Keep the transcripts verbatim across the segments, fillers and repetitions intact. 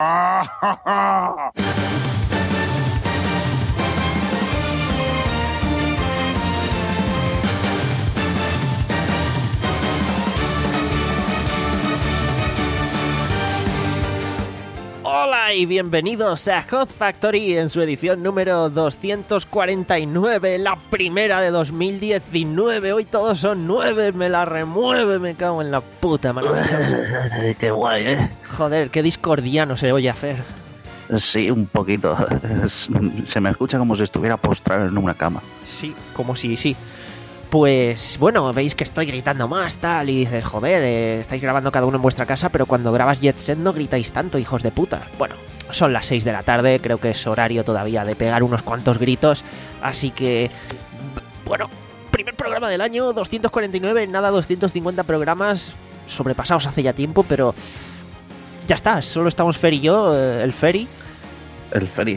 Hola y bienvenidos a Hot Factory en su edición número doscientos cuarenta y nueve, la primera de dos mil diecinueve. Hoy todos son nueve, me la remueve, me cago en la puta madre. Qué guay, ¿eh? Joder, qué discordiano se oye hacer. Sí, un poquito. Se me escucha como si estuviera postrado en una cama. Sí, como si sí. Pues bueno, veis que estoy gritando más, tal, y dices, joder, eh, estáis grabando cada uno en vuestra casa, pero cuando grabas Jet Set no gritáis tanto, hijos de puta. Bueno, son las seis de la tarde, creo que es horario todavía de pegar unos cuantos gritos, así que, bueno, primer programa del año, doscientos cuarenta y nueve, nada, doscientos cincuenta programas sobrepasados hace ya tiempo, pero ya está, solo estamos Fer y yo, eh, el Feri. El Feri.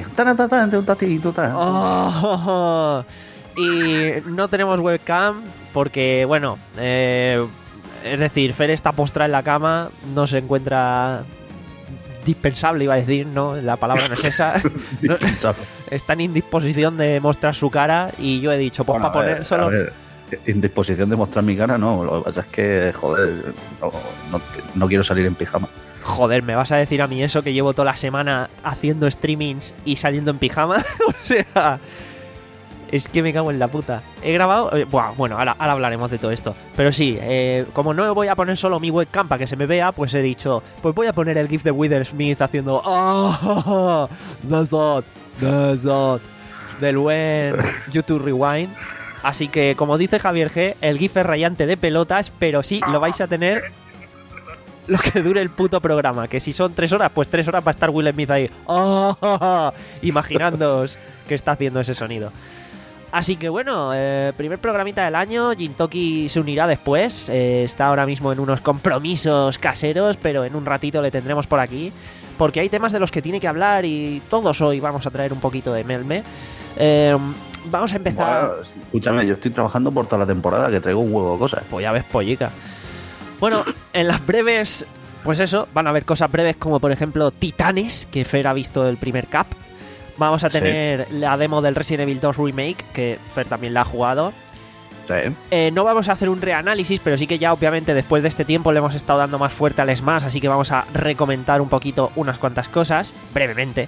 Oh, y no tenemos webcam porque, bueno, eh, es decir, Fer está postrada en la cama, no se encuentra dispensable, iba a decir, no, la palabra no es esa. No, está en indisposición de mostrar su cara y yo he dicho, pues bueno, para poner ver, solo... Ver, indisposición de mostrar mi cara, no, lo que pasa es que, joder, no, no, no quiero salir en pijama. Joder, ¿me vas a decir a mí eso que llevo toda la semana haciendo streamings y saliendo en pijama? O sea... Es que me cago en la puta. He grabado... Eh, buah, bueno, ahora, ahora hablaremos de todo esto. Pero sí, eh, como no voy a poner solo mi webcam para que se me vea, pues he dicho... Pues voy a poner el gif de Wither Smith haciendo... ¡Oh! ¡That's hot! ¡That's hot! Del buen YouTube Rewind. Así que, como dice Javier G, el gif es rayante de pelotas, pero sí, lo vais a tener... Lo que dure el puto programa. Que si son tres horas, pues tres horas va a estar Will Smith ahí. ¡Oh! Imaginándoos que está haciendo ese sonido. Así que bueno, eh, primer programita del año, Jintoki se unirá después, eh, está ahora mismo en unos compromisos caseros, pero en un ratito le tendremos por aquí, porque hay temas de los que tiene que hablar y todos hoy vamos a traer un poquito de melme. Eh, vamos a empezar... Bueno, escúchame, yo estoy trabajando por toda la temporada, que traigo un huevo de cosas. Pues ya ves, pollica. Bueno, en las breves, pues eso, van a haber cosas breves como por ejemplo Titanes, que Fer ha visto el primer cap. Vamos a tener sí. la demo del Resident Evil dos Remake, que Fer también la ha jugado. Sí. Eh, no vamos a hacer un reanálisis, pero sí que ya obviamente después de este tiempo le hemos estado dando más fuerte al Smash, así que vamos a recomentar un poquito unas cuantas cosas, brevemente.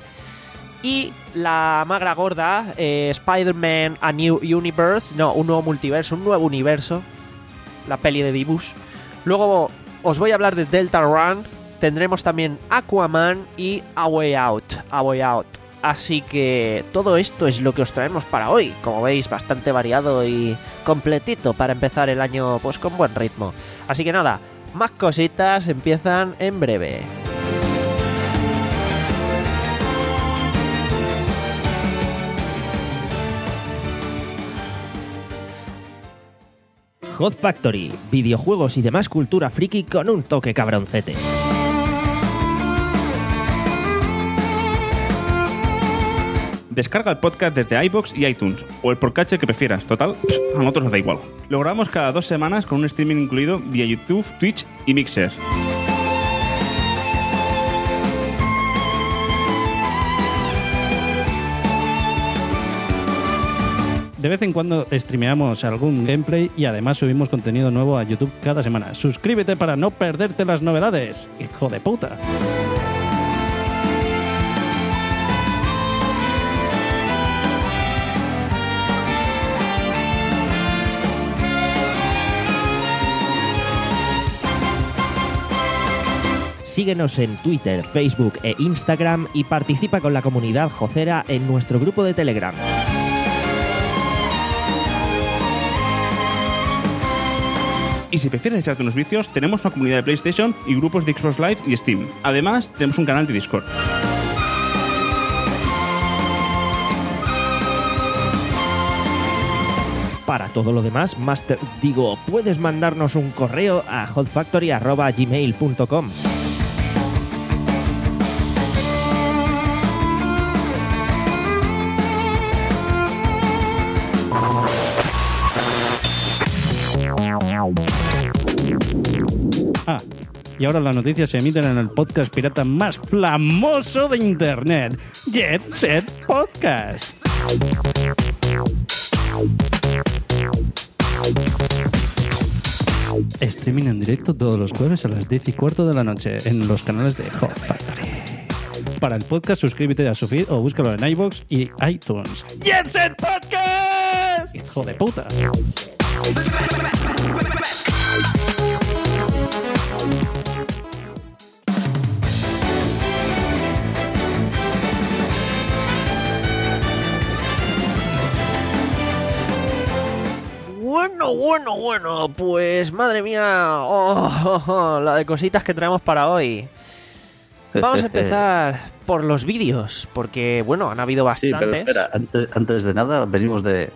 Y la magra gorda, eh, Spider-Man A New Universe, no, un nuevo multiverso, un nuevo universo, la peli de Dibus. Luego os voy a hablar de Delta Run, tendremos también Aquaman y A Way Out, A Way Out. Así que todo esto es lo que os traemos para hoy. Como veis, bastante variado y completito para empezar el año pues con buen ritmo. Así que nada, más cositas empiezan en breve. Hot Factory, videojuegos y demás cultura friki con un toque cabroncete. Descarga el podcast desde iVoox y iTunes, o el podcatcher que prefieras. Total, a nosotros nos da igual. Lo grabamos cada dos semanas con un streaming incluido vía YouTube, Twitch y Mixer. De vez en cuando streameamos algún gameplay y además subimos contenido nuevo a YouTube cada semana. Suscríbete para no perderte las novedades, hijo de puta. Síguenos en Twitter, Facebook e Instagram y participa con la comunidad jocera en nuestro grupo de Telegram. Y si prefieres echarte unos vicios, tenemos una comunidad de PlayStation y grupos de Xbox Live y Steam. Además, tenemos un canal de Discord. Para todo lo demás, master, digo, puedes mandarnos un correo a hotfactory arroba gmail punto com. Ah, Y ahora las noticias se emiten en el podcast pirata más famoso de internet, Jet Set Podcast. Streaming en directo todos los jueves a las diez y cuarto de la noche en los canales de Hot Factory. Para el podcast, suscríbete a su feed o búscalo en iVoox y iTunes. ¡Jet Set Podcast! ¡Hijo de puta! Bueno, bueno, bueno, pues madre mía, oh, oh, oh, la de cositas que traemos para hoy. Vamos a empezar por los vídeos, porque bueno, han habido Sí, bastantes. pero espera, antes, antes de nada, venimos de...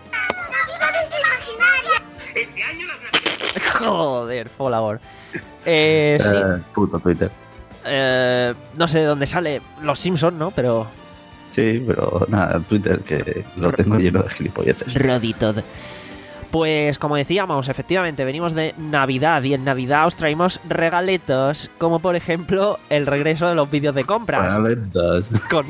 Este año las navidades. Joder, por favor. Eh, sí, Eh, puto Twitter. eh, no sé de dónde sale Los Simpsons, ¿no? Pero Sí, pero nada, Twitter que lo tengo lleno de gilipolleces. Rodito. Pues como decíamos, efectivamente venimos de Navidad y en Navidad os traemos regaletos, como por ejemplo el regreso de los vídeos de compras. Paletas. Con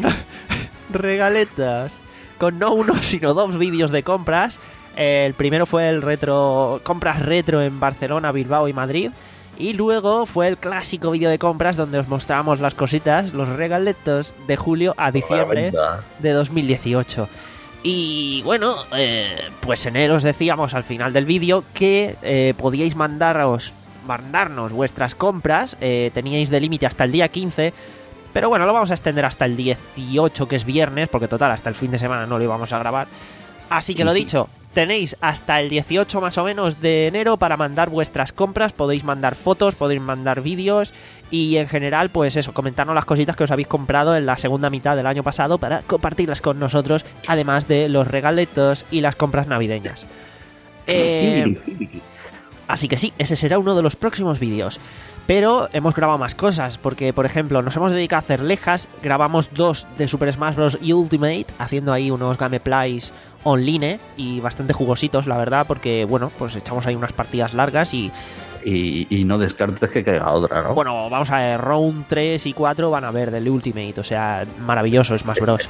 regaletas, con no uno sino dos vídeos de compras. El primero fue el retro, compras retro en Barcelona, Bilbao y Madrid. Y luego fue el clásico vídeo de compras donde os mostramos las cositas, los regaletos de julio a diciembre de dos mil dieciocho. Y bueno, eh, pues en él os decíamos al final del vídeo que eh, podíais mandaros, mandarnos vuestras compras, eh, teníais de límite hasta el día quince, pero bueno, lo vamos a extender hasta el dieciocho, que es viernes, porque total, hasta el fin de semana no lo íbamos a grabar. Así que lo dicho, tenéis hasta el dieciocho más o menos de enero para mandar vuestras compras, podéis mandar fotos, podéis mandar vídeos y en general, pues eso, comentarnos las cositas que os habéis comprado en la segunda mitad del año pasado para compartirlas con nosotros, además de los regaletos y las compras navideñas. Eh, así que sí, ese será uno de los próximos vídeos. Pero hemos grabado más cosas, porque por ejemplo nos hemos dedicado a hacer lejas, grabamos dos de Super Smash Bros. Ultimate, haciendo ahí unos gameplays online y bastante jugositos, la verdad, porque bueno, pues echamos ahí unas partidas largas y Y, y no descartes que caiga otra, ¿no? bueno, vamos a ver, round tres y cuatro van a ver del Ultimate, o sea, maravilloso Smash Bros.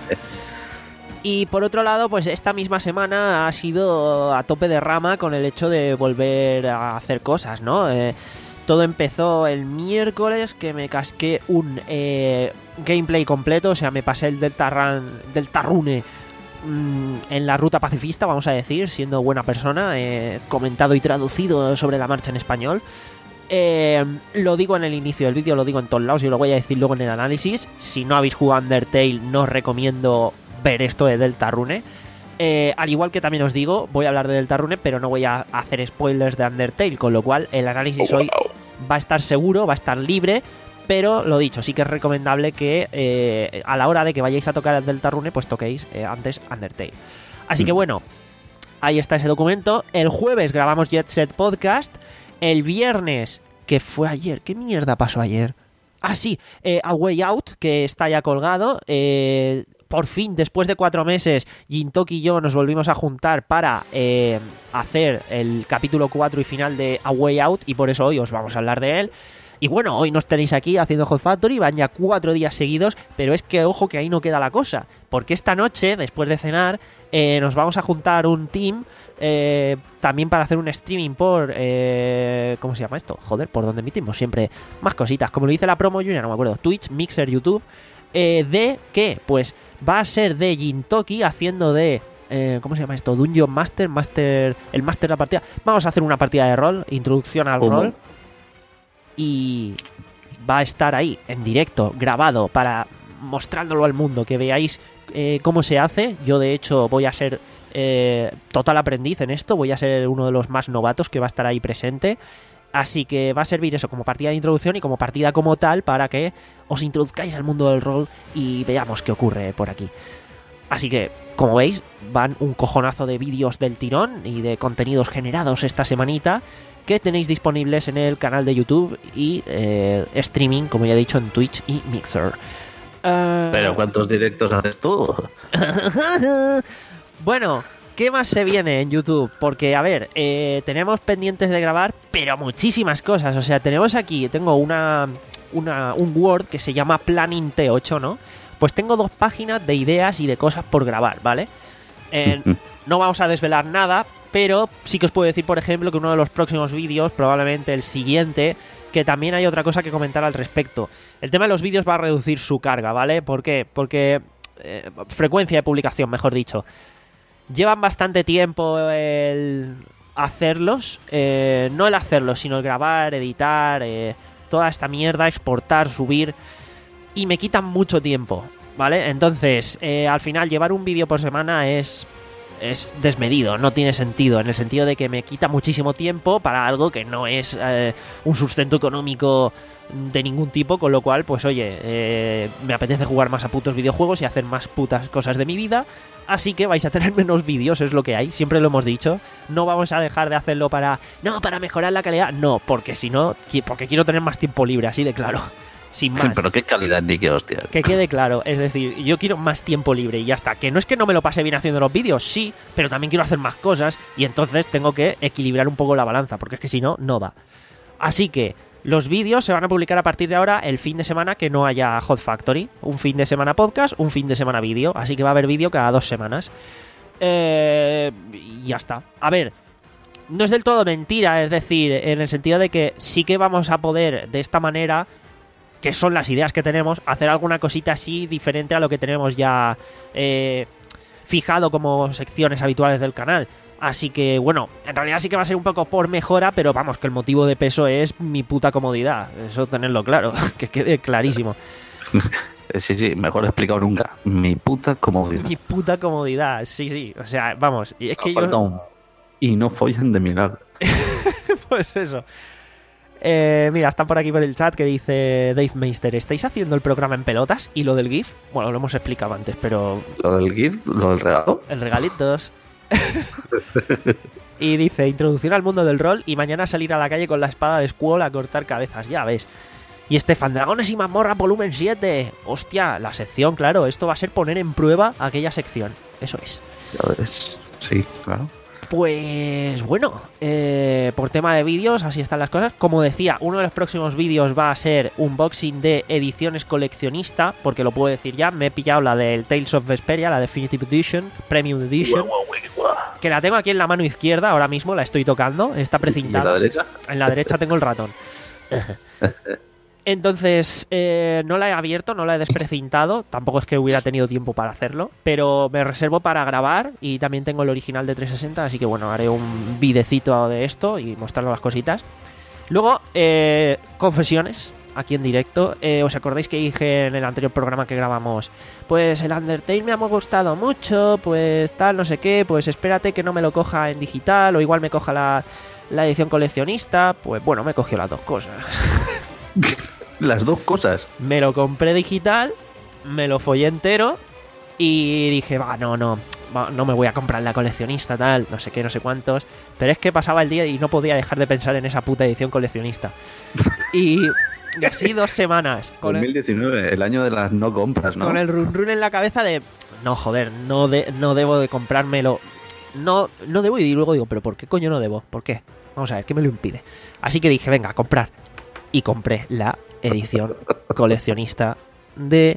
Y por otro lado, pues esta misma semana ha sido a tope de rama con el hecho de volver a hacer cosas, ¿no? Eh, todo empezó el miércoles que me casqué un eh, gameplay completo, o sea, me pasé el Delta Run, Delta Rune mmm, en la ruta pacifista, vamos a decir, siendo buena persona, eh, comentado y traducido sobre la marcha en español. Eh, lo digo en el inicio del vídeo, lo digo en todos lados y lo voy a decir luego en el análisis. Si no habéis jugado Undertale, no os recomiendo ver esto de Deltarune. Eh, al igual que también os digo, voy a hablar de Deltarune, pero no voy a hacer spoilers de Undertale, con lo cual el análisis hoy va a estar seguro, va a estar libre. Pero lo dicho, sí que es recomendable que eh, a la hora de que vayáis a tocar el Deltarune, pues toquéis eh, antes Undertale. Así que bueno, ahí está ese documento. El jueves grabamos Jet Set Podcast. El viernes, que fue ayer, ¿qué mierda pasó ayer? Ah, sí, eh, A Way Out, que está ya colgado. Eh, por fin, después de cuatro meses, Gintoki y yo nos volvimos a juntar para eh, hacer el capítulo cuatro y final de A Way Out, y por eso hoy os vamos a hablar de él. Y bueno, hoy nos tenéis aquí haciendo Hot Factory, van ya cuatro días seguidos, pero es que ojo que ahí no queda la cosa, porque esta noche, después de cenar, eh, nos vamos a juntar un team eh, también para hacer un streaming por... Eh, ¿cómo se llama esto? Joder, por donde emitimos siempre más cositas, como lo dice la promo, yo ya no me acuerdo, Twitch, Mixer, YouTube, eh, ¿de qué? Pues va a ser de Gintoki haciendo de... Eh, ¿Cómo se llama esto? Dungeon Master, Master... El Master de la partida. Vamos a hacer una partida de rol, introducción al ¿Cómo? rol. Y va a estar ahí en directo, grabado, para mostrándolo al mundo, que veáis eh, cómo se hace. Yo de hecho voy a ser eh, total aprendiz en esto, voy a ser uno de los más novatos que va a estar ahí presente. Así que va a servir eso como partida de introducción y como partida como tal para que os introduzcáis al mundo del rol y veamos qué ocurre por aquí. Así que, como veis, van un cojonazo de vídeos del tirón y de contenidos generados esta semanita que tenéis disponibles en el canal de YouTube y eh, streaming, como ya he dicho, en Twitch y Mixer. Uh... ¿Pero cuántos directos haces tú? Bueno, ¿qué más se viene en YouTube? Porque, a ver, eh, tenemos pendientes de grabar, pero muchísimas cosas. O sea, tenemos aquí, tengo una, una un Word que se llama Planning T ocho, ¿no? Pues tengo dos páginas de ideas y de cosas por grabar, ¿vale? Eh, no vamos a desvelar nada, pero sí que os puedo decir, por ejemplo, que uno de los próximos vídeos, probablemente el siguiente, que también hay otra cosa que comentar al respecto. El tema de los vídeos va a reducir su carga, ¿vale? ¿Por qué? Porque... Eh, frecuencia de publicación, mejor dicho. Llevan bastante tiempo el hacerlos, eh, no el hacerlos, sino el grabar, editar, eh, toda esta mierda, exportar, subir, y me quitan mucho tiempo, ¿vale? Entonces, eh, al final llevar un vídeo por semana es, es desmedido, no tiene sentido, en el sentido de que me quita muchísimo tiempo para algo que no es eh, un sustento económico de ningún tipo, con lo cual, pues oye, eh, me apetece jugar más a putos videojuegos y hacer más putas cosas de mi vida, así que vais a tener menos vídeos, es lo que hay, siempre lo hemos dicho, no vamos a dejar de hacerlo para, no, para mejorar la calidad, no, porque si no, porque quiero tener más tiempo libre, así de claro, sin más. Pero qué calidad, ni qué hostia. Que quede claro, es decir, yo quiero más tiempo libre y ya está, que no es que no me lo pase bien haciendo los vídeos, sí, pero también quiero hacer más cosas y entonces tengo que equilibrar un poco la balanza, porque es que si no, no da. Así que los vídeos se van a publicar a partir de ahora el fin de semana que no haya Hot Factory. Un fin de semana podcast, un fin de semana vídeo. Así que va a haber vídeo cada dos semanas. Eh, y ya está. A ver, no es del todo mentira, es decir, en el sentido de que sí que vamos a poder de esta manera, que son las ideas que tenemos, hacer alguna cosita así diferente a lo que tenemos ya eh, fijado como secciones habituales del canal. Así que, bueno, en realidad sí que va a ser un poco por mejora, pero vamos, que el motivo de peso es mi puta comodidad. Eso tenerlo claro, que quede clarísimo. Sí, sí, mejor explicado nunca. Mi puta comodidad. Mi puta comodidad, sí, sí. O sea, vamos, es que falta yo... un... Y no follen de milagro. Pues eso. Eh, mira, están por aquí por el chat que dice Dave Meister, ¿estáis haciendo el programa en pelotas? ¿Y lo del GIF? Bueno, lo hemos explicado antes, pero... ¿Lo del GIF? ¿Lo del regalo? El regalitos... Y dice, introducción al mundo del rol y mañana salir a la calle con la espada de Squall a cortar cabezas, ya ves. Y Estefan, Dragones y Mazmorra volumen siete. Hostia, la sección, claro, esto va a ser poner en prueba aquella sección. Eso es. Ya ves, sí, claro. Pues bueno, eh, por tema de vídeos, así están las cosas. Como decía, uno de los próximos vídeos va a ser unboxing de ediciones coleccionista, porque lo puedo decir ya, me he pillado la del Tales of Vesperia, la Definitive Edition, Premium Edition, que la tengo aquí en la mano izquierda, ahora mismo la estoy tocando, está precintada. ¿Y en la derecha? En la derecha tengo el ratón. Entonces, eh, no la he abierto, no la he desprecintado. Tampoco es que hubiera tenido tiempo para hacerlo, pero me reservo para grabar. Y también tengo el original de trescientos sesenta, así que bueno, haré un videcito de esto y mostrarle las cositas. Luego, eh, confesiones, aquí en directo. eh, ¿Os acordáis que dije en el anterior programa que grabamos? Pues el Undertale me ha gustado mucho, pues tal, no sé qué. Pues espérate que no me lo coja en digital, o igual me coja la, la edición coleccionista. Pues bueno, me cogió las dos cosas. Las dos cosas. Me lo compré digital, me lo follé entero y dije, va, no, no, va, no me voy a comprar la coleccionista, tal, no sé qué, no sé cuántos. Pero es que pasaba el día y no podía dejar de pensar en esa puta edición coleccionista. Y, y así dos semanas. Con dos mil diecinueve, el, el año de las no compras, ¿no? Con el run run en la cabeza de, no, joder, no, de, no debo de comprármelo. No, no debo, y luego digo, pero ¿por qué coño no debo? ¿Por qué? Vamos a ver, ¿qué me lo impide? Así que dije, venga, a comprar. Y compré la edición coleccionista de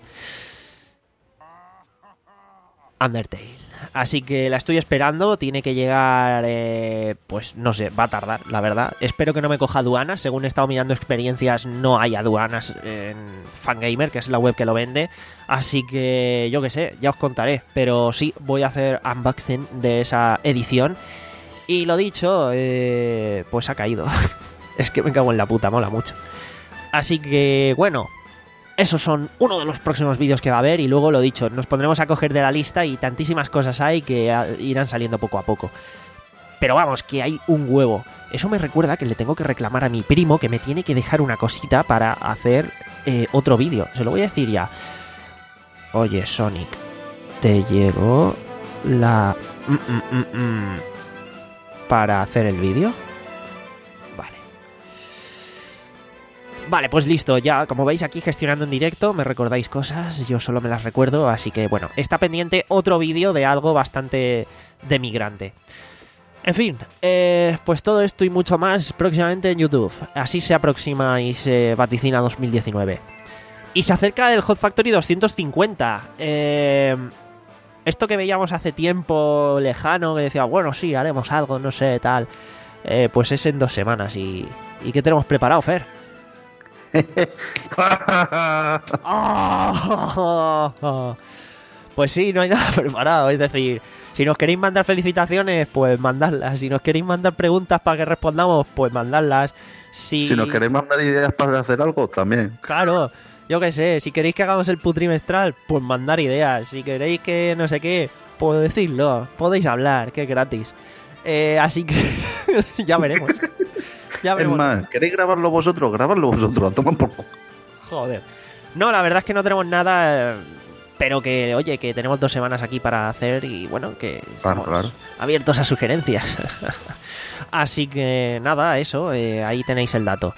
Undertale. Así que la estoy esperando, tiene que llegar, eh, pues no sé, va a tardar, la verdad. Espero que no me coja aduanas, según he estado mirando experiencias, no hay aduanas en Fangamer, que es la web que lo vende. Así que yo qué sé, ya os contaré, pero sí, voy a hacer unboxing de esa edición. Y lo dicho, eh, pues ha caído. Es que me cago en la puta, mola mucho. Así que, bueno, esos son uno de los próximos vídeos que va a haber. Y luego, lo dicho, nos pondremos a coger de la lista y tantísimas cosas hay que irán saliendo poco a poco. Pero vamos, que hay un huevo. Eso me recuerda que le tengo que reclamar a mi primo que me tiene que dejar una cosita para hacer eh, otro vídeo. Se lo voy a decir ya. Oye, Sonic, te llegó la... Mm, mm, mm, mm, para hacer el vídeo. Vale, pues listo, ya como veis aquí gestionando en directo, me recordáis cosas, yo solo me las recuerdo, así que bueno, está pendiente otro vídeo de algo bastante demigrante. En fin, eh, pues todo esto y mucho más próximamente en YouTube. Así se aproxima y se vaticina dos mil diecinueve. Y se acerca el Hot Factory doscientos cincuenta. Eh, esto que veíamos hace tiempo lejano, que decía, bueno, sí, haremos algo, no sé, tal. Eh, pues es en dos semanas. ¿Y, ¿y qué tenemos preparado, Fer? Oh, pues sí, no hay nada preparado. Es decir, si nos queréis mandar felicitaciones, pues mandadlas. Si nos queréis mandar preguntas para que respondamos, pues mandadlas. Si, si nos queréis mandar ideas para hacer algo, también. Claro, yo qué sé. Si queréis que hagamos el putrimestral, pues mandar ideas. Si queréis que no sé qué, pues decirlo. Podéis hablar, que es gratis. Eh, así que ya veremos. Ya veremos. Es más, ¿queréis grabarlo vosotros? Grabadlo vosotros, toman por poco. Joder. No, la verdad es que no tenemos nada, pero que, oye, que tenemos dos semanas aquí para hacer y, bueno, que estamos Claro, claro. abiertos a sugerencias. Así que, nada, eso, eh, ahí tenéis el dato.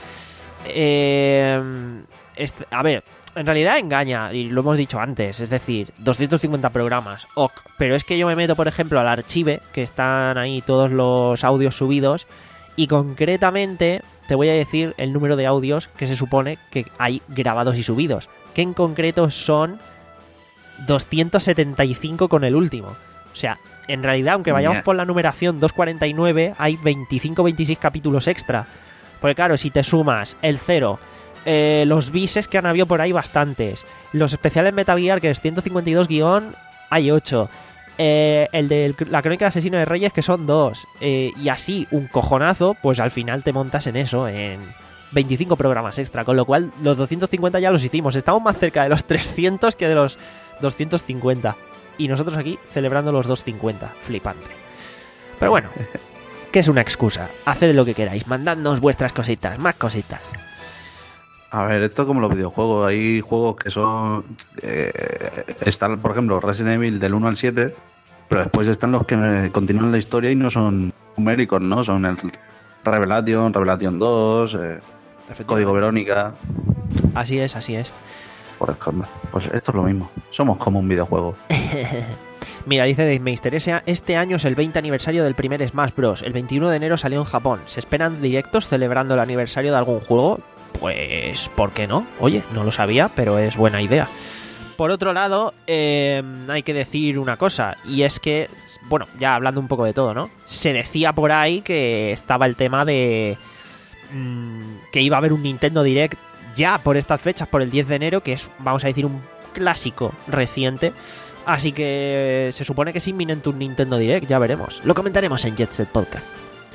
Eh, este, a ver, en realidad engaña, y lo hemos dicho antes, es decir, doscientos cincuenta programas, ok, pero es que yo me meto, por ejemplo, al archive, que están ahí todos los audios subidos, y concretamente te voy a decir el número de audios que se supone que hay grabados y subidos, que en concreto son doscientos setenta y cinco con el último. O sea, en realidad, aunque vayamos Yes. por la numeración doscientos cuarenta y nueve, hay veinticinco veintiséis capítulos extra. Porque claro, si te sumas el cero, eh, los bises que han habido por ahí bastantes, los especiales Metal Gear, que es ciento cincuenta y dos guión, hay ocho. Eh, el de la crónica de Asesino de Reyes, que son dos, eh, y así un cojonazo, pues al final te montas en eso, en veinticinco programas extra, con lo cual los doscientos cincuenta ya los hicimos. Estamos más cerca de los trescientos que de los doscientos cincuenta, y nosotros aquí celebrando los doscientos cincuenta, flipante. Pero bueno, que es una excusa, haced lo que queráis, mandadnos vuestras cositas, más cositas. A ver, esto es como los videojuegos. Hay juegos que son... Eh, están, por ejemplo, Resident Evil del uno al siete, pero después están los que continúan la historia y no son numéricos, ¿no? Son el Revelation, Revelation dos, eh, Código Verónica, Así es, así es. por ejemplo. Pues esto es lo mismo. Somos como un videojuego. Mira, dice Dave Meister, ese- este año es el veinte aniversario del primer Smash Bros. El veintiuno de enero salió en Japón. ¿Se esperan directos celebrando el aniversario de algún juego? Pues, ¿por qué no? Oye, no lo sabía, pero es buena idea. Por otro lado, eh, hay que decir una cosa, y es que, bueno, ya hablando un poco de todo, ¿no? Se decía por ahí que estaba el tema de mmm, que iba a haber un Nintendo Direct ya por estas fechas, por el diez de enero, que es, vamos a decir, un clásico reciente. Así que se supone que es inminente un Nintendo Direct, ya veremos. Lo comentaremos en Jet Set Podcast.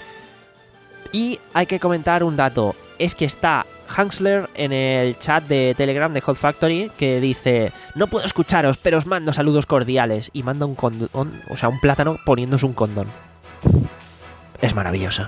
Y hay que comentar un dato, es que está Hansler en el chat de Telegram de Hot Factory, que dice: no puedo escucharos, pero os mando saludos cordiales. Y manda un condón, o sea, un plátano poniéndose un condón. Es maravilloso.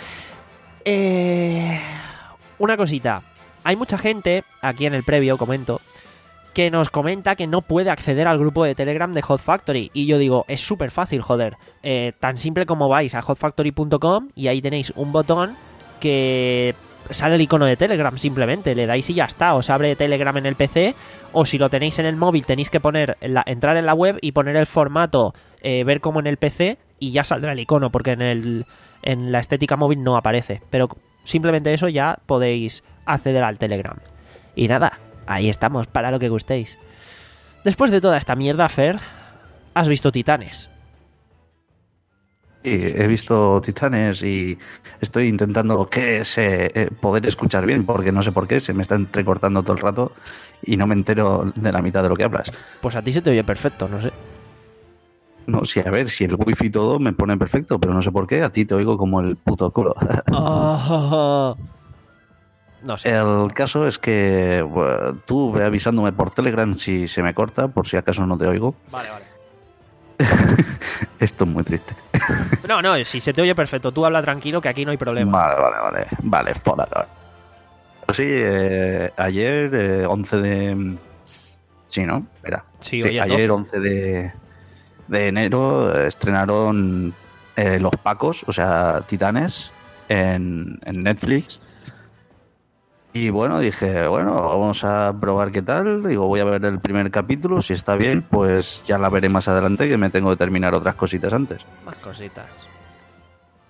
Eh, una cosita. Hay mucha gente, aquí en el previo comento, que nos comenta que no puede acceder al grupo de Telegram de Hot Factory. Y yo digo, es súper fácil, joder. Eh, tan simple como vais a hot factory punto com y ahí tenéis un botón que sale el icono de Telegram simplemente. Le dais y ya está. Os abre Telegram en el P C, o si lo tenéis en el móvil tenéis que poner en la, entrar en la web y poner el formato, eh, ver como en el P C, y ya saldrá el icono, porque en, el, en la estética móvil no aparece. Pero simplemente eso ya podéis acceder al Telegram. Y nada, ahí estamos, para lo que gustéis. Después de toda esta mierda, Fer, has visto Titanes. Sí, he visto Titanes y estoy intentando que se eh, poder escuchar bien, porque no sé por qué se me está entrecortando todo el rato y no me entero de la mitad de lo que hablas. Pues a ti se te oye perfecto, no sé. No, sí, a ver, si el wifi y todo me pone perfecto, pero no sé por qué, a ti te oigo como el puto culo. Oh, no sé. El caso es que bueno, tú ve avisándome por Telegram si se me corta, por si acaso no te oigo. Vale, vale. Esto es muy triste. No, no, si se te oye perfecto, tú habla tranquilo, que aquí no hay problema. Vale, vale, vale. Vale, fuera. Sí, eh, ayer, eh, once de... Sí, ¿no? Espera. Sí, Sí, oye, ayer, doce. once de, de enero, eh, estrenaron eh, Los Pacos, o sea, Titanes, en, en Netflix. Y bueno, dije, bueno, vamos a probar qué tal. Digo, voy a ver el primer capítulo. Si está bien, pues ya la veré más adelante, que me tengo que terminar otras cositas antes. Más cositas.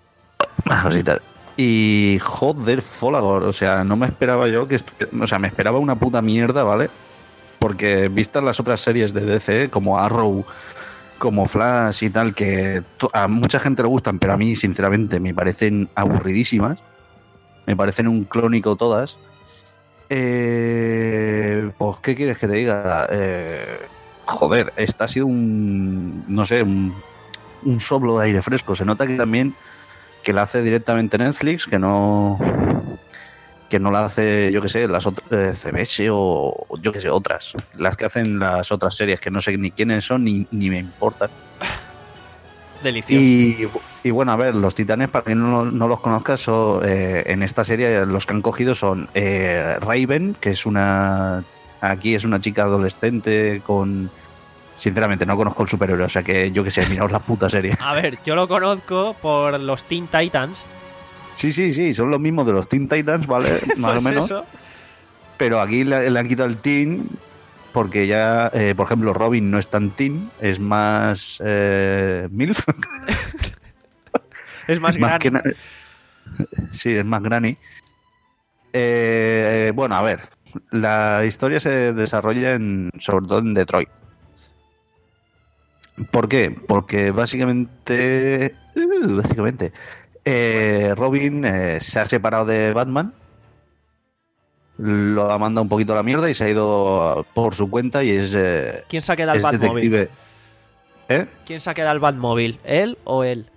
Más cositas. Y joder, Folagor, o sea, no me esperaba yo que estuviera, o sea, me esperaba una puta mierda, ¿vale? Porque vistas las otras series de D C, como Arrow, como Flash y tal, que a mucha gente le gustan, pero a mí, sinceramente, me parecen aburridísimas. Me parecen un clónico todas. Eh, pues, ¿qué quieres que te diga? Eh, joder, esta ha sido un, no sé, un, un soplo de aire fresco. Se nota que también que la hace directamente Netflix, que no que no la hace, yo que sé, las otras eh, C B S o yo que sé, otras. Las que hacen las otras series, que no sé ni quiénes son ni, ni me importan. Delicioso. Y, y bueno, a ver, los Titanes, para quien no, no los conozca, son, eh, en esta serie los que han cogido son eh, Raven, que es una... Aquí es una chica adolescente con... Sinceramente, no conozco el superhéroe, o sea que yo que sé, miraos la puta serie. A ver, yo lo conozco por los Teen Titans. Sí, sí, sí, son los mismos de los Teen Titans, ¿vale? Más Pues o menos. eso. Pero aquí le, le han quitado el teen, porque ya, eh, por ejemplo, Robin no es tan teen, es más eh, MILF. Es más Más grande. que na- sí, es más granny. Eh, bueno, a ver, la historia se desarrolla en, sobre todo en Detroit. ¿Por qué? Porque básicamente, uh, básicamente, eh, Robin eh, se ha separado de Batman, lo ha mandado un poquito a la mierda y se ha ido por su cuenta y es, eh, ¿Quién se ha quedado el es Batmóvil? detective. ¿Eh? ¿Quién se ha quedado el Batmóvil? ¿Él o él?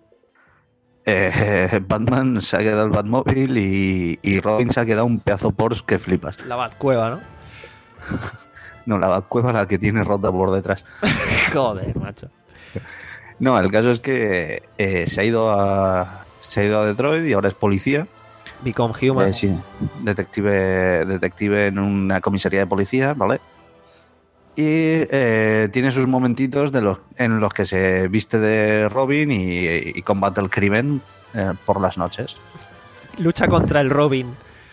Eh, Batman se ha quedado el Batmóvil y, y Robin se ha quedado un pedazo Porsche que flipas. La Batcueva, ¿no? No, la cueva la que tiene rota por detrás. Joder, macho. No, el caso es que eh, se ha ido a se ha ido a Detroit y ahora es policía. Become Human. Eh, sí, detective, detective en una comisaría de policía, ¿vale? Y eh, tiene sus momentitos de los, en los que se viste de Robin y, y combate el crimen eh, por las noches. Lucha contra el Robin.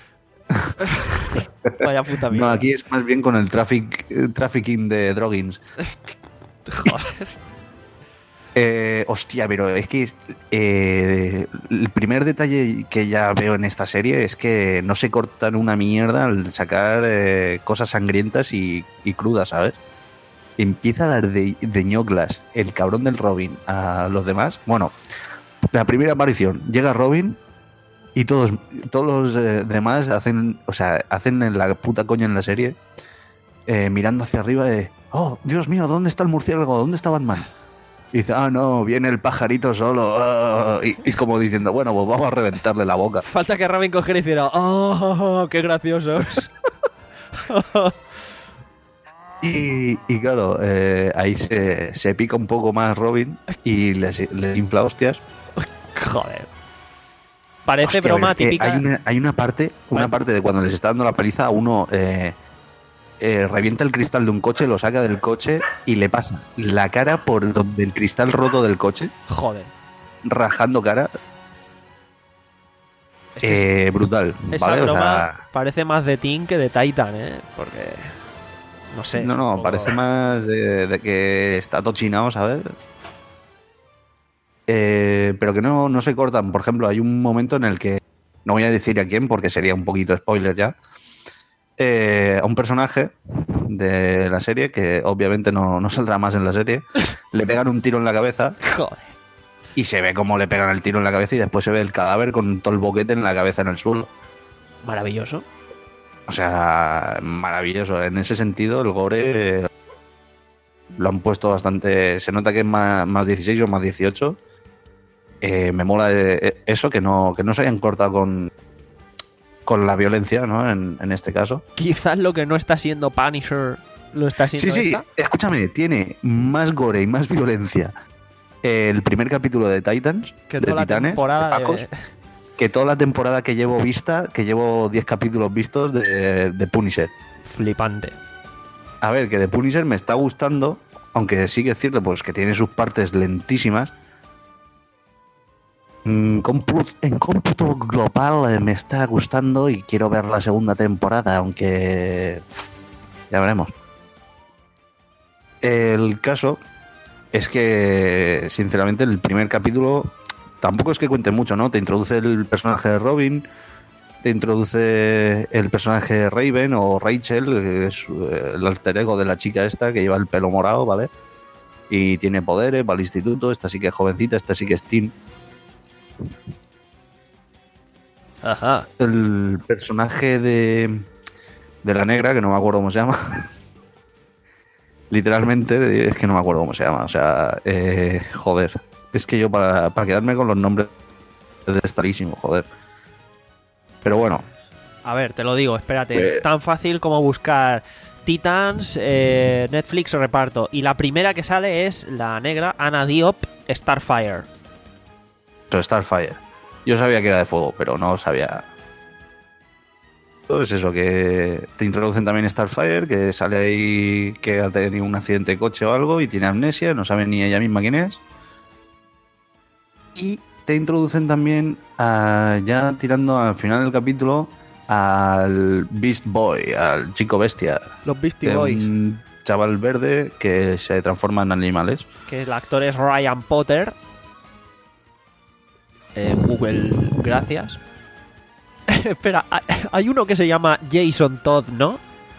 Vaya puta No, mierda. aquí es más bien con el traffic, eh, trafficking de droguins. Joder. Eh, hostia, pero es que eh, el primer detalle que ya veo en esta serie es que no se cortan una mierda al sacar eh, cosas sangrientas y, y crudas, ¿sabes? Empieza a dar de, de ñoclas el cabrón del Robin a los demás. Bueno, la primera aparición, llega Robin y todos, todos los eh, demás hacen, o sea, hacen la puta coña en la serie, eh, mirando hacia arriba de, oh, Dios mío, ¿dónde está el murciélago? ¿Dónde está Batman? Y dice, ah, no, viene el pajarito solo. ah", y, y como diciendo, bueno, pues vamos a reventarle la boca. Falta que Robin cogiera y hiciera, ¡oh, qué graciosos! Y, y claro, eh, ahí se, se pica un poco más Robin y les, les infla hostias. Joder. Parece Hostia, broma pero que típica. Hay una, hay una parte, una ¿Cuál? parte de cuando les está dando la paliza a uno, eh, eh, revienta el cristal de un coche, lo saca del coche y le pasa la cara por donde el cristal roto del coche, Joder. rajando cara. Es que Eh, brutal, esa ¿vale? O broma sea, parece más de Teen que de Titan, ¿eh? Porque... No sé. no, es no, un poco- parece más de, de que está tochinado, ¿sabes? Eh, pero que no, no se cortan. Por ejemplo, hay un momento en el que, no voy a decir a quién porque sería un poquito spoiler ya, eh, a un personaje de la serie, que obviamente no, no saldrá más en la serie, le pegan un tiro en la cabeza Joder. y se ve cómo le pegan el tiro en la cabeza y después se ve el cadáver con todo el boquete en la cabeza en el suelo. Maravilloso. O sea, maravilloso. En ese sentido, el gore eh, lo han puesto bastante... Se nota que es más, más dieciséis o más dieciocho. Eh, me mola eh, eso, que no, que no se hayan cortado con, con la violencia, ¿no? En, en este caso. Quizás lo que no está siendo Punisher lo está siendo Sí, sí, esta. escúchame, tiene más gore y más violencia el primer capítulo de Titans, Que de toda la Titanes, temporada de de... Pacos, que toda la temporada que llevo vista, que llevo diez capítulos vistos de, de Punisher. Flipante. A ver, que de Punisher me está gustando, aunque sí que es cierto pues, que tiene sus partes lentísimas. Mm, compu- En cómputo global eh, me está gustando y quiero ver la segunda temporada, aunque pff, ya veremos. El caso es que, sinceramente, el primer capítulo tampoco es que cuente mucho, ¿no? Te introduce el personaje de Robin, te introduce el personaje de Raven o Rachel, que es el alter ego de la chica esta que lleva el pelo morado, ¿vale? Y tiene poderes, va al instituto, esta sí que es jovencita, esta sí que es teen. Ajá. El personaje de, de la negra, que no me acuerdo cómo se llama. Literalmente, es que no me acuerdo cómo se llama. O sea, eh, joder. Es que yo para, para quedarme con los nombres es tarísimo, joder. Pero bueno. A ver, te lo digo, espérate. Eh. Tan fácil como buscar Titans, eh, Netflix reparto. Y la primera que sale es la negra Anna Diop, Starfire. Starfire. Yo sabía que era de fuego, pero no sabía. Es eso, que te introducen también Starfire, que sale ahí que ha tenido un accidente de coche o algo y tiene amnesia, no sabe ni ella misma quién es. Y te introducen también, a, ya tirando al final del capítulo, al Beast Boy, al chico bestia. Los Beastie Boys. Un chaval verde que se transforma en animales. Que el actor es Ryan Potter. Eh, Google, gracias. Espera, hay uno que se llama Jason Todd, ¿no?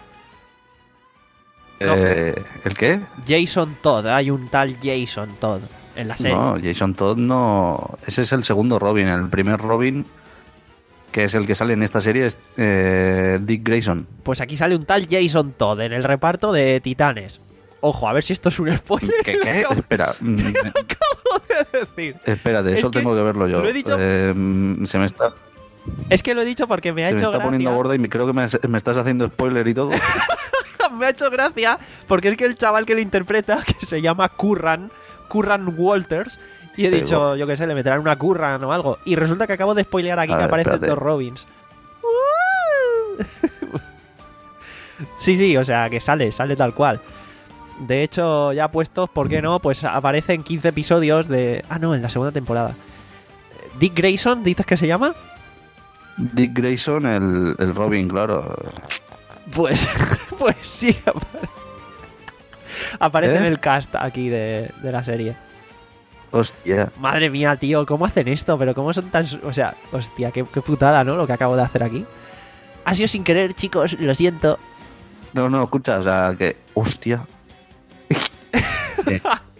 No. Eh, ¿El qué? Jason Todd, hay un tal Jason Todd en la serie. No, Jason Todd no. Ese es el segundo Robin. El primer Robin, que es el que sale en esta serie, es eh, Dick Grayson. Pues aquí sale un tal Jason Todd en el reparto de Titanes. Ojo, a ver si esto es un spoiler. ¿Qué? ¿Qué? Espera. mm, Acabo de decir. Espérate, Es eso que tengo que verlo yo. lo he dicho- Eh, mm, se me está, Es que lo he dicho porque me ha se me hecho está gracia. poniendo gorda y me- creo que me, me estás haciendo spoiler y todo. Me ha hecho gracia porque es que el chaval que le interpreta, que se llama Curran, Curran Walters, y he Sí, dicho, bueno. yo qué sé, le meterán una Curran o algo. Y resulta que acabo de spoilear aquí A que ver, aparecen espérate. dos Robins. Sí, sí, o sea, que sale, sale tal cual. De hecho, ya puestos, ¿por qué no? Pues aparecen quince episodios de... Ah, no, en la segunda temporada. Dick Grayson, ¿dices que se llama? Dick Grayson, el, el Robin, claro. Pues, pues sí, apare- aparece ¿Eh? en el cast aquí de, de la serie. Hostia. Madre mía, tío, ¿cómo hacen esto? Pero ¿cómo son tan...? O sea, hostia, qué, qué putada, ¿no? Lo que acabo de hacer aquí. Ha sido sin querer, chicos, lo siento. No, no, escucha, o sea, que. Hostia. Que-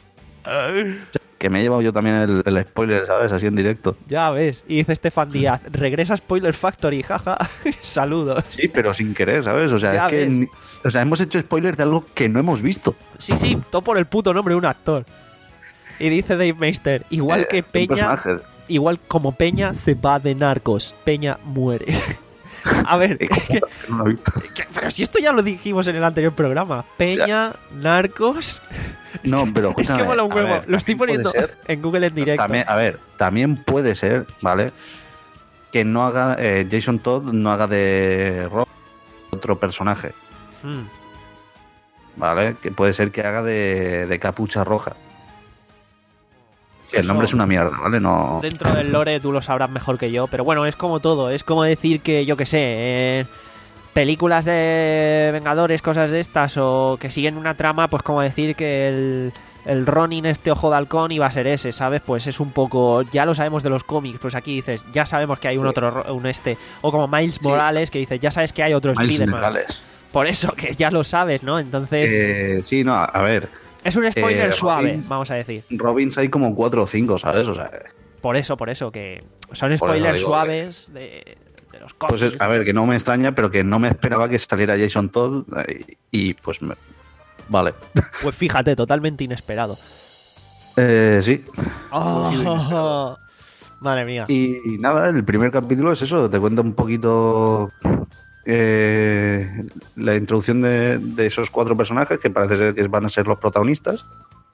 que me he llevado yo también el, el spoiler, ¿sabes? Así en directo. Ya ves. Y dice Estefan Díaz, regresa Spoiler Factory, jaja. Saludos. Sí, pero sin querer, ¿sabes? O sea, Ya es que. ves. ni- O sea, hemos hecho spoiler de algo que no hemos visto. Sí, sí, todo por el puto nombre de un actor. Y dice Dave Meister, igual Eh, que un Peña, personaje. igual como Peña se va de Narcos, Peña muere. A ver, Eh, es que- no lo he visto. que- pero si esto ya lo dijimos en el anterior programa. Peña, Narcos... No, pero Es que escúchame, mola un a huevo. ver, Lo estoy también puede poniendo ser- en Google en directo. También, a ver, también puede ser, ¿vale? Que no haga. eh, Jason Todd no haga de Rob otro personaje, Mm. ¿vale? Que puede ser que haga de, de Capucha Roja. Sí, el Eso- nombre es una mierda, ¿vale? No. Dentro del lore tú lo sabrás mejor que yo, pero bueno, es como todo. Es como decir que, yo qué sé, eh, películas de Vengadores, cosas de estas, o que siguen una trama, pues como decir que el, el Ronin este ojo de halcón iba a ser ese, ¿sabes? Pues es un poco... Ya lo sabemos de los cómics, pues aquí dices, ya sabemos que hay un Sí. otro, ro- un este. O como Miles Sí. Morales, que dices, ya sabes que hay otro Miles Spider-Man. Morales. Por eso, que ya lo sabes, ¿no? Entonces, Eh, sí, no, a ver. es un spoiler eh, suave, Robin- vamos a decir. Robins hay como cuatro o cinco, ¿sabes? O sea, Por eso, por eso, que son eso spoilers digo suaves de, de los cómics. pues es- a ver, que no me extraña, pero que no me esperaba que saliera Jason Todd eh, y, pues me- vale. Pues fíjate, totalmente inesperado. Eh, sí. Oh, madre mía. Y, y nada, el primer capítulo es eso, te cuento un poquito eh, la introducción de, de esos cuatro personajes que parece ser que van a ser los protagonistas.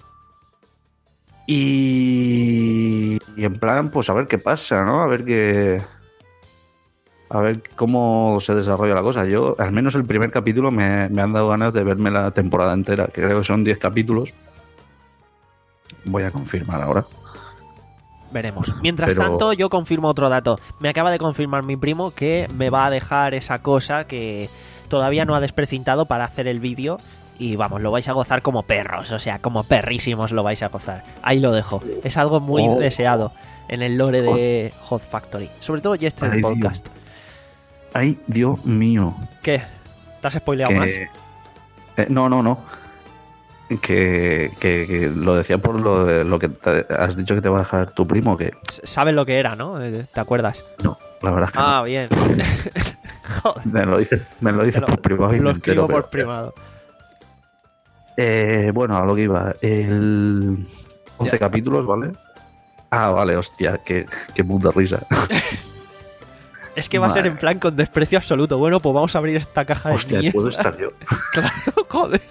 Y, y en plan, pues a ver qué pasa, ¿no? A ver qué... A ver cómo se desarrolla la cosa. Yo, al menos el primer capítulo, me, me han dado ganas de verme la temporada entera, que creo que son diez capítulos. Voy a confirmar ahora. Veremos. Mientras Pero- tanto, yo confirmo otro dato. Me acaba de confirmar mi primo que me va a dejar esa cosa que todavía no ha desprecintado para hacer el vídeo. y vamos, lo vais a gozar como perros, o sea, como perrísimos lo vais a gozar. Ahí lo dejo. Es algo muy Oh. deseado en el lore de Hot Factory. Sobre todo Jet Set Ay, Podcast. Ay, Dios mío. ¿Qué? ¿Te has spoileado Que... más? Eh, no, no, no. Que, que, que lo decía por lo, de, lo que te- has dicho que te va a dejar tu primo, que S- Sabes lo que era, ¿no? Eh, ¿Te acuerdas? no, la verdad es que Ah, bien. Joder. no. Me lo dices, me lo dices Te lo- por privado y Lo me entero, escribo por pero- privado. Eh, bueno, a lo que iba. El once Ya. capítulos, ¿vale? Ah, vale, hostia, qué, qué puta risa. Es que va a ser Madre. en plan con desprecio absoluto. Bueno, pues vamos a abrir esta caja de Hostia, mierda. puedo estar yo. Claro, joder.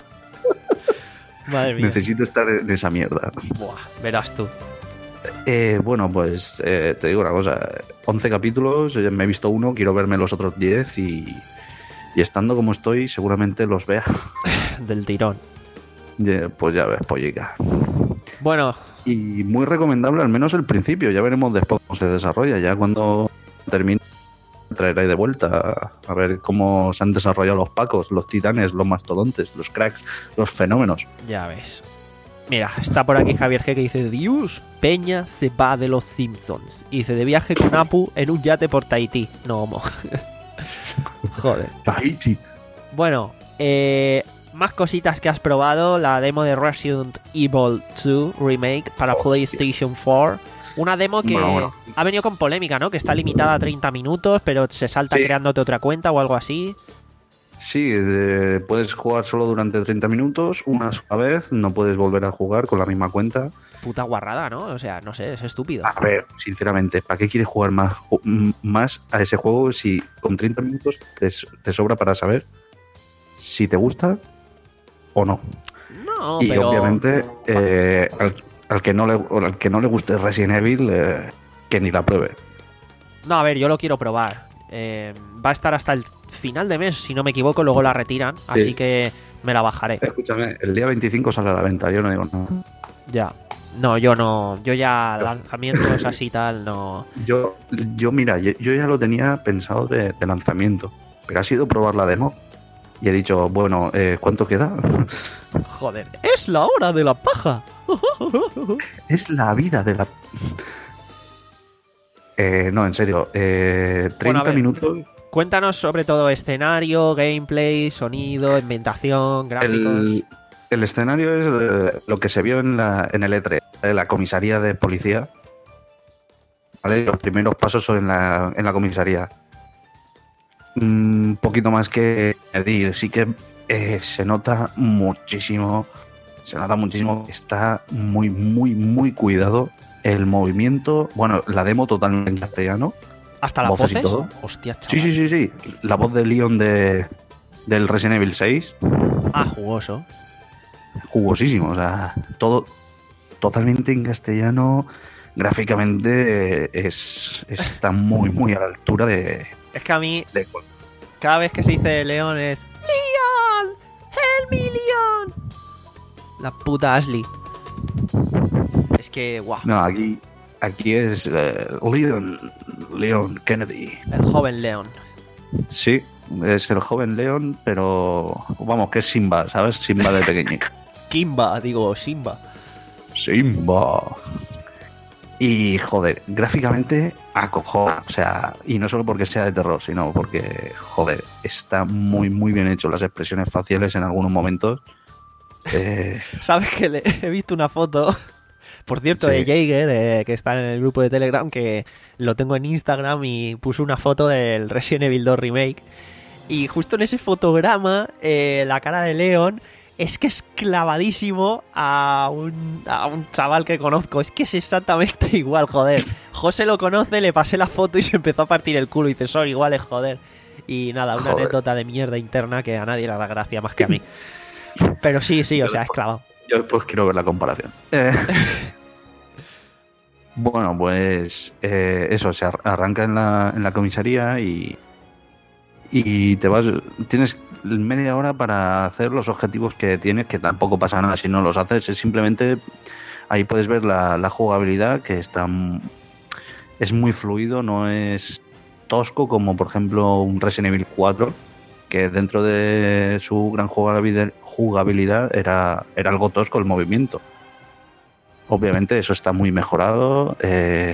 Madre mía. Necesito estar en esa mierda. Buah, verás tú. Eh, bueno, pues eh, te digo una cosa. once capítulos, eh, me he visto uno, quiero verme los otros diez y, y estando como estoy, seguramente los vea. Del tirón. Ya, pues ya ves, pollica. Bueno, Y muy recomendable, al menos el principio. Ya veremos después cómo se desarrolla. Ya cuando termine, traeré de vuelta a ver cómo se han desarrollado los pacos, los titanes, los mastodontes, los cracks, los fenómenos. ya ves. Mira, está por aquí Javier G que dice: Dios, Peña se va de los Simpsons. Y dice: de viaje con Apu en un yate por Tahití. No, homo. Joder. Tahiti. Bueno, eh, más cositas que has probado. La demo de Resident Evil dos Remake para Hostia. PlayStation cuatro. Una demo que Bueno, bueno. ha venido con polémica, ¿no? Que está limitada a treinta minutos, pero se salta Sí. creándote otra cuenta o algo así. Sí, eh, puedes jugar solo durante treinta minutos, una sola vez, no puedes volver a jugar con la misma cuenta. Puta guarrada, ¿no? O sea, no sé, es estúpido. A ver, sinceramente, ¿para qué quieres jugar más, ju- m- más a ese juego si con treinta minutos te, s- te sobra para saber si te gusta o no? No, y pero... obviamente, eh, al, al que no le, al que no le guste Resident Evil, eh, que ni la pruebe. No, a ver, yo lo quiero probar. Eh, va a estar hasta el final de mes, si no me equivoco, luego la retiran, así que me la bajaré. Escúchame, el día veinticinco sale a la venta, yo no digo nada. Ya. No, yo no. Yo ya lanzamientos así tal, no. Yo, yo mira, yo, yo ya lo tenía pensado de, de lanzamiento, pero ha sido probar la demo y he dicho, bueno, eh, ¿cuánto queda? Joder, es la hora de la paja. Es la vida de la... Eh, no, en serio, eh, Bueno, a treinta ver. minutos. Cuéntanos sobre todo escenario, gameplay, sonido, ambientación, gráficos. El, el escenario es eh, lo que se vio en, la, en el E tres, en la comisaría de policía. ¿Vale? Los primeros pasos son en la, en la comisaría. Un poquito más que añadir, sí que eh, se nota muchísimo, se nota muchísimo que está muy, muy, muy cuidado el movimiento. Bueno, la demo totalmente en castellano. ¿Hasta las voces y voces? todo. Hostia, chaval. Sí, sí, sí, sí. La voz de Leon de, del Resident Evil seis, Ah, jugoso. jugosísimo. O sea, todo totalmente en castellano. Gráficamente eh, es, está muy, muy a la altura de, Es que a mí, de- cada vez que se dice León es... ¡Leon! ¡Help me, Leon! La puta Ashley. Es que, guau. No, aquí, aquí es eh, Leon, Leon Kennedy. El joven León. Sí, es el joven Leon, pero vamos, que es Simba, ¿sabes? Simba de pequeño. Kimba, digo, Simba. Simba. Y joder, gráficamente acojona. O sea, y no solo porque sea de terror, sino porque, joder, está muy, muy bien hecho. Las expresiones faciales en algunos momentos. Eh, ¿Sabes que le he visto una foto? Por cierto, Sí. de Jaeger, eh, que está en el grupo de Telegram, que lo tengo en Instagram y puso una foto del Resident Evil dos Remake. Y justo en ese fotograma, eh, la cara de Leon es que es clavadísimo a un, a un chaval que conozco. Es que es exactamente igual, joder. José lo conoce, le pasé la foto y se empezó a partir el culo. Y dice, son iguales, joder. Y nada, una Joder. anécdota de mierda interna que a nadie le da gracia más que a mí. Pero sí, sí, o sea, es clavado. yo después quiero ver la comparación. Eh, bueno, pues eh, eso, se ar- arranca en la, en la comisaría y, y te vas, tienes media hora para hacer los objetivos que tienes, que tampoco pasa nada si no los haces, es simplemente, ahí puedes ver la, la jugabilidad, que está, m- es muy fluido, no es tosco como por ejemplo un Resident Evil cuatro, que dentro de su gran jugabilidad, jugabilidad era, era algo tosco el movimiento. Obviamente eso está muy mejorado. Eh,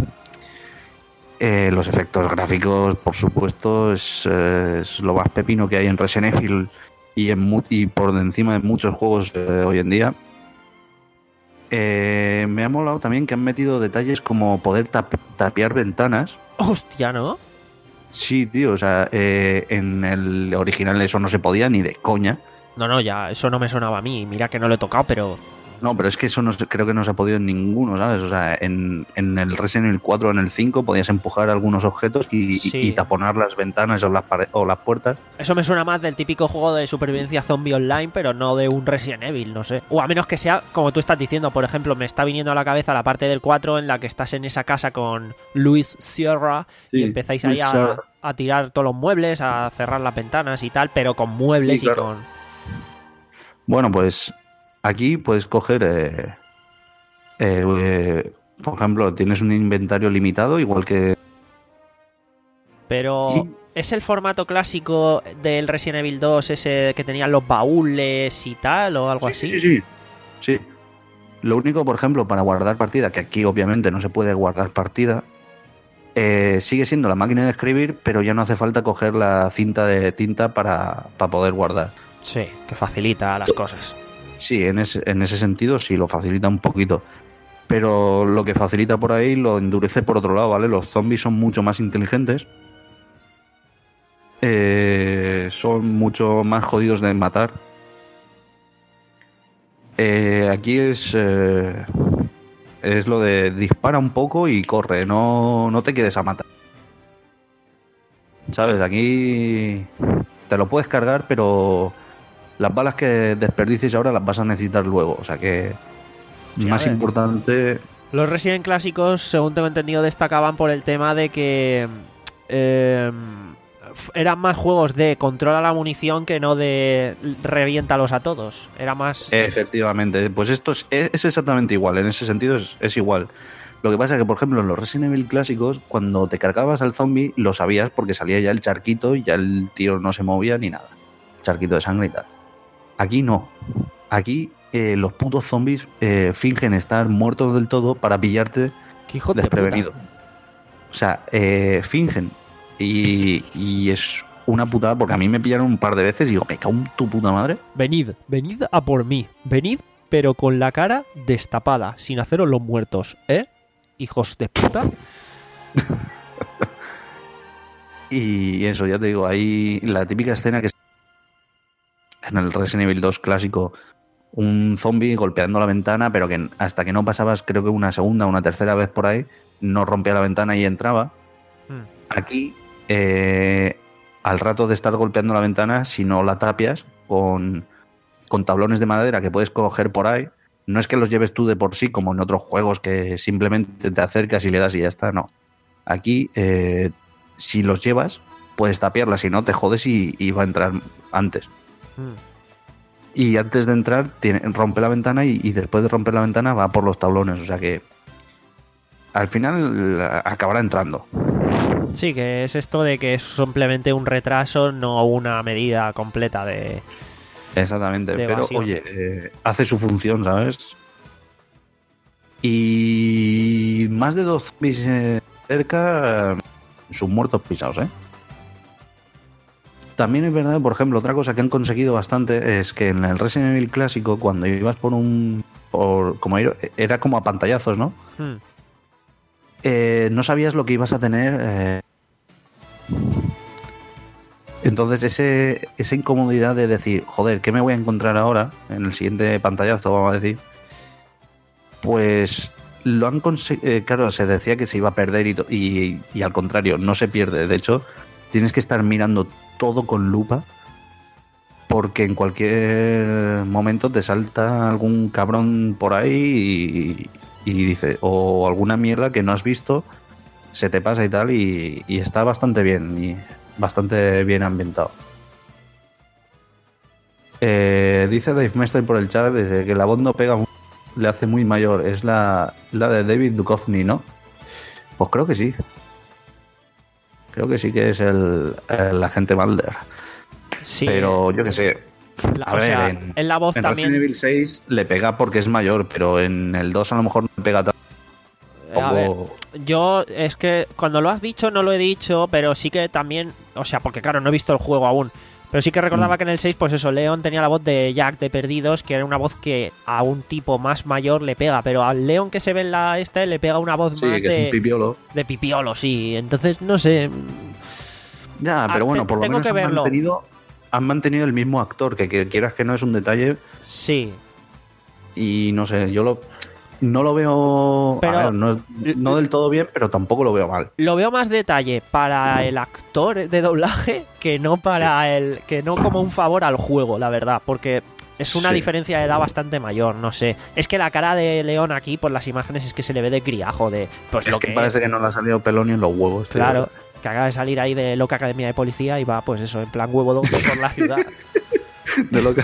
eh, los efectos gráficos, por supuesto, es, eh, es lo más pepino que hay en Resident Evil y, en mu- y por encima de muchos juegos eh, hoy en día. Eh, me ha molado también que han metido detalles como poder tap- tapiar ventanas. Hostia, ¿no? Sí, tío, o sea, eh, en el original eso no se podía ni de coña. No, no, ya, eso no me sonaba a mí. Mira que no lo he tocado, pero... No, pero es que eso no, se- creo que no se ha podido en ninguno, ¿sabes? O sea, en, en el Resident Evil cuatro o en el cinco podías empujar algunos objetos y, Sí. y taponar las ventanas o las, pare- o las puertas. Eso me suena más del típico juego de supervivencia zombie online, pero no de un Resident Evil, no sé. O a menos que sea, como tú estás diciendo, por ejemplo, me está viniendo a la cabeza la parte del cuatro en la que estás en esa casa con Luis Sierra y Sí, empezáis ahí Luis a, Sierra. a tirar todos los muebles, a cerrar las ventanas y tal, pero con muebles Sí, claro. y con... Bueno, pues aquí puedes coger, eh, eh, eh, por ejemplo, tienes un inventario limitado, igual que... Pero... Y- ¿Es el formato clásico del Resident Evil dos ese que tenían los baúles y tal o algo así? Sí, sí, sí. Sí. Lo único, por ejemplo, para guardar partida, que aquí obviamente no se puede guardar partida, eh, sigue siendo la máquina de escribir, pero ya no hace falta coger la cinta de tinta para, para poder guardar. Sí, que facilita las cosas. Sí, en ese, en ese sentido sí, lo facilita un poquito. Pero lo que facilita por ahí lo endurece por otro lado, ¿vale? Los zombies son mucho más inteligentes. Eh, son mucho más jodidos de matar. Eh, aquí es eh, es lo de dispara un poco y corre, no, no te quedes a matar. ¿Sabes? Aquí te lo puedes cargar, pero las balas que desperdicies ahora las vas a necesitar luego. O sea que Sí, a más ver. importante... Los Resident clásicos, según tengo entendido, destacaban por el tema de que eh, eran más juegos de controla la munición que no de reviéntalos a todos. Era más... Efectivamente, pues esto es, es exactamente igual, en ese sentido es, es igual. Lo que pasa es que, por ejemplo, en los Resident Evil clásicos, cuando te cargabas al zombie, lo sabías porque salía ya el charquito y ya el tío no se movía ni nada. El charquito de sangre y tal. Aquí no. Aquí eh, los putos zombies eh, fingen estar muertos del todo para pillarte ¡Qué hijo de desprevenido. puta! O sea, eh, fingen. Y, y es una putada porque a mí me pillaron un par de veces y digo, me cago en tu puta madre. Venid, venid a por mí. Venid, pero con la cara destapada, sin haceros los muertos, ¿eh? Hijos de puta. Y eso, ya te digo, hay la típica escena que es en el Resident Evil dos clásico, un zombie golpeando la ventana, pero que hasta que no pasabas, creo que una segunda o una tercera vez por ahí, no rompía la ventana y entraba. Hmm. Aquí, eh, al rato de estar golpeando la ventana, si no la tapias con, con tablones de madera que puedes coger por ahí, no es que los lleves tú de por sí, como en otros juegos que simplemente te acercas y le das y ya está, no. Aquí, eh, si los llevas, puedes tapiarla, si no te jodes y, y va a entrar antes. Hmm. Y antes de entrar, tiene, rompe la ventana y, y después de romper la ventana va por los tablones. O sea que al final acabará entrando. Sí, que es esto de que es simplemente un retraso, no una medida completa de... Exactamente. De Pero evasión. oye, eh, hace su función, ¿sabes? Y más de dos zombies eh, cerca, eh, sus muertos pisados, ¿eh? También es verdad, por ejemplo, otra cosa que han conseguido bastante es que en el Resident Evil clásico, cuando ibas por un... Por, como ir- era como a pantallazos, ¿no? Hmm. Eh, no sabías lo que ibas a tener. eh. Entonces, ese, esa incomodidad de decir, joder, ¿qué me voy a encontrar ahora? En el siguiente pantallazo, vamos a decir. Pues lo han conseguido. Claro, se decía que se iba a perder y, to- y, y al contrario, no se pierde. De hecho, tienes que estar mirando todo con lupa. Porque en cualquier momento te salta algún cabrón por ahí y, y dice, o alguna mierda que no has visto, se te pasa y tal, y, y está bastante bien, y bastante bien ambientado. Eh, dice Dave Mestre por el chat desde que la voz no pega, le hace muy mayor. Es la, la de David Duchovny, ¿no? Pues creo que sí. Creo que sí que es el, el agente Mulder. Sí. Pero yo qué sé. La- A o ver, sea, en, en la voz en también. Resident Evil seis le pega porque es mayor, pero en el dos a lo mejor no le pega tanto. Eh, a ver, yo es que cuando lo has dicho no lo he dicho, pero sí que también, o sea, porque claro, no he visto el juego aún, pero sí que recordaba Mm. que en el seis, pues eso, Leon tenía la voz de Jack de Perdidos, que era una voz que a un tipo más mayor le pega, pero al Leon que se ve en la este le pega una voz Sí, más que es un de, pipiolo. de pipiolo, sí. Entonces, no sé. Ya, Ah, pero bueno, te- por lo tengo menos que han verlo. mantenido, han mantenido el mismo actor, que, que quieras que no es un detalle. Sí. Y no sé, yo lo no lo veo. Pero- a ver, no, es- no del todo bien, pero tampoco lo veo mal. Lo veo más detalle para el actor de doblaje que no para el. que no como un favor al juego, la verdad. Porque es una Sí. diferencia de edad bastante mayor, no sé. Es que la cara de León aquí, por las imágenes, es que se le ve de criajo, de. Pues Es lo que, que parece es. que no le ha salido pelón ni en los huevos. tío. Claro, O sea, que acaba de salir ahí de Loca Academia de Policía y va, pues eso, en plan huevo doble por la ciudad. de lo que.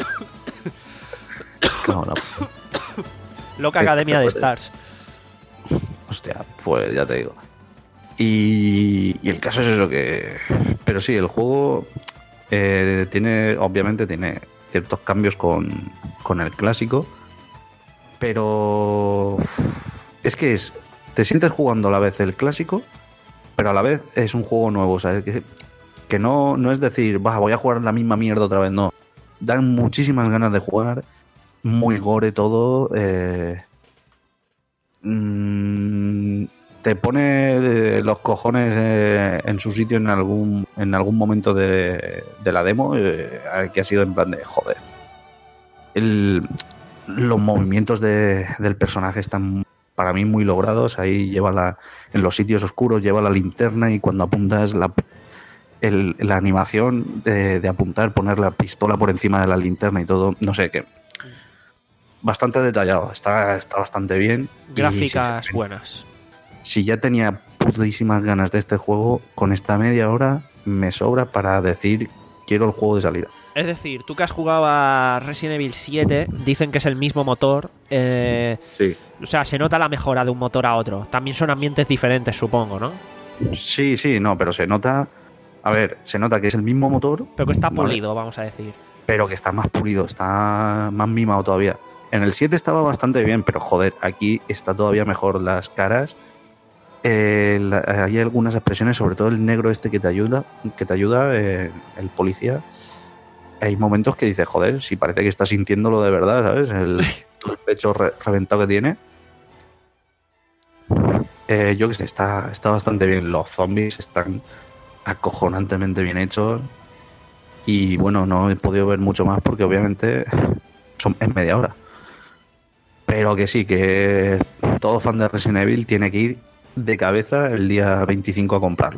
No, no. Loca Eh, Academia de pues, Stars. Hostia, pues ya te digo. Y, y el caso es eso que... Pero sí, el juego eh, tiene, obviamente tiene ciertos cambios con, con el clásico, pero es que es, te sientes jugando a la vez el clásico, pero a la vez es un juego nuevo, ¿sabes? Que, que no, no es decir, va, voy a jugar la misma mierda otra vez, no. Dan muchísimas ganas de jugar, muy gore todo, eh, mm, te pone eh, los cojones eh, en su sitio en algún en algún momento de, de la demo, eh, que ha sido en plan de joder. El, los movimientos de, del personaje están para mí muy logrados. Ahí lleva la, en los sitios oscuros lleva la linterna y cuando apuntas la, el, la animación de, de apuntar, poner la pistola por encima de la linterna y todo, no sé qué. Bastante detallado, está, está bastante bien. Y Gráficas si, buenas. si ya tenía putísimas ganas de este juego, con esta media hora me sobra para decir quiero el juego de salida. Es decir, tú que has jugado a Resident Evil siete, dicen que es el mismo motor. Eh, Sí. o sea, se nota la mejora de un motor a otro. También son ambientes diferentes, supongo, ¿no? Sí, sí, no, pero se nota. A ver, se nota que es el mismo motor, Pero que está Vale. pulido, vamos a decir. pero que está más pulido, está más mimado todavía. En el siete estaba bastante bien, pero joder, aquí está todavía mejor las caras. Eh, la- hay algunas expresiones, sobre todo el negro este que te ayuda, que te ayuda, eh, el policía. Hay momentos que dices, joder, si parece que está sintiéndolo de verdad, ¿sabes? El, todo el pecho re- reventado que tiene. Eh, yo qué sé, está, está bastante bien. Los zombies están acojonantemente bien hechos. Y bueno, no he podido ver mucho más porque obviamente son, es media hora. Pero que sí, que todo fan de Resident Evil tiene que ir de cabeza el día veinticinco a comprarlo.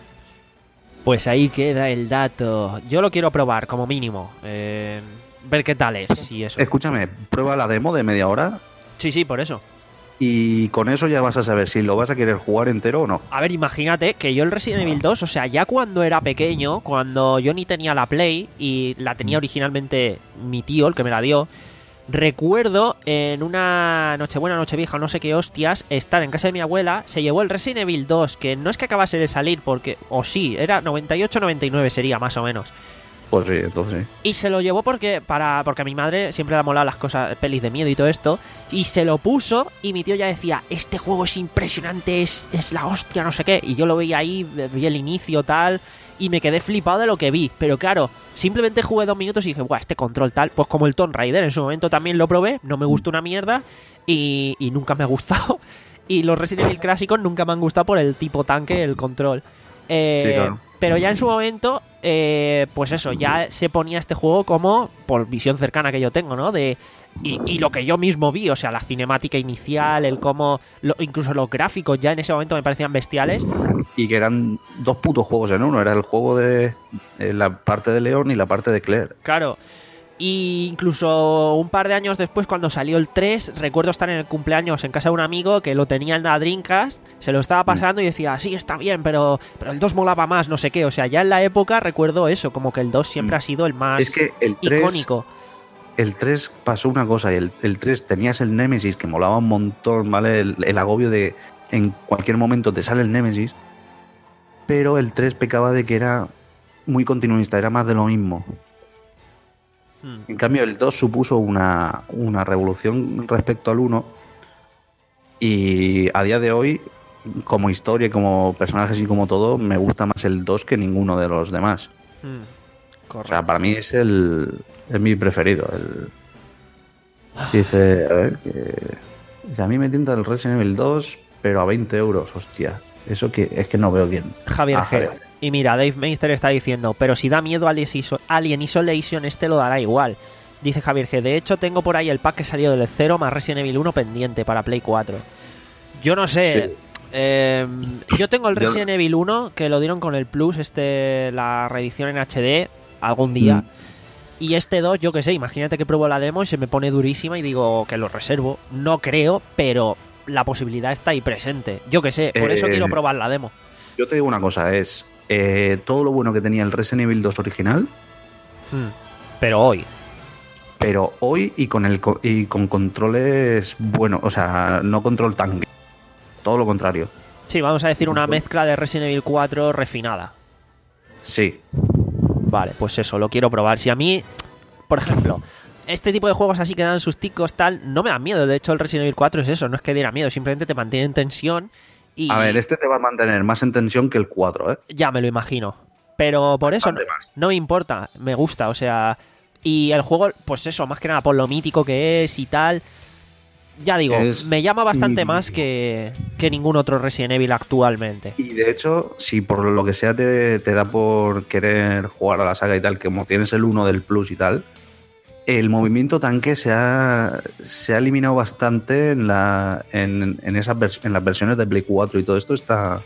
Pues ahí queda el dato. Yo lo quiero probar, como mínimo. Eh, ver qué tal es y eso. Escúchame, prueba la demo de media hora Sí, sí, por eso. y con eso ya vas a saber si lo vas a querer jugar entero o no. A ver, imagínate que yo el Resident Evil dos, o sea, ya cuando era pequeño, cuando yo ni tenía la Play y la tenía originalmente mi tío, el que me la dio, recuerdo en una Nochebuena, Nochevieja, no sé qué hostias, estar en casa de mi abuela, se llevó el Resident Evil dos, que no es que acabase de salir, porque, o sí, era noventa y ocho noventa y nueve sería más o menos. Pues sí, entonces sí. Y se lo llevó porque para porque a mi madre siempre le ha molado las cosas, pelis de miedo y todo esto. Y se lo puso y mi tío ya decía, este juego es impresionante, es, es la hostia, no sé qué. Y yo lo veía ahí, vi el inicio tal, y me quedé flipado de lo que vi. Pero claro, simplemente jugué dos minutos y dije, buah, este control tal. Pues como el Tomb Raider, en su momento también lo probé, no me gustó una mierda y, y nunca me ha gustado. Y los Resident Evil clásicos nunca me han gustado por el tipo tanque, el control. Eh, Sí, claro. Pero ya en su momento, eh, pues eso, ya se ponía este juego como, por visión cercana que yo tengo, ¿no? De y, y lo que yo mismo vi, o sea, la cinemática inicial, el cómo, lo- incluso los gráficos ya en ese momento me parecían bestiales. Y que eran dos putos juegos en uno. Era el juego de, de la parte de Leon y la parte de Claire. Claro. Y incluso un par de años después, cuando salió el tres, recuerdo estar en el cumpleaños en casa de un amigo que lo tenía en la Dreamcast, se lo estaba pasando y decía, sí, está bien, pero, pero el dos molaba más, no sé qué. O sea, ya en la época recuerdo eso, como que el dos siempre ha sido el más Es que el tres, icónico. el tres pasó una cosa. El, el tres tenías el Nemesis que molaba un montón, ¿vale? El, el agobio de en cualquier momento te sale el Nemesis. Pero el tres pecaba de que era muy continuista, era más de lo mismo. Hmm. En cambio, el dos supuso una, una revolución respecto al uno. Y a día de hoy, como historia, como personajes y como todo, me gusta más el dos que ninguno de los demás. Hmm. O Correcto. sea, para mí es el es mi preferido. El... Dice, a ver, que... Dice, a mí me tienta el Resident Evil dos, pero a veinte euros, hostia. Eso que es que no veo bien. Javier Ah, G. Javier. Y mira, Dave Meister está diciendo, pero si da miedo Alien Iso- Alien Isolation, este lo dará igual. Dice Javier G. De hecho, tengo por ahí el pack que salió del cero más Resident Evil uno pendiente para Play cuatro. Yo no sé. Sí. eh, yo tengo el Yo- Resident Evil uno que lo dieron con el Plus, este la reedición en H D, algún día. Mm. Y este dos, yo que sé, imagínate que pruebo la demo y se me pone durísima y digo que lo reservo. No creo, pero la posibilidad está ahí presente. Yo que sé, por eso Eh, quiero probar la demo. Yo te digo una cosa, es eh, todo lo bueno que tenía el Resident Evil dos original, Hmm. Pero hoy. pero hoy y con el co- y con controles buenos, o sea, no control tanque, todo lo contrario. Sí, vamos a decir una mezcla de Resident Evil cuatro refinada. Sí, Vale, pues eso, lo quiero probar. Si a mí, por ejemplo, este tipo de juegos así que dan sus ticos, tal, no me dan miedo. De hecho, el Resident Evil cuatro es eso, no es que diera miedo, simplemente te mantiene en tensión y a ver, este te va a mantener más en tensión que el cuatro, ¿eh? ya me lo imagino. Pero por eso no, Bastante más. no me importa, me gusta, o sea... Y el juego, pues eso, más que nada por lo mítico que es y tal... Ya digo, Es- me llama bastante mm. más que, que ningún otro Resident Evil actualmente. Y de hecho, si por lo que sea te, te da por querer jugar a la saga y tal, que como tienes el uno del Plus y tal, el movimiento tanque se ha, se ha eliminado bastante en, la, en, en, esas vers- en las versiones de Play cuatro y todo esto está...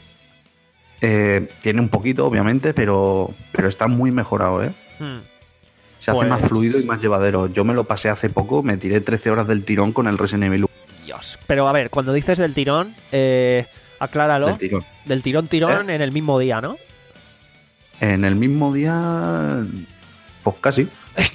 eh, tiene un poquito, obviamente, pero, pero está muy mejorado, ¿eh? Hmm. Se hace Pues- más fluido y más llevadero. Yo me lo pasé hace poco, me tiré trece horas del tirón con el Resident Evil Dios. Pero a ver, cuando dices del tirón, eh, acláralo. del tirón. Del tirón tirón ¿Eh? en el mismo día, ¿no? En el mismo día, pues casi.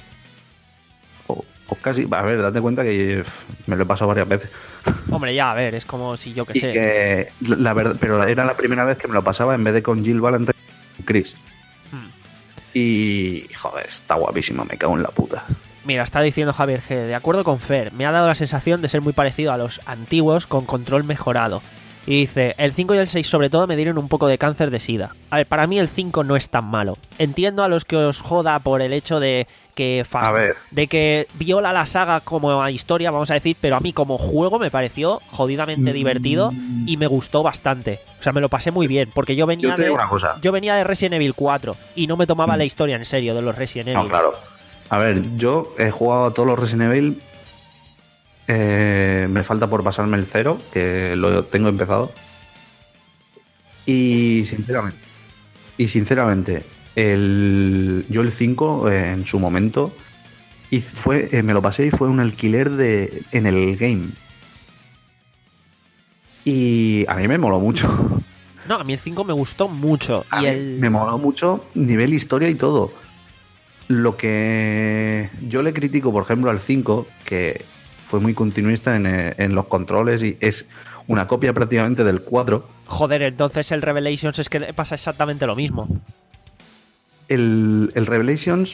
O- Pues casi. A ver, date cuenta que uf, me lo he pasado varias veces. Hombre, ya, a ver, es como si yo que Y sé. que, la verdad, pero era la primera vez que me lo pasaba en vez de con Jill Valentine, con Chris. Hmm. Y, joder, está guapísimo, me cago en la puta. Mira, está diciendo Javier G. De acuerdo con Fer, me ha dado la sensación de ser muy parecido a los antiguos con control mejorado. Y dice, el cinco y el seis sobre todo me dieron un poco de cáncer de sida. A ver, para mí el cinco no es tan malo. Entiendo a los que os joda por el hecho de que fast- A ver. de que viola la saga como a historia, vamos a decir, pero a mí como juego me pareció jodidamente Mm. divertido y me gustó bastante. O sea, me lo pasé muy bien, porque yo venía Yo te de digo una cosa. yo venía de Resident Evil cuatro y no me tomaba Mm. la historia en serio de los Resident Evil. No, claro. A ver, yo he jugado a todos los Resident Evil. Eh, me falta por pasarme el cero, que lo tengo empezado. Y sinceramente, y sinceramente, el, yo el cinco eh, en su momento y fue, eh, me lo pasé y fue un alquiler de en el game. Y a mí me moló mucho. No, a mí el cinco me gustó mucho. A y mí el... me moló mucho nivel historia y todo. Lo que yo le critico, por ejemplo, al cinco, que fue muy continuista en, eh, en los controles y es una copia prácticamente del cuatro. Joder, entonces el Revelations es que le pasa exactamente lo mismo. El, el Revelations.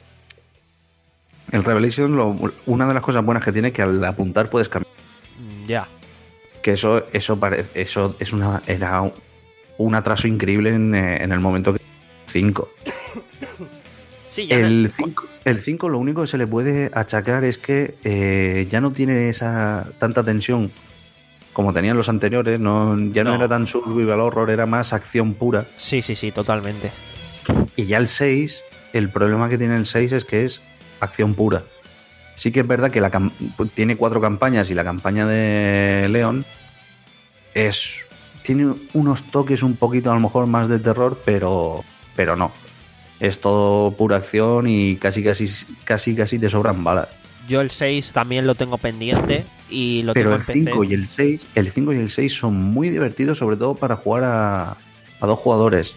El Revelations, lo- una de las cosas buenas que tiene es que al apuntar puedes cambiar. Mm, Ya. Que eso, eso parece, eso es una, era un, un atraso increíble en, eh, en el momento que cinco. Sí, ya en el- El cinco, el cinco lo único que se le puede achacar es que eh, ya no tiene esa tanta tensión como tenían los anteriores, no, ya no, No. era tan survival horror, era más acción pura. Sí, sí, sí, totalmente. Y ya el seis, el problema que tiene el seis es que es acción pura. Sí que es verdad que la cam- tiene cuatro campañas y la campaña de Leon es tiene unos toques un poquito a lo mejor más de terror, pero pero no. Es todo pura acción y casi casi casi casi te sobran balas. Yo el seis también lo tengo pendiente y lo Pero tengo el en P C. cinco y el seis, el cinco y el seis son muy divertidos, sobre todo para jugar a, a dos jugadores.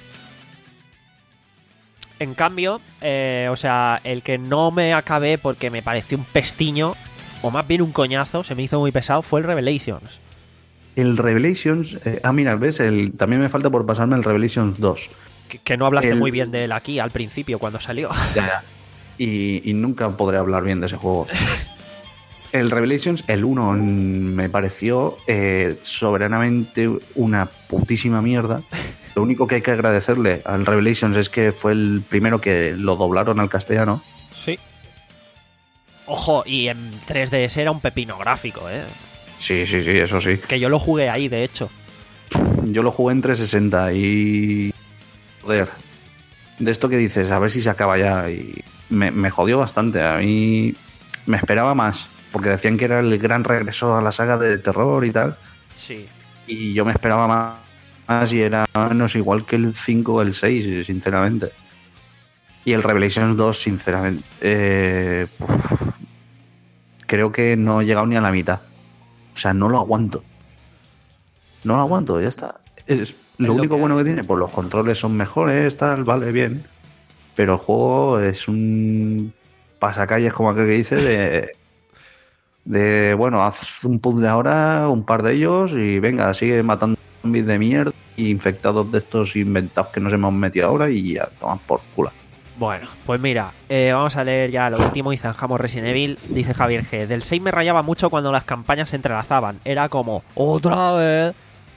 En cambio, eh, o sea, el que no me acabé porque me pareció un pestiño, o más bien un coñazo, se me hizo muy pesado, fue el Revelations. El Revelations, eh, ah mira, ves, el, también me falta por pasarme el Revelations dos. Que, que no hablaste El- muy bien de él aquí al principio, cuando salió. Ya, ya. Y, y nunca podré hablar bien de ese juego. El Revelations, el uno, me pareció eh, soberanamente una putísima mierda. Lo único que hay que agradecerle al Revelations es que fue el primero que lo doblaron al castellano. Sí. Ojo, y en tres D S era un pepino gráfico, ¿eh? Sí, sí, sí, eso sí. Que yo lo jugué ahí, de hecho. Yo lo jugué en trescientos sesenta y... Joder. De esto que dices, a ver si se acaba ya. Y me, me jodió bastante. A mí me esperaba más. Porque decían que era el gran regreso a la saga de terror y tal. Sí. Y yo me esperaba más, más y era menos igual que el cinco o el seis, sinceramente. Y el Revelations dos, sinceramente, eh, uf, creo que no he llegado ni a la mitad. O sea, no lo aguanto. No lo aguanto, ya está. Es, lo lo único que bueno hay. que tiene, pues los controles son mejores, tal, vale, bien. Pero el juego es un pasacalles, como aquel que dice, de... De, bueno, haz un puzzle ahora, un par de ellos y venga, sigue matando zombies de mierda y infectados de estos inventados que nos hemos metido ahora y ya toman por culo. Bueno, pues mira, eh, vamos a leer ya lo último y zanjamos Resident Evil. Dice Javier G. Del seis me rayaba mucho cuando las campañas se entrelazaban. Era como, ¡otra vez!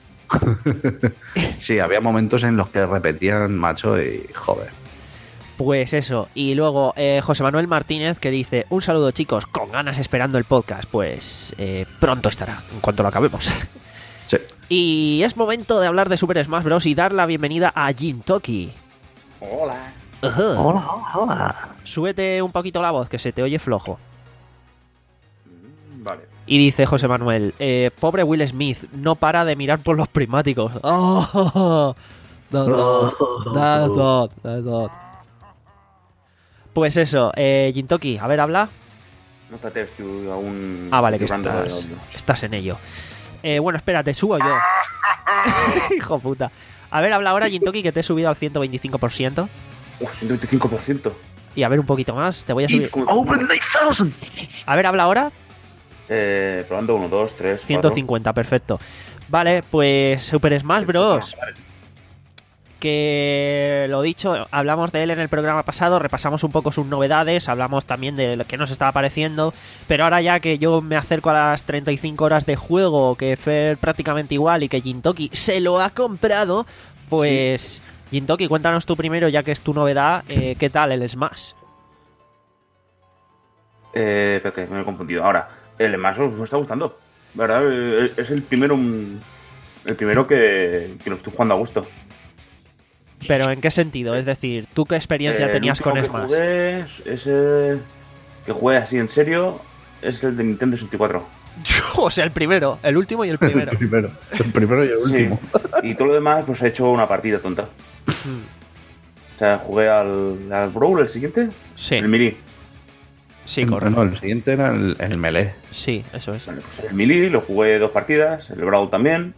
Sí, había momentos en los que repetían, macho, y joder. Pues eso, y luego eh, José Manuel Martínez que dice: un saludo chicos, con ganas esperando el podcast. Pues eh, pronto estará, en cuanto lo acabemos. Sí. Y es momento de hablar de Super Smash Bros. Y dar la bienvenida a Jintoki. Hola. Ajá. Hola, hola, hola. Súbete un poquito la voz, que se te oye flojo. Vale. Y dice José Manuel: eh, pobre Will Smith, no para de mirar por los prismáticos. Oh, that's odd, that's odd, that's odd. Pues eso, eh, Jintoki, a ver, habla. No te estoy aún. Ah, vale, que estoy hablando estás, de audio. estás en ello. Eh, bueno, espérate, subo yo. Hijo puta. A ver, habla ahora, Jintoki, que te he subido al ciento veinticinco por ciento. Uf, ciento veinticinco por ciento. Y a ver un poquito más, te voy a subir. It's over nine thousand. A ver, habla ahora. Eh, probando uno, dos, tres, ciento cincuenta, perfecto. Vale, pues Super Smash Bros. Que lo dicho, hablamos de él en el programa pasado, repasamos un poco sus novedades, hablamos también de lo que nos estaba pareciendo, pero ahora ya que yo me acerco a las treinta y cinco horas de juego, que fue prácticamente igual y que Jintoki se lo ha comprado, pues sí. Jintoki, cuéntanos tú primero, ya que es tu novedad, eh, ¿qué tal el Smash? Eh, espérate, me he confundido. Ahora, el Smash me está gustando. ¿Verdad? Eh, Es el primero, un- el primero que, que lo estoy jugando a gusto. Pero ¿en qué sentido? Es decir, ¿tú qué experiencia Eh, tenías el con último Smash? que jugué, ese que jugué así en serio es el de Nintendo sesenta y cuatro. O sea, el primero, el último y el primero. El primero. El primero y el último. Sí. Y todo lo demás, pues he hecho una partida tonta. O sea, jugué al, al Brawl, el siguiente, Sí, el Melee. sí, correcto. No, el siguiente era el, el Melee. Sí, eso es. Vale, pues el Melee lo jugué dos partidas, el Brawl también.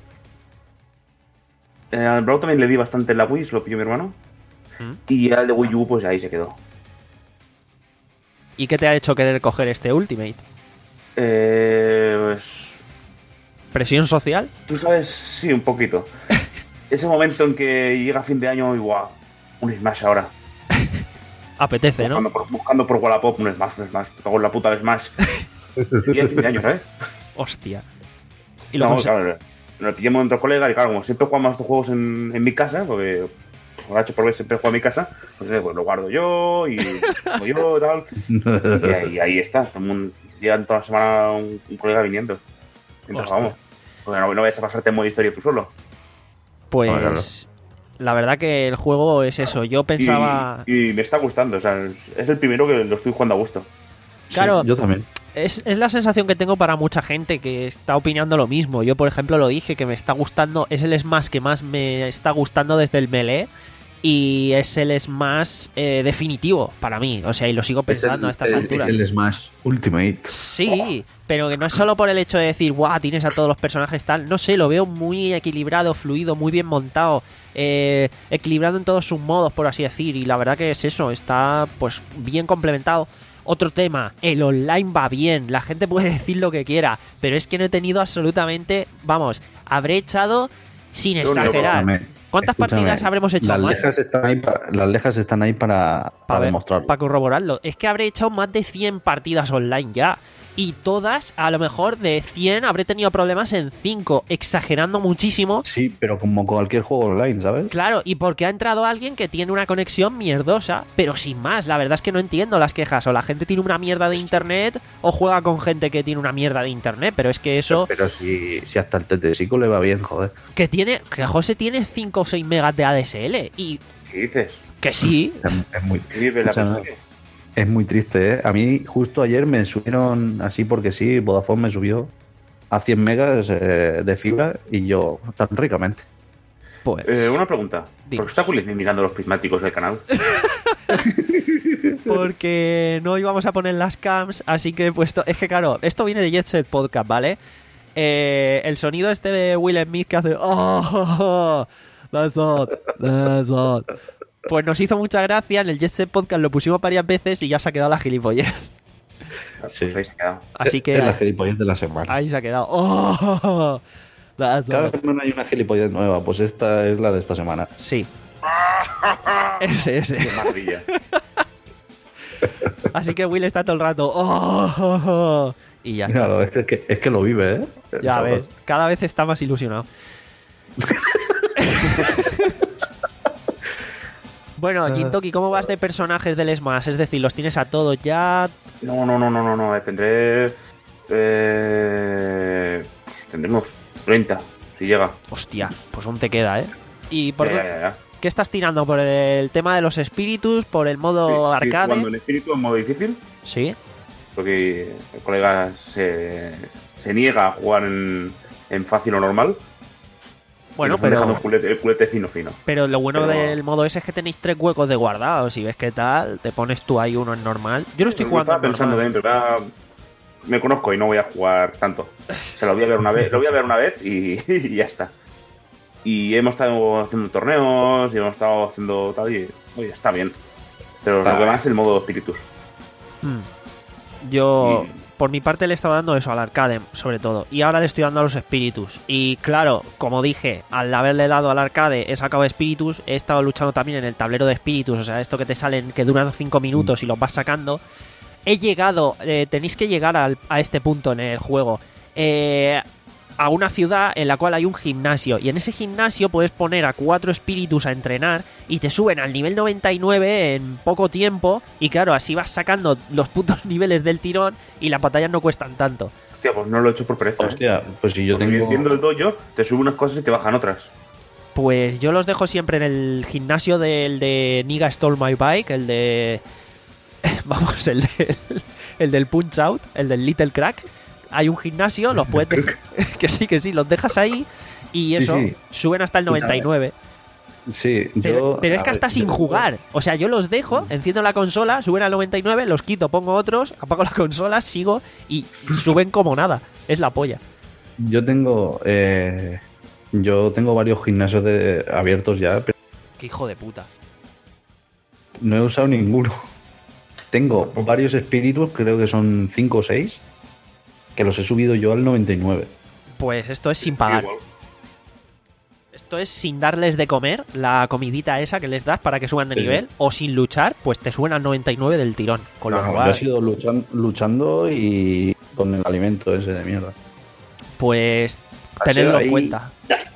Eh, al Brawl también le di bastante en la Wii, se lo pilló mi hermano. ¿Mm? Y al de Wii U, pues ahí se quedó. ¿Y qué te ha hecho querer coger este Ultimate? Eh, pues. ¿Presión social? Tú sabes, sí, un poquito. Ese momento en que llega fin de año y guau, un Smash ahora. Apetece, ¿no? Buscando por, buscando por Wallapop un Smash, un Smash. Cago en la puta del Smash. Y el fin de año, ¿sabes? Hostia. Y lo No, conse- claro, nos pillamos entre colegas y claro, como siempre jugamos estos juegos en, en mi casa, porque por H por B siempre juego en mi casa, pues, eh, pues lo guardo yo y como yo y tal. Y ahí, ahí está. Todo el mundo- Llegan toda la semana un, un colega viniendo. Mientras Hostia. vamos. Porque no, no vayas a pasarte en modo historia tú solo. Pues... Ah, claro. La verdad que el juego es eso. Yo pensaba... Y, y me está gustando. O sea, es, es el primero que lo estoy jugando a gusto. Claro, Sí, yo también. es, es la sensación que tengo para mucha gente que está opinando lo mismo. Yo, por ejemplo, lo dije, que me está gustando... Es el Smash que más me está gustando desde el Melee. Y es el Smash eh, definitivo para mí. O sea, y lo sigo pensando a estas es el, alturas. Es el Smash Ultimate. Sí, pero que no es solo por el hecho de decir, guau, tienes a todos los personajes tal. No sé, lo veo muy equilibrado, fluido, muy bien montado, eh, equilibrado en todos sus modos, por así decir. Y la verdad que es eso, está pues bien complementado. Otro tema, el online va bien, la gente puede decir lo que quiera, pero es que no he tenido absolutamente, vamos, habré echado sin Yo no, exagerar. Escúchame, ¿Cuántas escúchame, partidas habremos echado las mal? lejas están ahí para, las lejas están ahí para, para ver, demostrarlo. para corroborarlo. Es que habré echado más de cien partidas online ya. Y todas, a lo mejor de cien, habré tenido problemas en cinco, exagerando muchísimo. Sí, pero como cualquier juego online, ¿sabes? Claro, y porque ha entrado alguien que tiene una conexión mierdosa, pero sin más. La verdad es que no entiendo las quejas. O la gente tiene una mierda de internet, o juega con gente que tiene una mierda de internet. Pero es que eso... Pero si, si hasta el Tetesico le va bien, joder. Que tiene... Que José tiene cinco o seis megas de A D S L. Y ¿Qué dices? que sí. Es, es muy, ¿Qué vive la escúchame, persona? es muy triste, ¿eh? A mí justo ayer me subieron, así porque sí, Vodafone me subió a cien megas eh, de fibra y yo tan ricamente. Pues... Eh, una pregunta. Dinos. ¿Por qué está Willy mirando los prismáticos del canal? Porque no íbamos a poner las cams, así que he puesto... Es que claro, esto viene de Jet Set Podcast, ¿vale? Eh, el sonido este de Will Smith que hace... Oh, that's hot, that's hot. Pues nos hizo mucha gracia, en el Jet Set Podcast lo pusimos varias veces y ya se ha quedado la gilipollez. Sí. Pues ahí se ha quedado. Así que Es la gilipollez de la semana. ahí se ha quedado. Oh, that's Cada hot. semana hay una gilipollez nueva, pues esta es la de esta semana. Sí. Ese, ese. Qué maravilla. Así que Will está todo el rato... Oh, y ya está. Claro, es que, es que lo vive, ¿eh? Ya Chaval. ves, cada vez está más ilusionado. Bueno, Jintoki, ¿cómo vas de personajes del Smash? Es decir, ¿los tienes a todos ya? No, no, no, no, no, no. Tendré. Eh, tendré unos treinta, si llega. Hostia, pues aún te queda, ¿eh? ¿Y por Ya, qué, ya, ya, ya. qué estás tirando? ¿Por el tema de los espíritus? ¿Por el modo Sí, estoy arcade? jugando en espíritu en modo difícil, Sí. porque el colega se, se niega a jugar en, en fácil o normal. Bueno, Y nos van dejando pero, el culete, el culete fino, fino. pero lo bueno pero- del modo ese es que tenéis tres huecos de guardado. Si ves qué tal, te pones tú ahí uno en normal. Yo no estoy Yo jugando estaba en pensando normal. también, pero ahora me conozco y no voy a jugar tanto. Se lo voy a ver una vez, lo voy a ver una vez y, y ya está. Y hemos estado haciendo torneos y hemos estado haciendo tal y oye, está bien. Pero Está lo que bien. más es el modo espíritus. Hmm. Yo, Y- por mi parte, le he estado dando eso al arcade, sobre todo. Y ahora le estoy dando a los espíritus. Y claro, como dije, al haberle dado al arcade he sacado espíritus. He estado luchando también en el tablero de espíritus. O sea, esto que te salen, que duran cinco minutos y los vas sacando. He llegado, eh, tenéis que llegar al- a este punto en el juego. Eh, a una ciudad en la cual hay un gimnasio. Y en ese gimnasio puedes poner a cuatro espíritus a entrenar y te suben al nivel noventa y nueve en poco tiempo. Y claro, así vas sacando los putos niveles del tirón y las batallas no cuestan tanto. Hostia, pues no lo he hecho por pereza. ¿eh? Hostia, pues si yo Porque tengo... viendo el dojo, te sube unas cosas y te bajan otras. Pues yo los dejo siempre en el gimnasio del de Niga Stole My Bike, el de... Vamos, el, de, el del Punch Out, el del Little Crack. Hay un gimnasio, los puedes dejar... que sí, que sí, los dejas ahí y Sí, eso, sí. suben hasta el noventa y nueve. Sí, Pero, yo... pero es a que ver, hasta sin yo- jugar. O sea, yo los dejo, enciendo la consola, suben al noventa y nueve, los quito, pongo otros, apago la consola, sigo y suben como nada. Es la polla. Yo tengo... eh, yo tengo varios gimnasios de- abiertos ya, pero Qué hijo de puta. no he usado ninguno. Tengo varios espíritus, creo que son cinco o seis, que los he subido yo al noventa y nueve. Pues esto es sin pagar. Igual. Esto es sin darles de comer, la comidita esa que les das para que suban de Sí, sí. nivel, o sin luchar, pues te suben al noventa y nueve del tirón. Con lo No, yo cual, he sido luchan- luchando y con el alimento ese de mierda. pues Ha sido tenedlo en ahí- cuenta.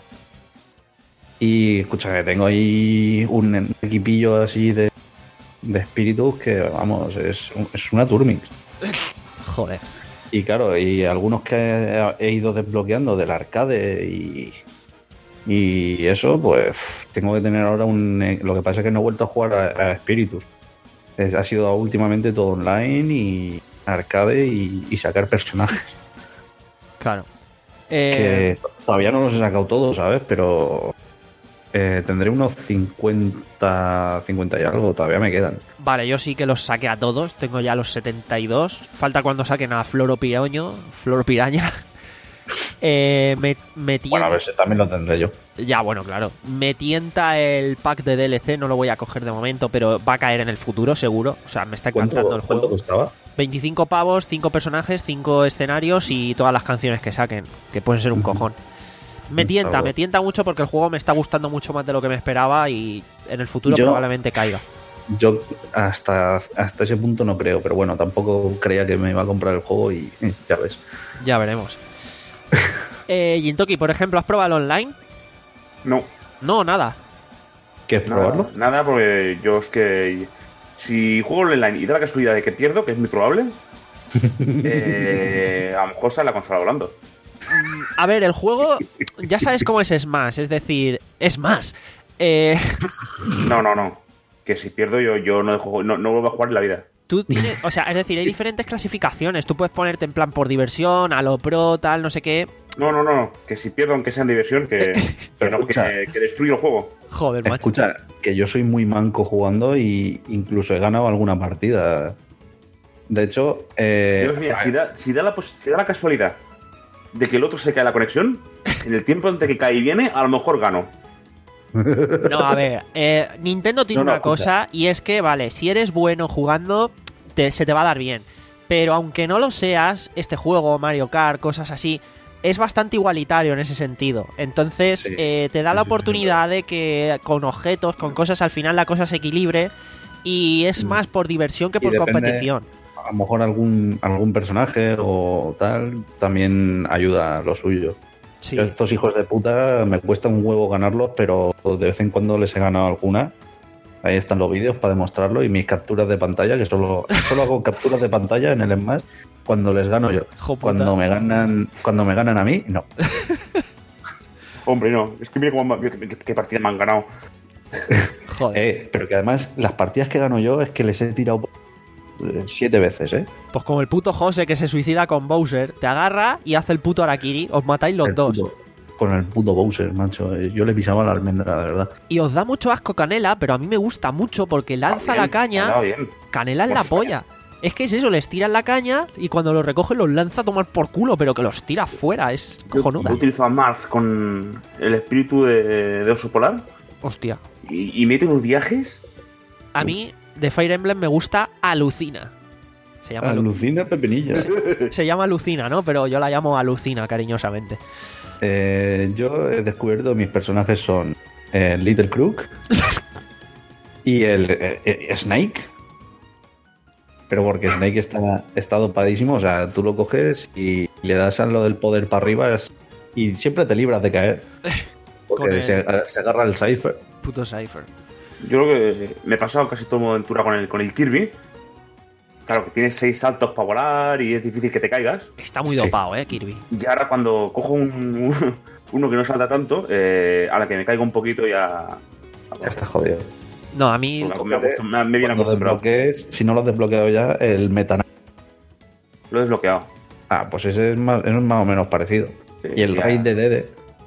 Y escúchame, tengo ahí un equipillo así de, de espíritus que, vamos, es, un- es una Turmix. Joder. Y claro, y algunos que he, he ido desbloqueando del arcade y, y eso, pues tengo que tener ahora un... eh, Lo que pasa es que no he vuelto a jugar a, a Spiritus. Es- ha sido últimamente todo online y arcade y, y sacar personajes. Claro. Eh, Que todavía no los he sacado todos, ¿sabes? Pero eh, tendré unos cincuenta, cincuenta y algo, todavía me quedan. Vale, yo sí que los saqué a todos. Tengo ya los setenta y dos. Falta cuando saquen a Floro Piraño, Floro Piraña. Eh, me, me tienta, Bueno, a ver si también lo tendré yo. ya, bueno, claro. Me tienta el pack de D L C, no lo voy a coger de momento, pero va a caer en el futuro, seguro. O sea, me está encantando ¿Cuánto, el cuánto juego. costaba? veinticinco pavos, cinco personajes, cinco escenarios y todas las canciones que saquen, que pueden ser un cojón. Me tienta, Algo. me tienta mucho porque el juego me está gustando mucho más de lo que me esperaba y en el futuro Yo- probablemente caiga. Yo hasta, hasta ese punto no creo, pero bueno, tampoco creía que me iba a comprar el juego y eh, ya ves. Ya veremos. eh, Gintoki, por ejemplo, ¿has probado el online? No, No, nada. ¿Quieres nada, probarlo? nada, porque yo es que si juego online y da la casualidad de que pierdo, que es muy probable, eh, a lo mejor sale la consola volando. A ver, el juego, ya sabes cómo es Smash, es decir, es más. Eh, No, no, no. Que si pierdo yo, yo no, dejo, no, no vuelvo a jugar en la vida. tú tienes, o sea, es decir, hay diferentes clasificaciones. Tú puedes ponerte en plan por diversión, a lo pro, tal, no sé qué. No, no, no. Que si pierdo, aunque sea en diversión, que, que, no, Escucha. que, que destruye el juego. Joder, macho. Escucha, que yo soy muy manco jugando y incluso he ganado alguna partida. De hecho, eh, Dios mío, si, da, si, da la, pos- si da la casualidad de que el otro se cae la conexión, en el tiempo entre que cae y viene, a lo mejor gano. No, a ver, eh, Nintendo tiene No, no, una escucha. cosa y es que, vale, si eres bueno jugando, te- se te va a dar bien. Pero aunque no lo seas, este juego, Mario Kart, cosas así, es bastante igualitario en ese sentido. Entonces, Sí. eh, te da la Sí, sí, sí, oportunidad de que con objetos, con cosas, al final la cosa se equilibre y es Mm. más por diversión que Y por depende- competición. a lo mejor algún, algún personaje o tal también ayuda a lo suyo. Sí. Yo estos hijos de puta me cuesta un huevo ganarlos, pero de vez en cuando les he ganado alguna. Ahí están los vídeos para demostrarlo y mis capturas de pantalla, que solo, solo hago capturas de pantalla en el Smash cuando les gano yo. Hijo puta. Cuando me ganan, cuando me ganan a mí, no. Hombre, no. Es que mira cómo, qué, qué- qué partida me han ganado. Joder. Eh, pero que además las partidas que gano yo es que les he tirado eh, siete veces, ¿eh? Pues como el puto José que se suicida con Bowser, te agarra y hace el puto Harakiri, os matáis los El dos. puto- con el puto Bowser, macho. Eh, Yo le pisaba la almendra, de verdad. Y os da mucho asco Canela, pero a mí me gusta mucho porque lanza Bien, la caña. andaba bien. Canela es la Pues, polla. Es que es eso, les tiran la caña y cuando los recoge los lanza a tomar por culo, pero que los tira fuera, es Yo, cojonuda. yo utilizo a Marth con el espíritu de, de oso polar Hostia. y, y mete unos viajes. A mí, de Fire Emblem me gusta Alucina. Se llama, Alu- Alucina Pepinilla. se llama Alucina, ¿no? Pero yo la llamo Alucina, cariñosamente. Eh, yo he descubierto mis personajes son eh, Little Crook y el eh, eh, Snake. Pero porque Snake está, está dopadísimo, o sea, tú lo coges y le das a lo del poder para arriba es- y siempre te libras de caer. Con Porque el- se, se agarra el Cypher. Puto Cypher. Yo creo que me he pasado casi toda mi aventura con el, con el Kirby. Claro, que tienes seis saltos para volar y es difícil que te caigas. Está muy Sí. dopado, ¿eh, Kirby? Y ahora cuando cojo un, un- uno que no salta tanto, eh, a la que me caigo un poquito ya... Ya está jodido. No, a mí... Me, acostum- me, me viene Cuando acostumbrado. desbloquees, si no lo has desbloqueado ya, el Meta Lo he desbloqueado. Ah, pues ese es más, es más o menos parecido. Sí, Y el ya. Rey de Dede.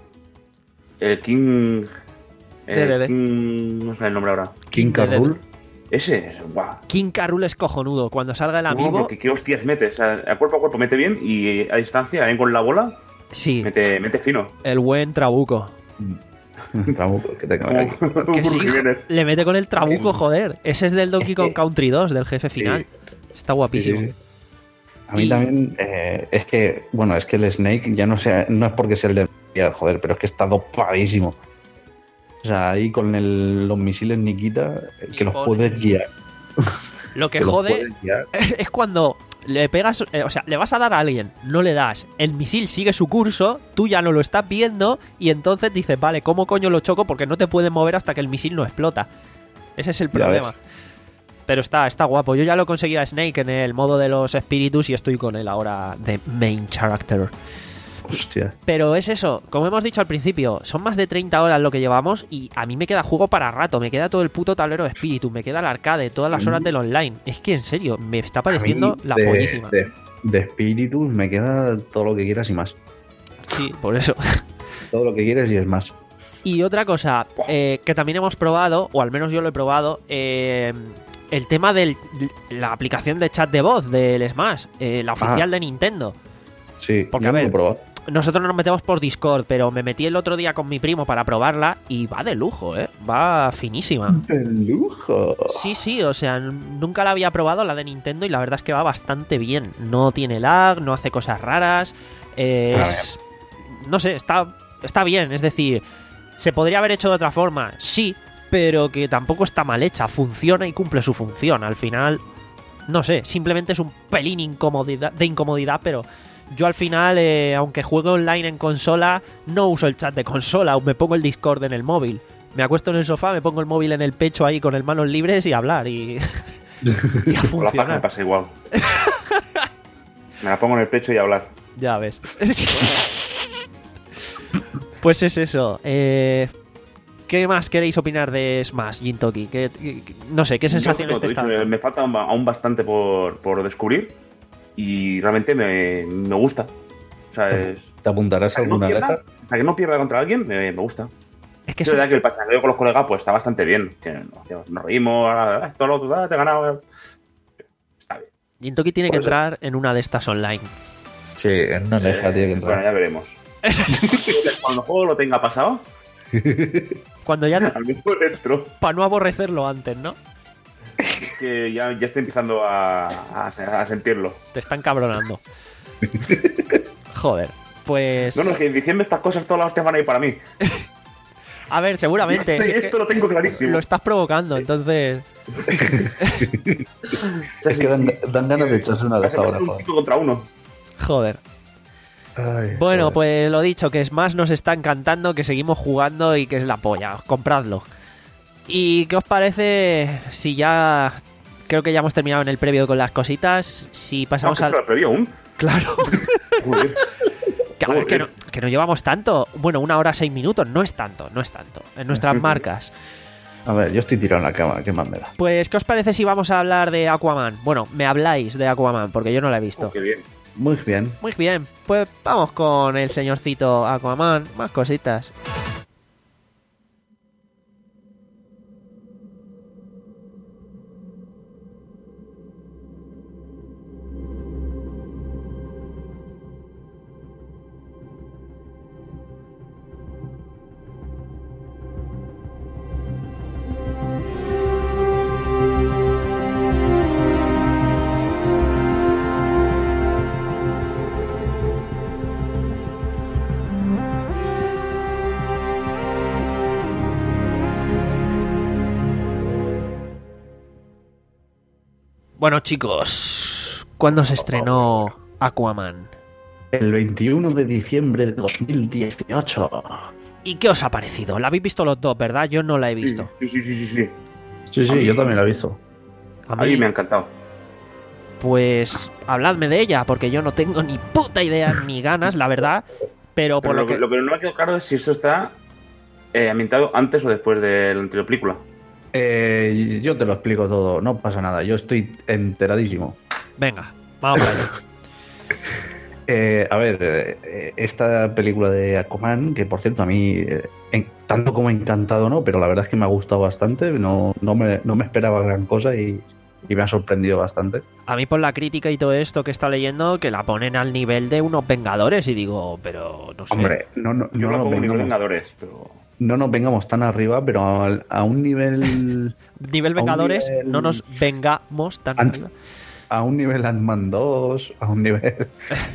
El King... El Dede. King... No sé el nombre ahora. King de Dede. Carrul. Ese es... Guau. King K. Rool es cojonudo. Cuando salga el No, amigo... porque qué hostias mete. O sea, a cuerpo a cuerpo mete bien y a distancia, bien con la bola, Sí, mete, mete fino. el buen Trabuco. Trabuco, que tengo aquí. Que sí, Burro Jiménez. le mete con el Trabuco, joder. Ese es del Donkey Es que- Kong Country dos, del jefe final. Está guapísimo. Sí, sí, sí. A mí Y- también eh, es que, bueno, es que el Snake ya no sea, no es porque sea el de joder, pero es que está dopadísimo. O sea, ahí con el- los misiles Nikita, eh, Y que los pone- puedes guiar. Lo que que los jode puedes guiar. es cuando le pegas, eh, o sea, le vas a dar a alguien, no le das, el misil sigue su curso, tú ya no lo estás viendo y entonces dices, vale, ¿cómo coño lo choco? Porque no te puedes mover hasta que el misil no explota. Ese es el Ya problema. ves. Pero está, está guapo. Yo ya lo conseguí a Snake en el modo de los espíritus y estoy con él ahora de main character. Hostia. Pero es eso, como hemos dicho al principio, son más de treinta horas lo que llevamos y a mí me queda juego para rato, me queda todo el puto tablero de espíritu, me queda el arcade, todas las horas del online. Es que en serio, me está pareciendo A mí, la de, pollísima. De, de espíritus me queda todo lo que quieras y más. Sí, por eso. Todo lo que quieres y es más. Y otra cosa eh, que también hemos probado, o al menos yo lo he probado, eh, el tema de la aplicación de chat de voz del Smash, eh, la oficial de Nintendo. Sí, Porque, yo a no lo ver, he probado. Nosotros nos metemos por Discord, pero me metí el otro día con mi primo para probarla y va de lujo, ¿eh? Va finísima. ¡De lujo! Sí, sí, o sea, n- nunca la había probado la de Nintendo y la verdad es que va bastante bien. No tiene lag, no hace cosas raras. eh, A es- no sé, está está bien, es decir, ¿se podría haber hecho de otra forma? Sí, pero que tampoco está mal hecha, funciona y cumple su función. Al final, no sé, simplemente es un pelín incomodidad, de incomodidad, pero yo al final, eh, aunque juegue online en consola, no uso el chat de consola, me pongo el Discord en el móvil. Me acuesto en el sofá, me pongo el móvil en el pecho ahí con las manos libres y hablar y, y a Con la paja me funcionar. pasa igual. Me la pongo en el pecho y a hablar. Ya ves. Pues es eso. Eh, ¿Qué más queréis opinar de Smash, Gintoki? ¿Qué, qué- no sé, ¿qué sensaciones Yo, te como te he está dicho, dando? me falta aún bastante por, por descubrir y realmente me, me gusta. O sea, es, ¿Te apuntarás a hasta que no alguna de pierda, esas? hasta que no pierda contra alguien, me, me gusta. Es que Es es un- verdad que el pachangueo con los colegas pues está bastante bien. Que nos, nos reímos, ah, esto, lo otro, ah, te he ganado. Está bien. Gintoki tiene que Por eso. entrar en una de estas online. Sí, en una de esas tiene que Eh, bueno, entrar. ya veremos. Cuando el juego lo tenga pasado, Cuando ya, a lo mejor entro. para no aborrecerlo antes, ¿no? Que ya, ya estoy empezando a, a, a sentirlo. Te están cabronando. Joder. Pues... No, no, es que en diciembre estas cosas todas las hostias van a ir para mí. A ver, seguramente. Esto, si es que esto lo tengo clarísimo. lo estás provocando, entonces... Es que dan, dan ganas de echarse una de estas ahora, un joder. cinco contra uno. Joder. Ay, Bueno, joder. pues lo dicho, que Smash nos está encantando, que seguimos jugando y que es la polla. Compradlo. ¿Y qué os parece si ya... Creo que ya hemos terminado en el previo con las cositas. Si pasamos Vamos al... al previo aún. Claro. Joder. Que, a ver, que, no, Joder. que no llevamos tanto. Bueno, una hora seis minutos. No es tanto, no es tanto. En nuestras marcas. A ver, yo estoy tirado en la cama, ¿qué más me da? Pues, ¿qué os parece si vamos a hablar de Aquaman? Bueno, me habláis de Aquaman, porque yo no la he visto. Oh, qué bien. Muy bien. Muy bien, pues vamos con el señorcito Aquaman. Más cositas. Bueno, chicos, ¿cuándo se estrenó Aquaman? El veintiuno de diciembre de dos mil dieciocho. ¿Y qué os ha parecido? La habéis visto los dos, ¿verdad? Yo no la he visto. Sí, sí, sí, sí, sí. Sí, A sí, mí- yo también la he visto. A A mí mí, me ha encantado. pues, habladme de ella, porque yo no tengo ni puta idea ni ganas, la verdad. Pero por Pero lo que... lo que no me ha quedado claro es si esto está eh, ambientado antes o después de la anterior película. Eh, yo te lo explico todo, no pasa nada, yo estoy enteradísimo. Venga, vamos a ver. Eh, a ver, eh, esta película de Aquaman, que por cierto a mí, eh, en- tanto como encantado no, pero la verdad es que me ha gustado bastante, no, no, me, no me esperaba gran cosa y, y me ha sorprendido bastante. A mí por la crítica y todo esto que está leyendo, que la ponen al nivel de unos Vengadores y digo, pero no sé. Hombre, no, no, Yo no, la nos pongo en nivel vengamos, Vengadores, pero. no nos vengamos tan arriba, pero a, a un nivel Nivel a un Vengadores, nivel- no nos vengamos tan Ant- arriba. a un nivel Ant-Man dos, a un nivel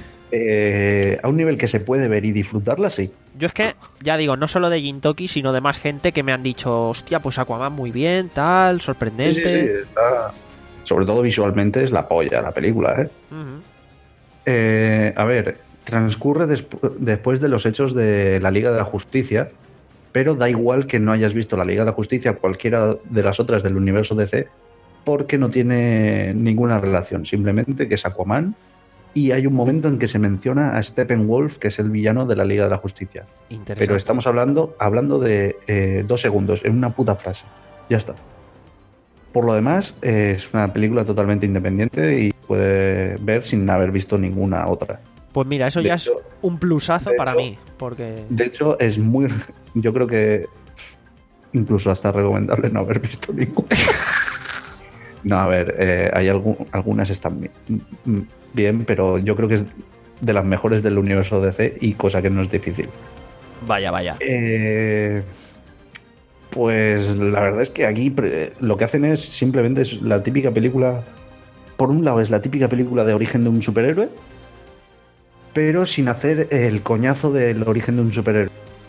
eh, a un nivel que se puede ver y disfrutarla, sí. Yo es que, ya digo, no solo de Gintoki, sino de más gente que me han dicho, hostia, pues Aquaman muy bien, tal, Sí, sorprendente. sí, sí, está- sobre todo visualmente es la polla la película, ¿eh? Ujú. Eh, a ver, transcurre despu- después de los hechos de la Liga de la Justicia, pero da igual que no hayas visto la Liga de la Justicia, cualquiera de las otras del universo D C, porque no tiene ninguna relación, simplemente que es Aquaman, y hay un momento en que se menciona a Steppenwolf, que es el villano de la Liga de la Justicia. Interesante. Pero estamos hablando, hablando de eh, dos segundos, en una puta frase. Ya está. Por lo demás, eh, es una película totalmente independiente y puede ver sin haber visto ninguna otra. Pues mira, eso De ya hecho- es un plusazo de para hecho- mí, porque... De hecho, es muy. Yo creo que incluso hasta recomendable no haber visto ninguna. No, a ver, eh, hay algu- algunas están bien, bien, pero yo creo que es de las mejores del universo D C y cosa que no es difícil. Vaya, vaya. Eh, pues la verdad es que aquí pre- lo que hacen es simplemente es la típica película. Por un lado es la típica película de origen de un superhéroe, pero sin hacer el coñazo del origen de un superhéroe.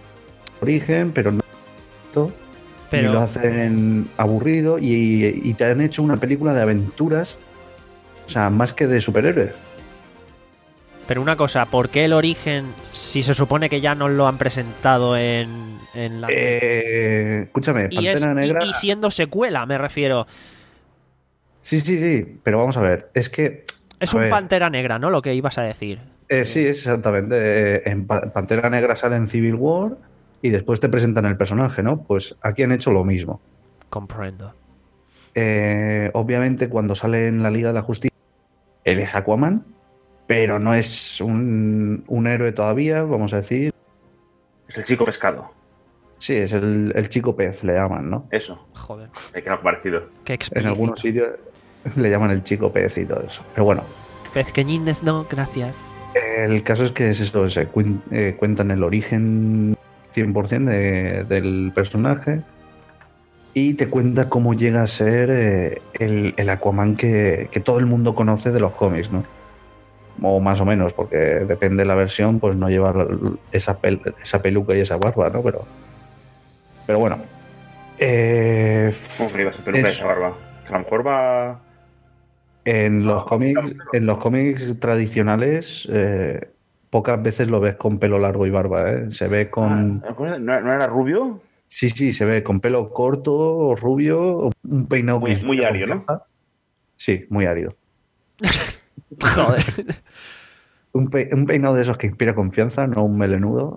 origen, pero no Pero- y lo hacen aburrido y, y te han hecho una película de aventuras, o sea, más que de superhéroes. Pero una cosa, ¿por qué el origen si se supone que ya nos lo han presentado en, en la... Eh, escúchame, y, es- Pantera y- Negra. y siendo secuela, me refiero. Sí, sí, sí, pero vamos a ver, es que. Es a un ver, Pantera Negra, ¿no? Lo que ibas a decir. eh, sí, es exactamente. eh, en Pa- Pantera Negra sale en Civil War y después te presentan el personaje, ¿no? Pues aquí han hecho lo mismo. Comprendo. Eh, obviamente, cuando sale en la Liga de la Justicia, él es Aquaman, pero no es un, un héroe todavía, vamos a decir. Es el chico pescado. Sí, es el, el chico pez, le llaman, ¿no? Eso. Joder, Hay que algo parecido. qué En explícito. algunos sitios le llaman el chico pez y todo eso. Pero bueno, Pezqueñines, no, gracias. el caso es que es eso, se cuen- eh, cuentan el origen cien por ciento de- del personaje y te cuenta cómo llega a ser eh, el, el Aquaman que, que todo el mundo conoce de los cómics, ¿no? O más o menos, porque depende de la versión, pues no lleva esa, pel- esa peluca y esa barba, ¿no? Pero, pero bueno. Eh, ¿Cómo que iba a ser peluca Es- esa barba? Que a lo mejor va. En los Ah, cómics, claro. en los cómics tradicionales, eh, pocas veces lo ves con pelo largo y barba, ¿eh? Se ve con. Ah, ¿no, ¿No era rubio? Sí, sí, se ve con pelo corto, rubio, un peinado Muy- que muy inspira árido, ¿no? confianza. Sí, muy árido. Joder. Un, pe- un peinado de esos que inspira confianza, no un melenudo.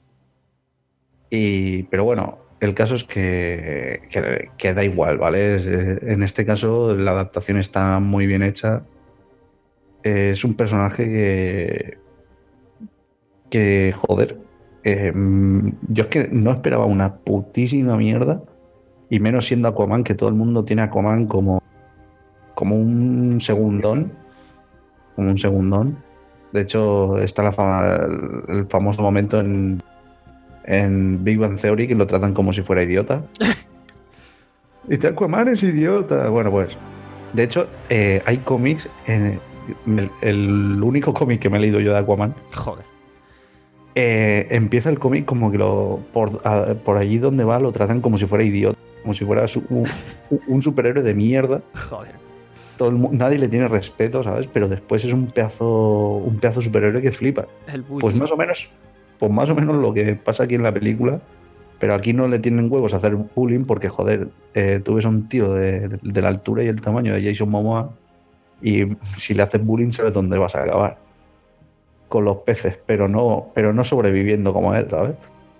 Y, pero bueno, el caso es que, que, que da igual, ¿vale? Es, eh, en este caso la adaptación está muy bien hecha. Es un personaje que, que joder, eh, mm, yo es que no esperaba una putísima mierda, y menos siendo Aquaman, que todo el mundo tiene a Aquaman como, como un segundón, como un segundón. De hecho, está la fama, el, el famoso momento en, en Big Bang Theory que lo tratan como si fuera idiota. Dice, Aquaman es idiota. Bueno, pues, de hecho, eh, hay cómics, en el, el único cómic que me he leído yo de Aquaman, Joder. eh, empieza el cómic como que lo por, a- por allí donde va lo tratan como si fuera idiota, como si fuera su- un, un superhéroe de mierda. Joder. Todo el mu- nadie le tiene respeto, ¿sabes? Pero después es un pedazo, un pedazo superhéroe que flipa. El bullying. Pues más o menos, pues más o menos lo que pasa aquí en la película, pero aquí no le tienen huevos a hacer bullying porque, joder, eh, tú ves a un tío de, de la altura y el tamaño de Jason Momoa y si le haces bullying sabes dónde vas a acabar. Con los peces, pero no, pero no sobreviviendo como él, ¿sabes?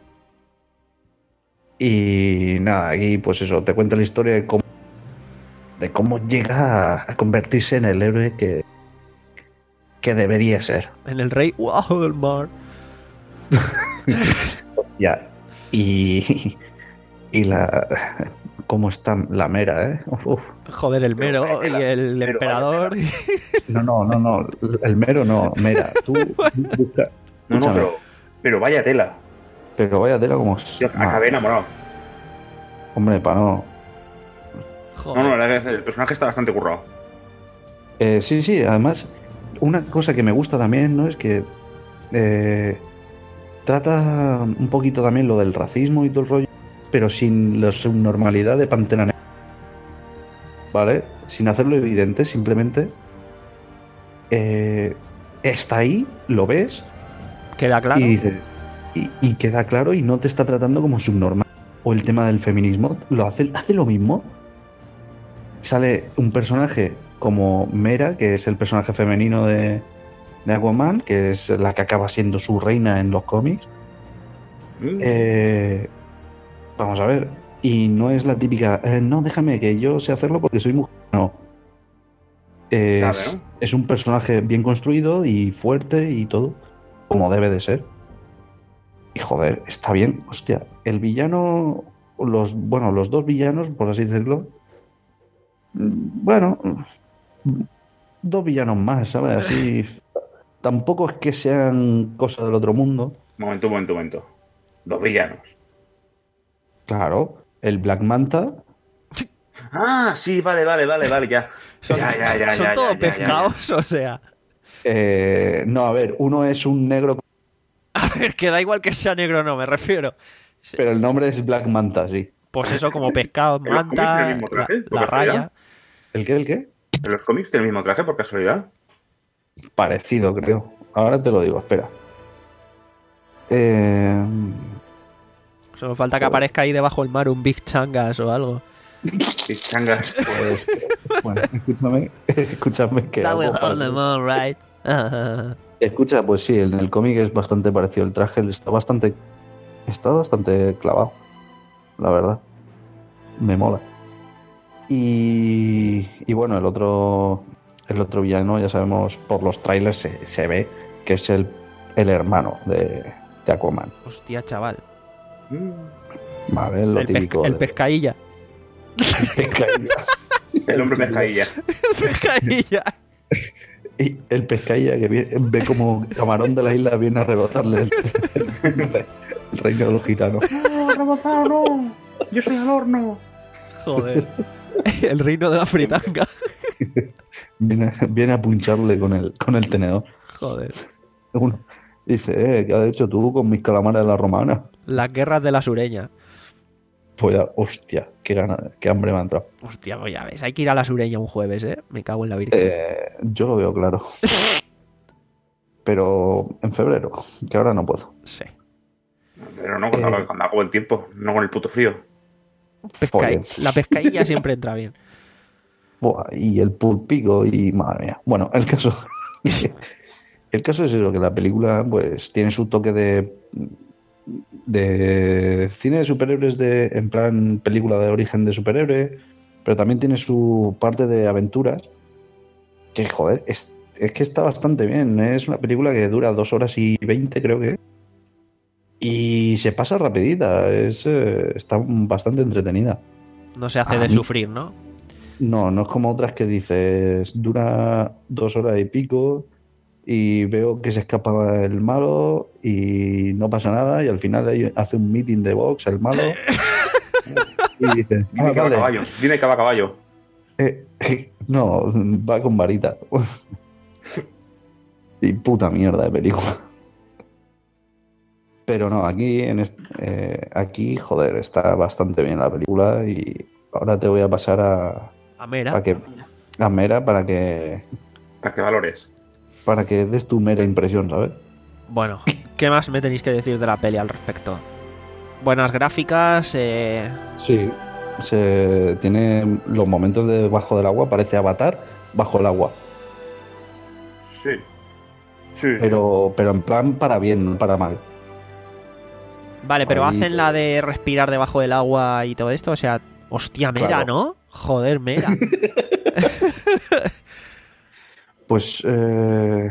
Y nada, aquí pues eso, te cuenta la historia de cómo, de cómo llega a convertirse en el héroe que, que debería ser. En el rey wow del mar. Ya. Y, y la cómo está la mera, ¿eh? Uf, uf. Joder, el mero Pero, y el pero, emperador. No, no, no, no. El mero no, mera. Tú busca. No, no, Escúchame, pero. Pero vaya tela. pero vaya tela como. Yo Ah, acabé enamorado. hombre, para no. Joder. No, no, la verdad es que el personaje está bastante currado. Eh, sí, sí, además, una cosa que me gusta también, ¿no? Es que eh, trata un poquito también lo del racismo y todo el rollo, pero sin la subnormalidad de Pantera Negra. ¿Vale? Sin hacerlo evidente, simplemente eh, está ahí, lo ves Queda claro. y dices, y, y queda claro y no te está tratando como subnormal. O el tema del feminismo, lo hace, hace lo mismo. Sale un personaje como Mera, que es el personaje femenino de, de Aquaman, que es la que acaba siendo su reina en los cómics. Mm. Eh, vamos a ver. Y no es la típica, "Eh, no, déjame que yo sé hacerlo porque soy mujer. No. Es, Sabe, ¿no? es un personaje bien construido y fuerte y todo, como debe de ser. Y joder, está bien. Hostia, el villano, los, bueno, los dos villanos, por así decirlo, mm, bueno, mm, dos villanos más, ¿sabes? Así, tampoco es que sean cosas del otro mundo. Momento, momento, momento. Dos villanos. Claro, el Black Manta. Ah, sí, vale, vale, vale, vale, ya. Son, ya, ya, ya, son ya, todos ya, ya, ya, pescados, o sea. Eh, no, a ver, uno es un negro. A ver, que da igual que sea negro o no, me refiero. Sí. Pero el nombre es Black Manta, sí. Pues eso, como pescado, ¿En los cómics tiene manta, el mismo traje, la, por la casualidad? raya. ¿El qué? ¿El qué? ¿En los cómics tiene el mismo traje, por casualidad? Parecido, creo. Ahora te lo digo, espera. Eh... Solo falta que Joder. aparezca ahí debajo del mar un Big Changas o algo. Sí, changas. Pues, bueno, escúchame, escúchame que... That will algo hold them parecido. all right. Escucha, pues sí, en el cómic es bastante parecido. El traje está bastante... Está bastante clavado, la verdad. Me mola. Y, y bueno, el otro el otro villano, ya sabemos, por los trailers se, se ve que es el, el hermano de, de Aquaman. Hostia, chaval. Mm. Vale, lo El, típico. pesca- el de- pescadilla. pescadilla. El hombre pescadilla. El pescadilla. Y el pescadilla que viene- ve como camarón de la isla viene a rebotarle el, el- el reino de los gitanos. ¡No, rebozado, no! ¡Yo soy al horno! Joder. El reino de la fritanga. Viene, viene a puncharle con el, con el tenedor. Joder. Uno dice, eh, ¿qué has hecho tú con mis calamares de la romana? Las guerras de la sureña. Pues ya, hostia, qué, gana, qué hambre me ha entrado. Hostia, pues ya ves. Hay que ir a la sureña un jueves, ¿eh? Me cago en la virgen. Eh, yo lo veo claro. Pero en febrero, que ahora no puedo. Sí. Pero no, cuando, Eh. cuando hago buen tiempo, no con el puto frío. Pesca- Joder. La pescadilla siempre entra bien. Buah, y el pulpico y madre mía. Bueno, el caso. El caso es eso, que la película pues tiene su toque de de cine de superhéroes de en plan película de origen de superhéroe, pero también tiene su parte de aventuras que joder, es, es que está bastante bien. Es una película que dura dos horas y veinte, creo que, y se pasa rapidita. Es, eh, está bastante entretenida. No se hace A de mí- sufrir, ¿no? No, no es como otras que dices, dura dos horas y pico y veo que se escapa el malo y no pasa nada y al final ahí hace un meeting de box el malo y dices, Dime "Ah, que va a vale". caballo. Dime que va a caballo. Eh, eh, no, va con varita. Y puta mierda de película. Pero no, aquí, en est- eh, aquí, joder, está bastante bien la película y ahora te voy a pasar a, A Mera. a, que, a Mera para que, Para que valores. para que des tu mera impresión, ¿sabes? Bueno, ¿qué más me tenéis que decir de la peli al respecto? Buenas gráficas, eh... Sí. Se, tiene los momentos de bajo del agua, parece Avatar bajo el agua. Sí. Sí. Pero, pero en plan para bien, no para mal. Vale, pero Ahí- hacen la de respirar debajo del agua y todo esto, o sea, hostia, Mera, Claro. ¿no? Joder, Mera. Pues eh,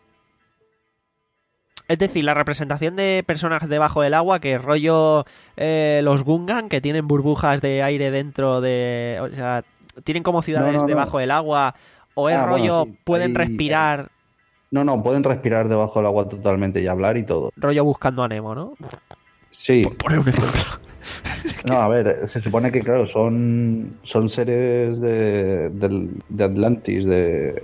Es decir, la representación de personas debajo del agua, que rollo eh, los Gungan, que tienen burbujas de aire dentro de... O sea, tienen como ciudades No, no, no. debajo del agua, o es Ah, bueno, rollo, sí, pueden ahí- respirar, no, no, pueden respirar debajo del agua totalmente y hablar y todo. rollo buscando a Nemo, ¿no? Sí, Por poner un ejemplo. no, a ver, se supone que, claro, son, son seres de, del- de Atlantis, de,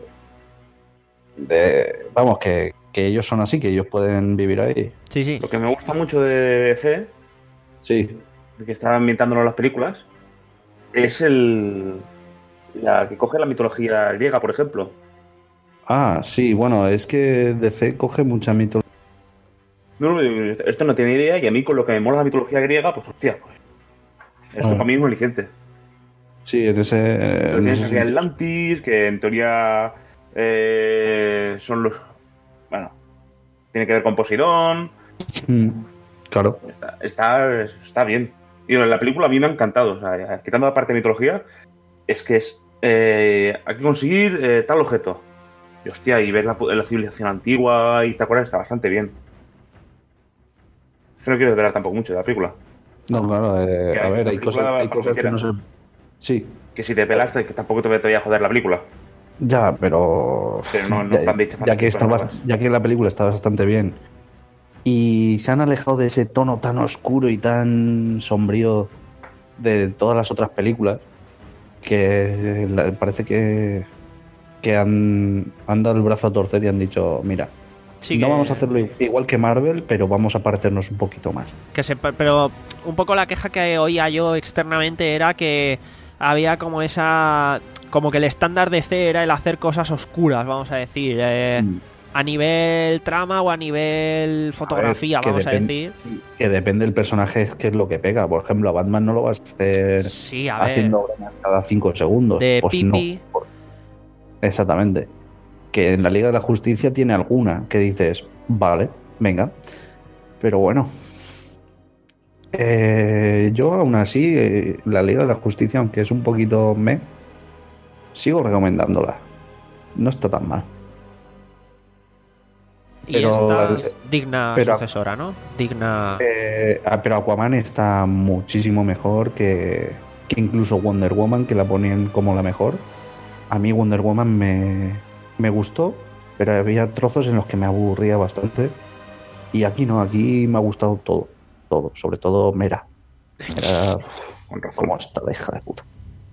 de. Vamos, que, que ellos son así, que ellos pueden vivir ahí. Sí, sí. Lo que me gusta mucho de D C, Sí, que está ambientándolo en las películas, es el. La que coge la mitología griega, por ejemplo. ah, sí, bueno, es que D C coge mucha mitología. No, no, esto no tiene idea y a mí con lo que me mola la mitología griega, pues hostia, pues. Esto Ah. para mí es un aliciente. Sí, en ese. Pero en tienes ese aquí a Atlantis, que en teoría eh, son los. Bueno, tiene que ver con Poseidón. Mm, claro. Está, está, está bien. Y en la película a mí me ha encantado. O sea, quitando la parte de mitología, es que es. Eh, hay que conseguir eh, tal objeto. Y hostia, y ves la, la civilización antigua y te acuerdas, está bastante bien. Es que no quiero desvelar tampoco mucho de la película. No, claro, eh, Que a hay- ver, la hay película cosas, va hay para cosas que no se. cualquiera. Sí, Que si te pelaste, que tampoco te voy a- te voy a joder la película. ya, pero. Pero no- no ya, están dichas para ya que está películas bas- ya que la película está bastante bien. Y se han alejado de ese tono tan oscuro y tan sombrío de todas las otras películas. Que la- parece que. Que han, han dado el brazo a torcer y han dicho: mira, Sí no que- vamos a hacerlo igual que Marvel, pero vamos a parecernos un poquito más. Que se, pero un poco la queja que oía yo externamente era que había como esa... Como que el estándar de C era el hacer cosas oscuras, vamos a decir. eh, Mm. a nivel trama o a nivel fotografía, que vamos a depen- decir. Que depende del personaje, es que es lo que pega. Por ejemplo, a Batman no lo vas a hacer Sí, a ver. haciendo bromas cada cinco segundos. De pues pipi. no. Por- Exactamente. Que en la Liga de la Justicia tiene alguna que dices, vale, venga. Pero bueno. Eh, yo aún así, eh, la Liga de la Justicia, aunque es un poquito me, sigo recomendándola. No está tan mal. Y pero- esta digna pero- sucesora, ¿no? Digna... Eh, ah, pero Aquaman está muchísimo mejor que, que incluso Wonder Woman, que la ponían como la mejor. A mí Wonder Woman me, me gustó, pero había trozos en los que me aburría bastante. Y aquí no, aquí me ha gustado todo. Todo, sobre todo Mera. Mera, Con razón. como está la hija de puta.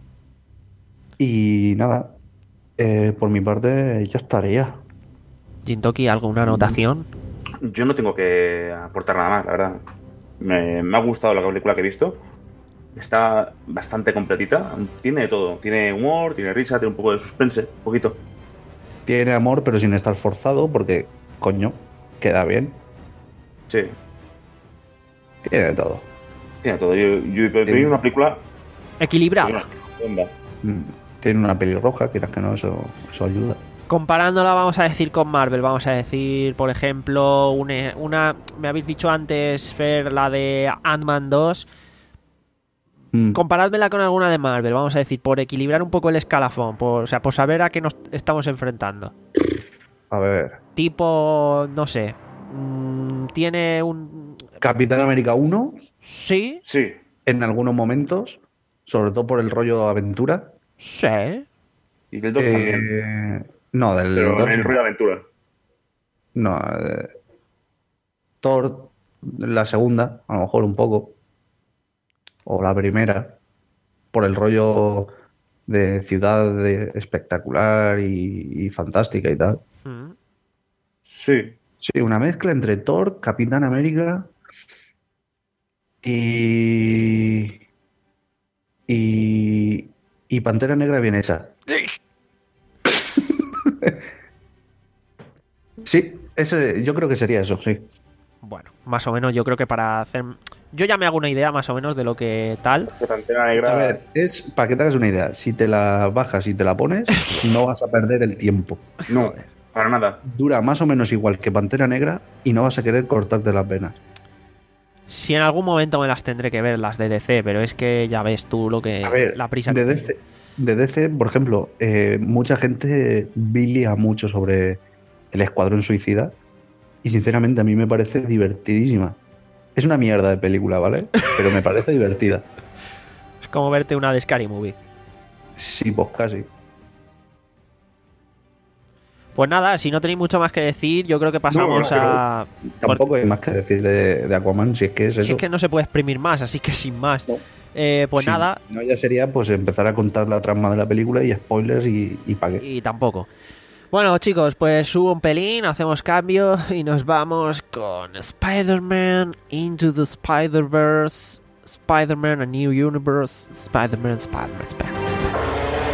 Y nada, eh, por mi parte ya estaría. Jintoki, ¿alguna anotación? Yo no tengo que aportar nada más, la verdad. Me, me ha gustado la película que he visto. Está bastante completita. Tiene de todo. Tiene humor, tiene risa, tiene un poco de suspense. Un poquito. Tiene amor, pero sin estar forzado, porque, coño, queda bien. Sí, Tiene de todo. tiene todo. Yo, yo, yo vi una película... Equilibrada. Mm, Tiene una pelirroja, quieras que no, eso, eso ayuda. Comparándola, vamos a decir, con Marvel, vamos a decir, por ejemplo, una, una me habéis dicho antes, Fer, la de Ant-Man dos. Mm, Comparádmela con alguna de Marvel, vamos a decir, por equilibrar un poco el escalafón, por, o sea, por saber a qué nos estamos enfrentando. A ver, Tipo, no sé, mm, tiene un... Capitán América uno, Sí, Sí. en algunos momentos, sobre todo por el rollo aventura. sí. Y el dos también. Eh, no, del Pero dos en no. rollo aventura. No, eh, Thor, la segunda, a lo mejor un poco. O la primera. Por el rollo de ciudad de- espectacular y, y fantástica y tal. Mm. Sí. Sí, una mezcla entre Thor, Capitán América y. Y. Y Pantera Negra bien hecha. Sí, ese, yo creo que sería eso, sí. Bueno, más o menos yo creo que para hacer... Yo ya me hago una idea más o menos de lo que tal. Que Pantera Negra... A ver, es para que te hagas una idea. Si te la bajas y te la pones, no vas a perder el tiempo. No, para nada. Dura más o menos igual que Pantera Negra y no vas a querer cortarte las venas. Si en algún momento me las tendré que ver, las de D C, pero es que ya ves tú lo que... A ver, la prisa de que D C, de D C, por ejemplo, eh, mucha gente bilia mucho sobre el Escuadrón Suicida y sinceramente a mí me parece divertidísima. Es una mierda de película, ¿vale? Pero me parece divertida. Es como verte una de Scary Movie. Sí, pues casi. Pues nada, si no tenéis mucho más que decir, yo creo que pasamos No, no, a... Tampoco hay más que decir de, de Aquaman, si es que es eso. Si es que no se puede exprimir más, así que sin más. No. Eh, pues Sí, nada, No, ya sería pues empezar a contar la trama de la película y spoilers y, y pa' qué. y tampoco. Bueno, chicos, pues subo un pelín, hacemos cambio y nos vamos con Spider-Man Into the Spider-Verse, Spider-Man A New Universe, Spider-Man, Spider-Man, Spider-Man, Spider-Man.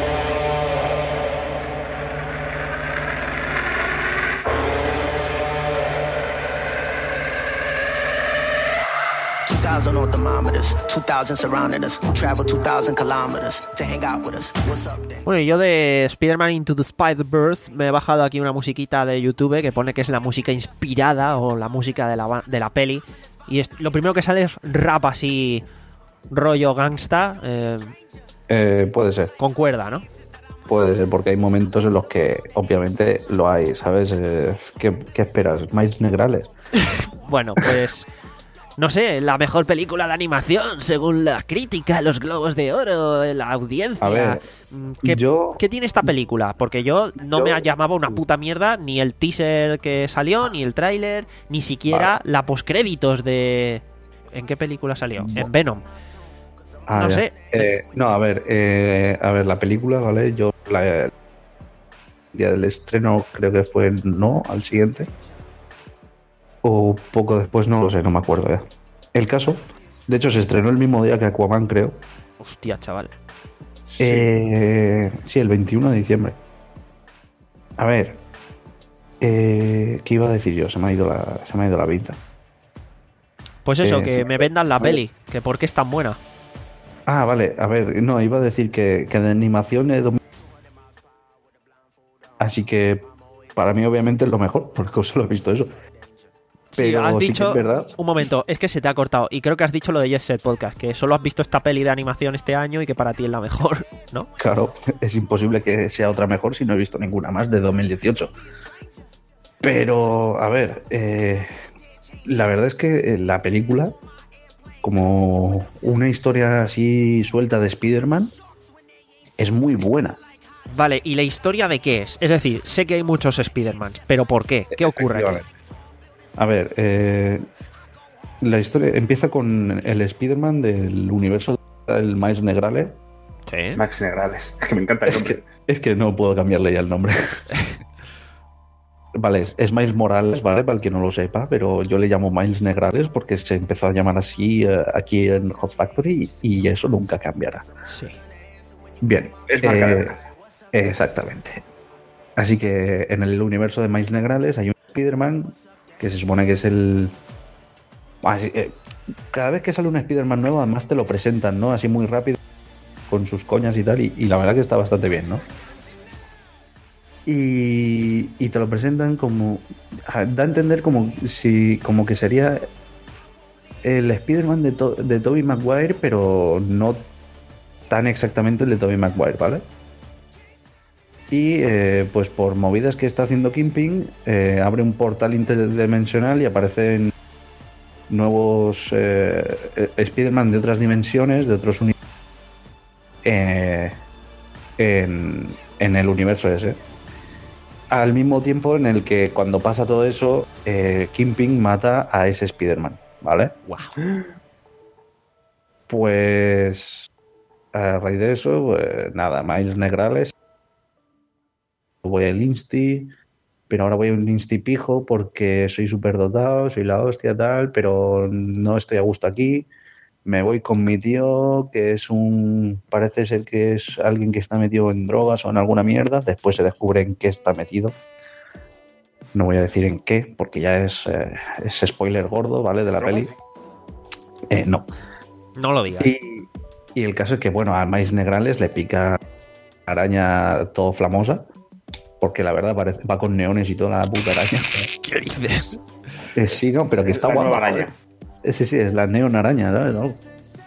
two thousand on thermometers, two thousand surrounding us. Travel two thousand kilometers to hang out with us. What's up, then? Bueno, y yo de Spider-Man Into the Spider-Verse me he bajado aquí una musiquita de YouTube que pone que es la música inspirada o la música de la, ba- de la peli. Y es, lo primero que sale es rap así, rollo gangsta, eh, Eh, puede ser, con cuerda, ¿no? puede ser, porque hay momentos en los que obviamente lo hay, ¿sabes? Eh, ¿qué, qué esperas? ¿Miles Negrales? Bueno, pues... No sé, la mejor película de animación según la crítica, los globos de oro, la audiencia. A ver, Mm, ¿Qué, yo- ¿qué tiene esta película? Porque yo no Yo- me llamaba una puta mierda ni el teaser que salió, ni el tráiler, ni siquiera la postcréditos de... ¿En qué película salió? En Venom. Ah, No ya. sé. Eh, no, a ver, eh, a ver, la película, ¿vale? Yo la, el día del estreno creo que fue no, al siguiente. o poco después, no lo sé, no me acuerdo ya. El caso, de hecho, se estrenó el mismo día que Aquaman, creo. Hostia, chaval. Sí, eh, sí el veintiuno de diciembre. A ver, eh, ¿qué iba a decir yo? Se me ha ido la, se me ha ido la pinza. Pues eso, Eh, que sí. me vendan la Vale. peli, que por qué es tan buena. Ah, vale, a ver, no, iba a decir que, que de animación es... dos- Así que para mí obviamente es lo mejor, porque solo he visto eso. Sí, Pero has sí que dicho... es verdad. Un momento, es que se te ha cortado. Y creo que has dicho lo de Jet Set Podcast, que solo has visto esta peli de animación este año y que para ti es la mejor, ¿no? Claro, es imposible que sea otra mejor si no he visto ninguna más de dos mil dieciocho. Pero, a ver, eh, la verdad es que la película, como una historia así suelta de Spider-Man, es muy buena. Vale, ¿y la historia de qué es? Es decir, sé que hay muchos Spider-Man, pero ¿por qué? ¿Qué ocurre aquí? Efectivamente. A ver, eh, la historia empieza con el Spider-Man del universo del Miles Negrales. Sí. Max Negrales. Es que me encanta el Es nombre. que, es que no puedo cambiarle ya el nombre. Vale, es, es Miles Morales, ¿vale? Para el que no lo sepa, pero yo le llamo Miles Negrales porque se empezó a llamar así eh, aquí en Hot Factory y eso nunca cambiará. Sí. Bien. Es marca de eh, casa. Exactamente. Así que en el universo de Miles Negrales hay un Spider-Man que se supone que es el... Así, eh, cada vez que sale un Spider-Man nuevo, además te lo presentan, ¿no? Así muy rápido, con sus coñas y tal, y, y la verdad que está bastante bien, ¿no? Y, y te lo presentan como... Da a entender como si como que sería el Spider-Man de, to, de Tobey Maguire, pero no tan exactamente el de Tobey Maguire, ¿vale? Y eh, pues por movidas que está haciendo Kingpin, eh, abre un portal interdimensional y aparecen nuevos eh, Spider-Man de otras dimensiones, de otros universos, eh, en, en el universo ese. Al mismo tiempo en el que cuando pasa todo eso, eh, Kingpin mata a ese Spider-Man, ¿vale? Wow. Pues a raíz de eso, pues, nada, Miles Negrales. Voy al Insti, pero ahora voy a un Insti pijo porque soy súper dotado, soy la hostia tal, pero no estoy a gusto aquí. Me voy con mi tío, que es un... parece ser que es alguien que está metido en drogas o en alguna mierda. Después se descubre en qué está metido. No voy a decir en qué, porque ya es, eh, es spoiler gordo, ¿vale? De la peli. Eh, no. No lo digas. Y, y el caso es que, bueno, a Miles Negrales le pica araña todo flamosa. Porque la verdad parece, va con neones y toda la puta araña. ¿Qué dices? Eh, sí, no, pero que Es está la guapa. nueva araña. Eh, Sí, sí, es la neon araña, ¿sabes? ¿No?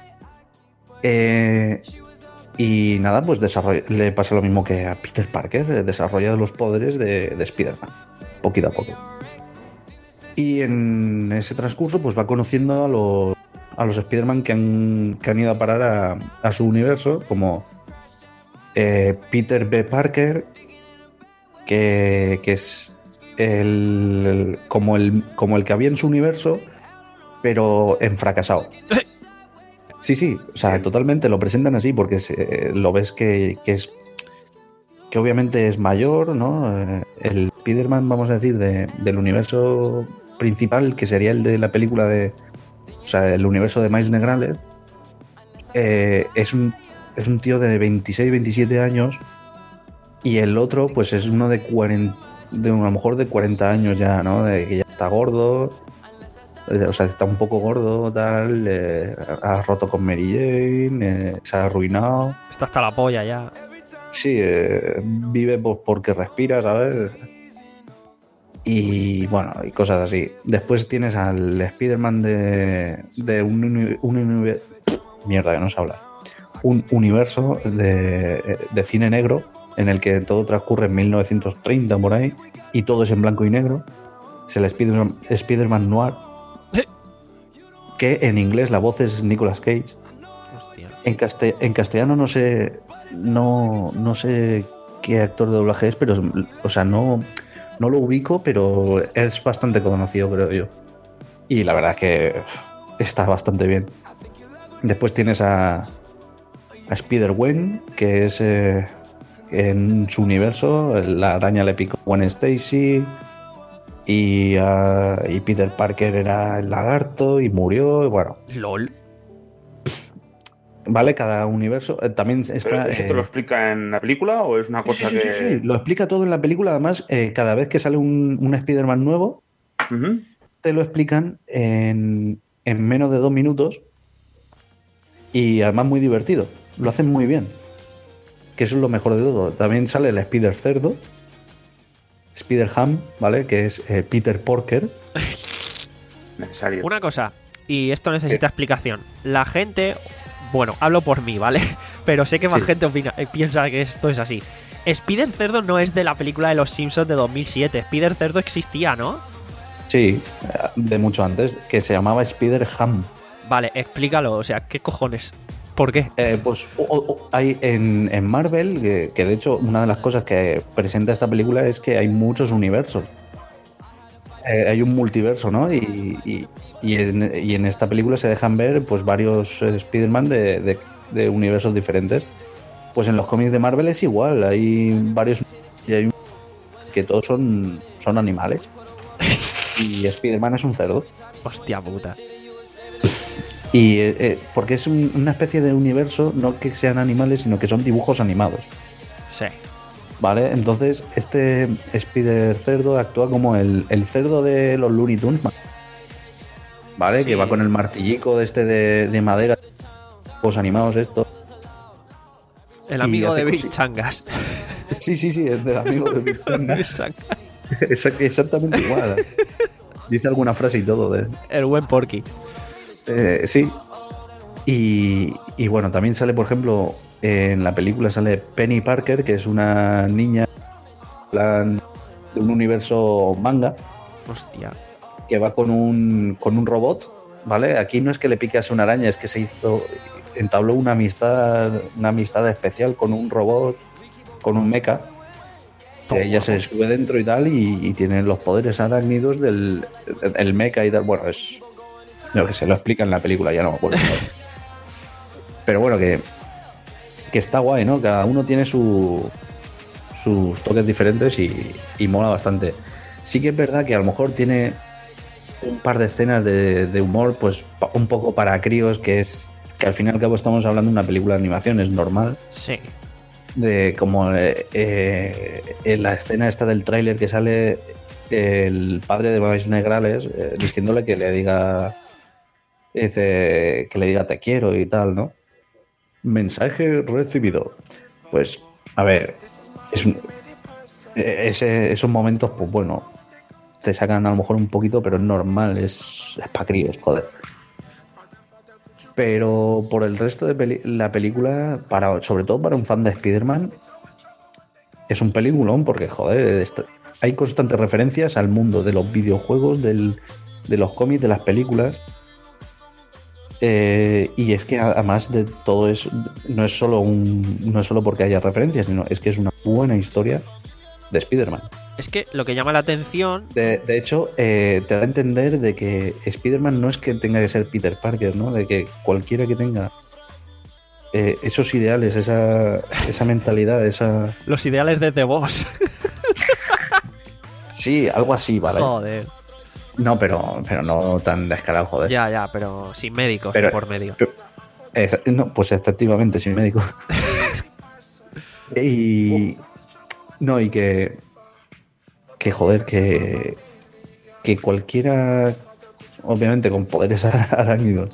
Eh, y nada, pues desarrolla, le pasa lo mismo que a Peter Parker, eh, desarrolla los poderes de, de Spider-Man, poquito a poco. Y en ese transcurso, pues va conociendo a los, a los Spider-Man que han, que han ido a parar a, a su universo, como eh, Peter B. Parker, que, que es el, el- como, el, como el que había en su universo, pero en fracasado. Sí, sí, o sea, totalmente lo presentan así porque se, lo ves que, que es que obviamente es mayor, ¿no? Eh, El Spider-Man, vamos a decir, de, del universo principal, que sería el de la película de... O sea, el universo de Miles Negrales, eh, es, un, es un tío de veintiséis, veintisiete años y el otro, pues es uno de cuarenta, de a lo mejor de cuarenta años ya, ¿no? De que ya está gordo, eh, o sea, está un poco gordo, tal, eh, ha roto con Mary Jane, eh, se ha arruinado. Está hasta la polla ya. Sí, eh, vive pues, porque respira, ¿sabes? Y bueno, y cosas así. Después tienes al Spider-Man de, de un, uni- un uni- mierda, que no se habla. Un universo de, de cine negro en el que todo transcurre en mil novecientos treinta por ahí y todo es en blanco y negro. Es el Spider-Man, Spider-Man Noir, que en inglés la voz es Nicolas Cage. Hostia. En, caste- en castellano no sé no, no sé qué actor de doblaje es, pero o sea, no, no lo ubico, pero es bastante conocido, creo yo. Y la verdad es que está bastante bien. Después tienes a, a Spider-Gwen, que es eh, en su universo, la araña le picó a Gwen Stacy. y, uh, y Peter Parker era el lagarto y murió, y bueno. LOL. Vale, cada universo eh, también está... ¿Pero ¿Eso eh, te lo explica en la película o es una cosa sí, sí, que...? sí, sí, lo explica todo en la película. Además, eh, cada vez que sale un, un Spider-Man nuevo, Uh-huh. te lo explican en, en menos de dos minutos y además muy divertido. Lo hacen muy bien. Que eso es lo mejor de todo. También sale el Spider Cerdo, Spider Ham, ¿vale? Que es eh, Peter Porker. Necesario. Una cosa, y esto necesita explicación. La gente, bueno, hablo por mí, ¿vale? Pero sé que más Sí. gente opina, eh, piensa que esto es así. Spider Cerdo no es de la película de los Simpsons de dos mil siete. Spider Cerdo existía, ¿no? Sí, de mucho antes, que se llamaba Spider Ham. Vale, explícalo, o sea, ¿qué cojones? ¿Por qué? Eh, pues o- o- hay en, en Marvel, que, que de hecho una de las cosas que presenta esta película es que hay muchos universos. Eh, hay un multiverso, ¿no? Y, y, y en, y en esta película se dejan ver pues varios eh, Spider-Man de, de, de universos diferentes. Pues en los cómics de Marvel es igual, hay varios y hay un, que todos son, son animales. Y Spider-Man es un cerdo. Hostia puta. Y eh, eh, porque es un- una especie de universo, no que sean animales, sino que son dibujos animados. Sí. ¿Vale? Entonces, este Spider Cerdo actúa como el, el cerdo de los Looney Tunes, ¿vale? Sí. Que va con el martillico de este de, de madera, pues animados esto. El Y amigo hace de Big cosi- Changas. Sí, sí, sí, es del amigo de Big Changas. Exact- Exactamente igual. Dice alguna frase y todo. De, El buen Porky. eh, sí. Y, y bueno, también sale, por ejemplo, en la película sale Penny Parker, que es una niña plan, de un universo manga, Hostia. que va con un, con un robot, ¿vale? Aquí no es que le picase una araña, es que se hizo, entabló una amistad, una amistad especial con un robot, con un mecha, que ella se sube dentro y tal, y, y tiene los poderes arácnidos del el mecha y tal. Bueno, es lo que se lo explica en la película, ya no me acuerdo. Pero bueno, que, que está guay, ¿no? Cada uno tiene su, sus toques diferentes y, y mola bastante. Sí que es verdad que a lo mejor tiene un par de escenas de, de humor, pues pa- un poco para críos, que es que al fin y al cabo estamos hablando de una película de animación, es normal. Sí. De como eh, eh, en la escena esta del tráiler que sale el padre de Miles Negrales eh, diciéndole que le diga dice, que le diga te quiero y tal, ¿no? Mensaje recibido. Pues, a ver, es un- eh, ese- esos momentos, pues bueno, te sacan a lo mejor un poquito, pero es normal, es, es pa' críos, joder. Pero por el resto de peli- la película, para, sobre todo para un fan de Spider-Man, es un peliculón porque, joder, está- hay constantes referencias al mundo de los videojuegos, del, de los cómics, de las películas. Eh, y es que además de todo eso, no es solo un, no es solo porque haya referencias, sino es que es una buena historia de Spider-Man. Es que lo que llama la atención. De, de hecho, eh, te da a entender de que Spider-Man no es que tenga que ser Peter Parker, ¿no? De que cualquiera que tenga eh, esos ideales, esa, esa mentalidad, esa... Los ideales de The Boss. Sí, algo así, ¿vale? Joder. No, pero, pero no tan descarado, joder. Ya, ya, pero sin médicos Pero- por medio. Pero- es- no, pues efectivamente, sin médico. y... No, y que... Que joder, que... Que cualquiera... Obviamente con poderes arácnidos.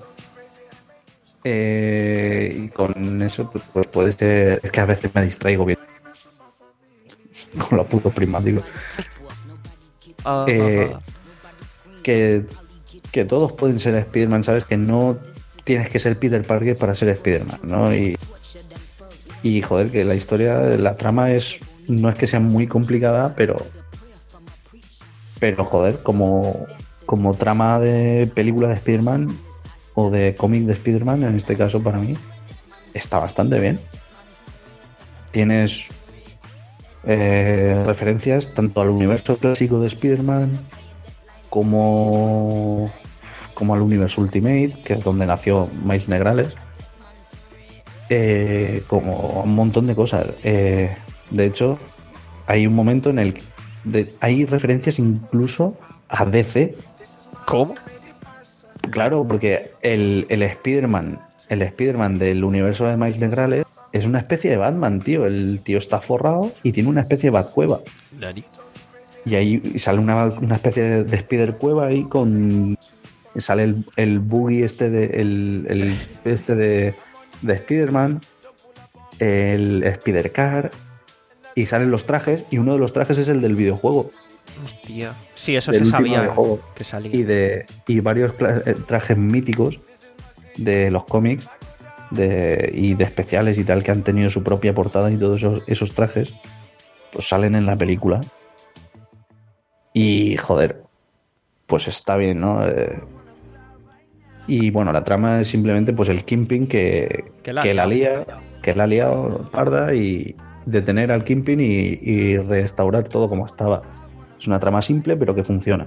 Eh, y con eso, pues, pues puede ser... Es que a veces me distraigo bien. Con los putos prismáticos. Ah, eh, ah, ah. que, que todos pueden ser Spider-Man, ¿sabes? Que no tienes que ser Peter Parker para ser Spider-Man, ¿no? Y, y joder, que la historia, la trama es no es que sea muy complicada, pero pero joder, como, como trama de película de Spider-Man o de cómic de Spider-Man, en este caso para mí, está bastante bien. Tienes eh, referencias tanto al universo clásico de Spider-Man como, como al universo Ultimate, que es donde nació Miles Negrales, eh, como un montón de cosas. Eh, de hecho, hay un momento en el de, hay referencias incluso a D C. ¿Cómo? Claro, porque el, el Spider-Man, el Spider-Man del universo de Miles Morales es una especie de Batman, tío. El tío está forrado y tiene una especie de Batcueva. Nani. Y ahí sale una, una especie de, de Spider-Cueva ahí con... Sale el, el buggy este de, el, el este de, de Spider-Man, el Spider-Car, y salen los trajes, y uno de los trajes es el del videojuego. Hostia. Sí, eso Del se último sabía videojuego. que salía. Y, de, y varios trajes míticos de los cómics de, y de especiales y tal que han tenido su propia portada, y todos esos, esos trajes pues salen en la película. Y joder, pues está bien, ¿no? Eh, y bueno, la trama es simplemente pues el Kingpin que, Que la que la ha lía, que la ha liado parda, y detener al Kingpin y, y restaurar todo como estaba. Es una trama simple pero que funciona.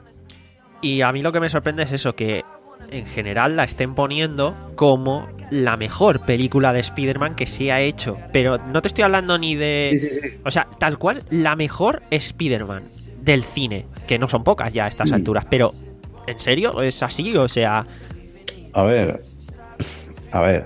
Y a mí lo que me sorprende es eso, que en general la estén poniendo como la mejor película de Spider-Man que se ha hecho. Pero no te estoy hablando ni de... Sí, sí, sí. O sea, tal cual, la mejor Spider-Man del cine, que no son pocas ya a estas Sí. alturas, pero ¿en serio? ¿Es así? O sea, A ver, a ver.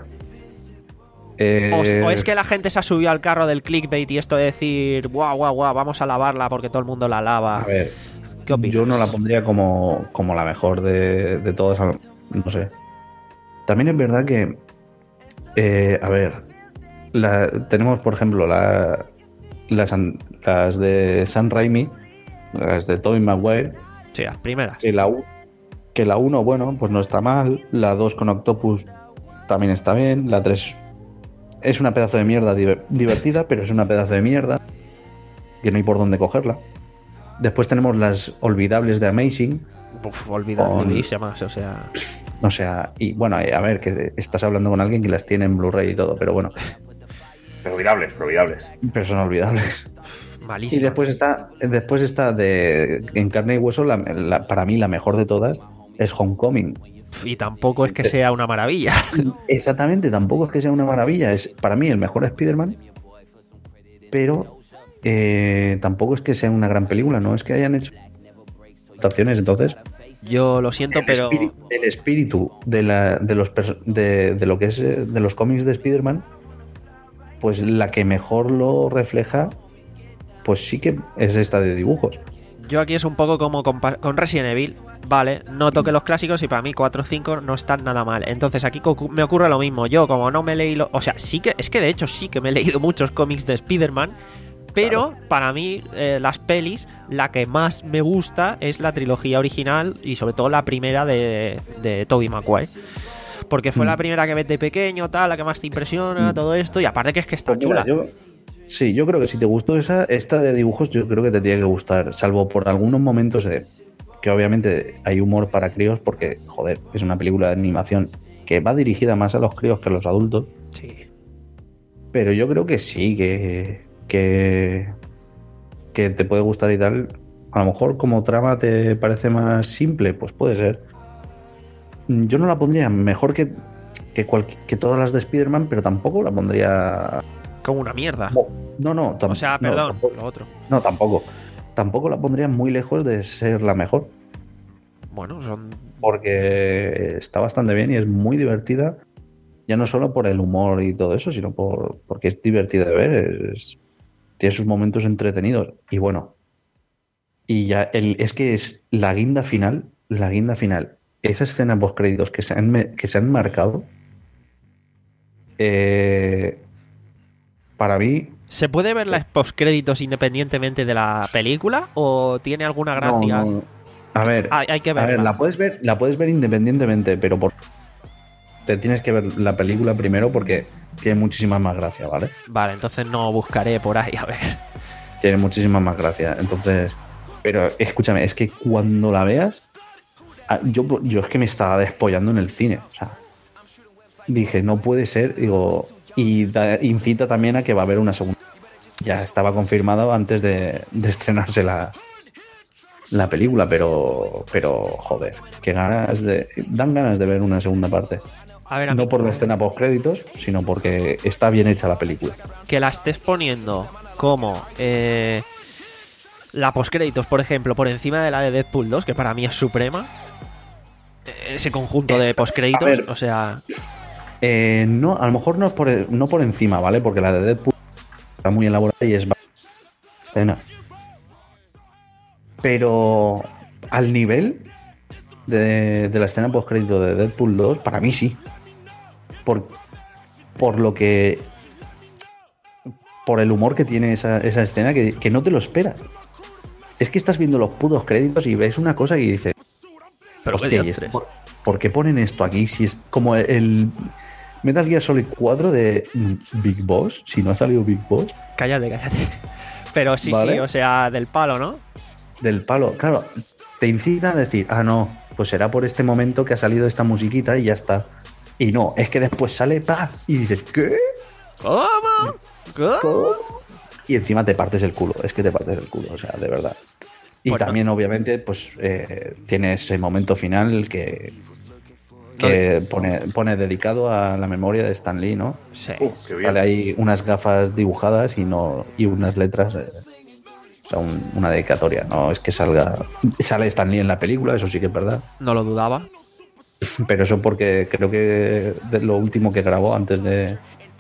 Eh, o, o es que la gente se ha subido al carro del clickbait y esto de decir, guau, guau, guau, vamos a lavarla porque todo el mundo la lava. A ver, ¿Qué opinas? yo no la pondría como, como la mejor de, de todas, no sé. También es verdad que, eh, a ver, la, tenemos por ejemplo la, las, an- las de Sam Raimi, las de Tobey Maguire, Sí, las primeras. que la, u- que la uno, bueno, pues no está mal, la dos con Octopus también está bien, la tres es una pedazo de mierda diver- divertida, pero es una pedazo de mierda que no hay por dónde cogerla. Después tenemos las olvidables de Amazing, Uf, olvidadísimas, o sea... o sea, y bueno, a ver, que estás hablando con alguien que las tiene en Blu-ray y todo, pero bueno, Pero olvidables, pero olvidables. pero son olvidables. Y Malísimas. después está, después está de en carne y hueso, la, la- para mí la mejor de todas es Homecoming. Y tampoco es que sea una maravilla. Exactamente, tampoco es que sea una maravilla, es para mí el mejor Spider-Man, pero eh, tampoco es que sea una gran película, no es que hayan hecho adaptaciones. Entonces Yo lo siento, el, pero... espíritu, el espíritu de, la, de, los perso- de, de lo que es eh, de los cómics de Spider-Man, pues la que mejor lo refleja, pues sí que es esta de dibujos. Yo aquí es un poco como con, pa- con Resident Evil, vale, no toqué los clásicos y para mí cuatro o cinco no están nada mal. Entonces aquí co- me ocurre lo mismo, yo como no me leí, lo, o sea, sí que, es que de hecho sí que me he leído muchos cómics de Spider-Man, pero Claro. para mí eh, las pelis, la que más me gusta es la trilogía original y sobre todo la primera de, de Tobey Maguire. Porque fue Mm. la primera que ves de pequeño, tal, la que más te impresiona, Mm. todo esto, y aparte que es que está Pues mira, chula. yo- sí, yo creo que si te gustó esa, esta de dibujos, yo creo que te tiene que gustar, salvo por algunos momentos de, que obviamente hay humor para críos, porque, joder, es una película de animación que va dirigida más a los críos que a los adultos, Sí. pero yo creo que sí, que, que, que te puede gustar y tal. A lo mejor como trama te parece más simple, pues puede ser. Yo no la pondría mejor que, que, cual- que todas las de Spider-Man, pero tampoco la pondría... Como una mierda. No, no, tam- O sea, no, perdón, tampoco. lo otro. No, tampoco. Tampoco la pondría muy lejos de ser la mejor, Bueno, son... porque está bastante bien y es muy divertida, ya no solo por el humor y todo eso, sino por porque es divertida de ver, es- tiene sus momentos entretenidos. Y bueno, y ya el, es que es la guinda final, la guinda final, esa escena post créditos que se han, me- que se han marcado, eh, para mí ¿Se puede ver las postcréditos independientemente de la película o tiene alguna gracia? no, no. A ver, Hay, hay que a ver, verla. la puedes ver, la puedes ver independientemente, pero por te tienes que ver la película primero porque tiene muchísima más gracia, ¿vale? Vale, entonces no buscaré por ahí, a ver. Tiene muchísima más gracia. Entonces, pero escúchame, es que cuando la veas, ah, yo, yo es que me estaba despollando en el cine. O sea, dije, no puede ser, digo, y da- incita también a que va a haber una segunda. Ya estaba confirmado antes de, de estrenarse la, la película, pero, pero joder, que ganas de, dan ganas de ver una segunda parte. A ver, a mí, No por la escena post créditos, sino porque está bien hecha la película. que la estés poniendo como eh, la postcréditos, por ejemplo, por encima de la de Deadpool dos, que para mí es suprema. Ese conjunto de postcréditos, a ver. o sea, Eh, no, a lo mejor no por, no por encima, ¿vale? Porque la de Deadpool está muy elaborada y es escena. Pero al nivel de, de la escena postcrédito de Deadpool dos, para mí sí. Por, por lo que... Por el humor que tiene esa, esa escena, que, que no te lo esperas. Es que estás viendo los putos créditos y ves una cosa y dices... pero qué Hostia, ¿y diantres. esto por, ¿por qué ponen esto aquí? Si es como el, el Metal Gear Solid cuatro de mm, Big Boss, si no ha salido Big Boss, Cállate, cállate. Pero sí, Vale. sí, o sea, del palo, ¿no? del palo. Claro, te incita a decir, ah, no, pues será por este momento que ha salido esta musiquita y ya está. Y no, es que después sale, pa, y dices, ¿qué? ¿Cómo? ¿Cómo? ¿Cómo? Y encima te partes el culo, es que te partes el culo, o sea, de verdad. Y Bueno. también, obviamente, pues eh, tiene ese momento final que, que pone, pone dedicado a la memoria de Stan Lee, ¿no? Sí. Uh, qué bien. Sale ahí unas gafas dibujadas y no y unas letras, eh, o sea, un- una dedicatoria. No es que salga, sale Stan Lee en la película, eso sí que es verdad. No lo dudaba. Pero eso porque creo que de lo último que grabó antes de...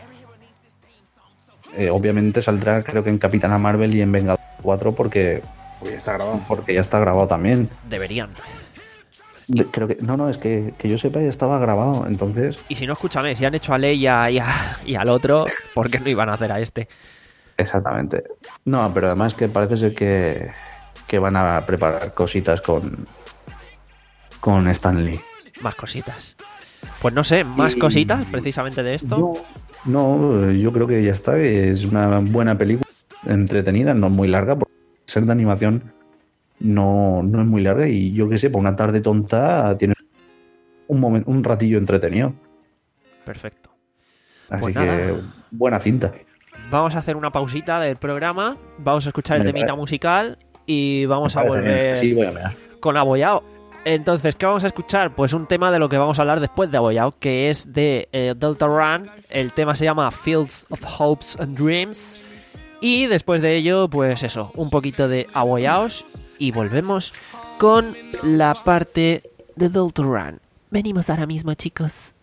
eh, obviamente saldrá creo que en Capitana Marvel y en Vengador cuatro porque, Uy, está grabado. porque ya está grabado también. Deberían. De- creo que no, no, es que, que yo sepa ya estaba grabado, entonces... Y si no, escúchame, si han hecho a Leia y, a- y al otro, ¿por qué no iban a hacer a este? Exactamente. No, pero además que parece ser que, que van a preparar cositas con, con Stan Lee. Más cositas. Pues no sé, más Y- cositas precisamente de esto. No, no, yo creo que ya está. Es una buena película, entretenida, no muy larga, porque ser de animación no, no es muy larga y yo qué sé, por una tarde tonta tiene un momento, un ratillo entretenido. Perfecto. Así Pues que nada. buena cinta. Vamos a hacer una pausita del programa, vamos a escuchar el Me temita parece- musical y vamos a Parece bien. volver Sí, voy a mear. con Abollao. Entonces, ¿qué vamos a escuchar? Pues un tema de lo que vamos a hablar después de Abollao, que es de eh, Delta Run. El tema se llama Fields of Hopes and Dreams. Y después de ello, pues eso, un poquito de Abollaos y volvemos con la parte de Delta Run. Venimos ahora mismo, chicos.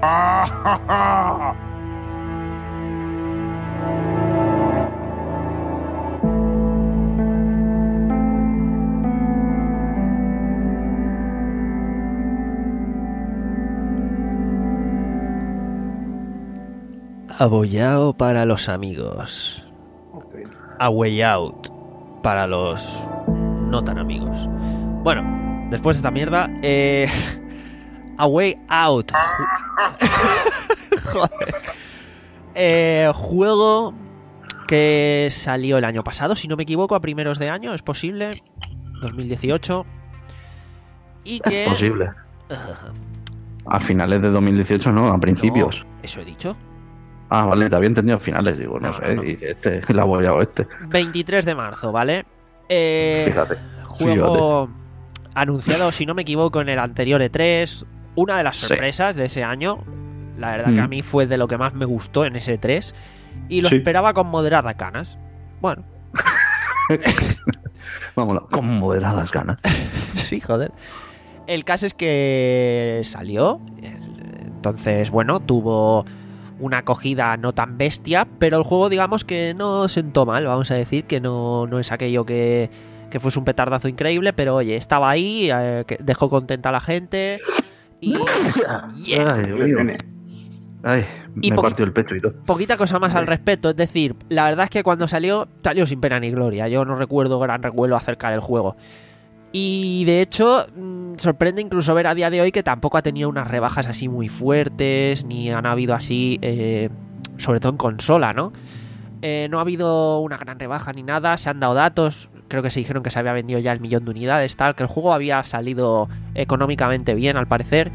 Abollao para los amigos. A Way Out para los no tan amigos. Bueno, después de esta mierda, eh, A Way Out. Joder. Eh, juego que salió el año pasado, si no me equivoco, a primeros de año, es posible. dos mil dieciocho. Y que... Es posible. A finales de dos mil dieciocho, no, a principios. No, eso he dicho. Ah, vale, te había entendido a finales, digo, no, No, sé, no. y este, el abollado este. veintitrés de marzo, ¿vale? Eh, Fíjate. Juego anunciado, si no me equivoco, en el anterior E tres. Una de las Sí. sorpresas de ese año. La verdad que Mm. a mí fue de lo que más me gustó en ese E tres. Y lo Sí. esperaba con moderadas ganas. Bueno, Vámonos, con moderadas ganas. sí, joder. El caso es que salió. el- Entonces, bueno, tuvo una acogida no tan bestia, pero el juego, digamos que no sentó mal, vamos a decir, que no, no es aquello que, que fuese un petardazo increíble, pero oye, estaba ahí, eh, que dejó contenta a la gente y... Yeah. Ay, Dios mío. Nene. Ay, Y me poqui- partió el pecho y todo. Poquita cosa más al respecto, es decir, la verdad es que cuando salió, salió sin pena ni gloria. Yo no recuerdo gran recuelo acerca del juego. Y de hecho, mmm, sorprende incluso ver a día de hoy que tampoco ha tenido unas rebajas así muy fuertes, ni han habido así, eh, sobre todo en consola, ¿no? Eh, no ha habido una gran rebaja ni nada, se han dado datos, creo que se dijeron que se había vendido ya el millón de unidades, tal, que el juego había salido económicamente bien al parecer.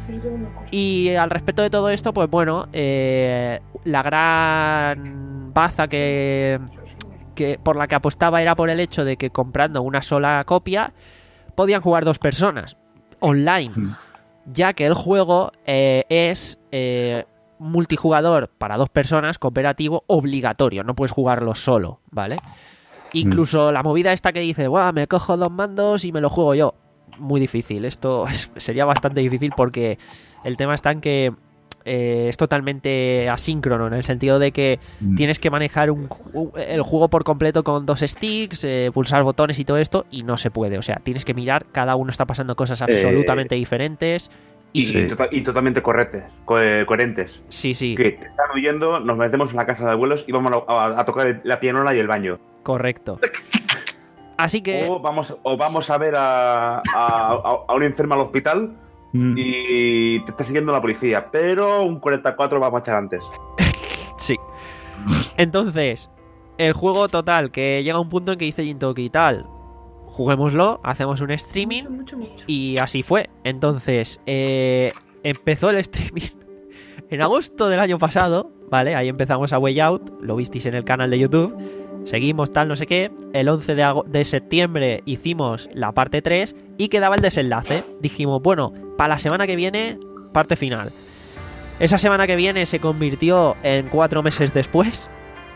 Y al respecto de todo esto, pues bueno, eh, la gran baza que, que por la que apostaba era por el hecho de que comprando una sola copia podían jugar dos personas online, Mm. ya que el juego eh, es eh, multijugador para dos personas, cooperativo obligatorio, no puedes jugarlo solo, ¿vale? Incluso la movida esta que dice, "Buah, me cojo dos mandos y me lo juego yo", muy difícil. Esto es- sería bastante difícil porque el tema está en que eh, es totalmente asíncrono, en el sentido de que Mm. tienes que manejar un, un- el juego por completo con dos sticks, eh, pulsar botones y todo esto, y no se puede. O sea, tienes que mirar, cada uno está pasando cosas absolutamente diferentes. Y, Y Sí. y tota- y totalmente correctes, co- eh, coherentes. sí, sí, Que te están huyendo, nos metemos en la casa de abuelos y vamos a, a- a tocar la pianola y el baño. correcto. Así que... O vamos, o vamos a ver a, a- a- a un enfermo al hospital Mm. y te está siguiendo la policía, pero un cuarenta y cuatro va a marchar antes. Sí. Entonces, el juego total, que llega a un punto en que dice Jintoki y tal, juguémoslo, hacemos un streaming y así fue. Entonces, eh, empezó el streaming en agosto del año pasado, ¿vale? Ahí empezamos a Way Out, lo visteis en el canal de YouTube. Seguimos tal, no sé qué. El once de, ago- de septiembre hicimos la parte tres y quedaba el desenlace. Dijimos, bueno, para la semana que viene, parte final. Esa semana que viene se convirtió en cuatro meses después.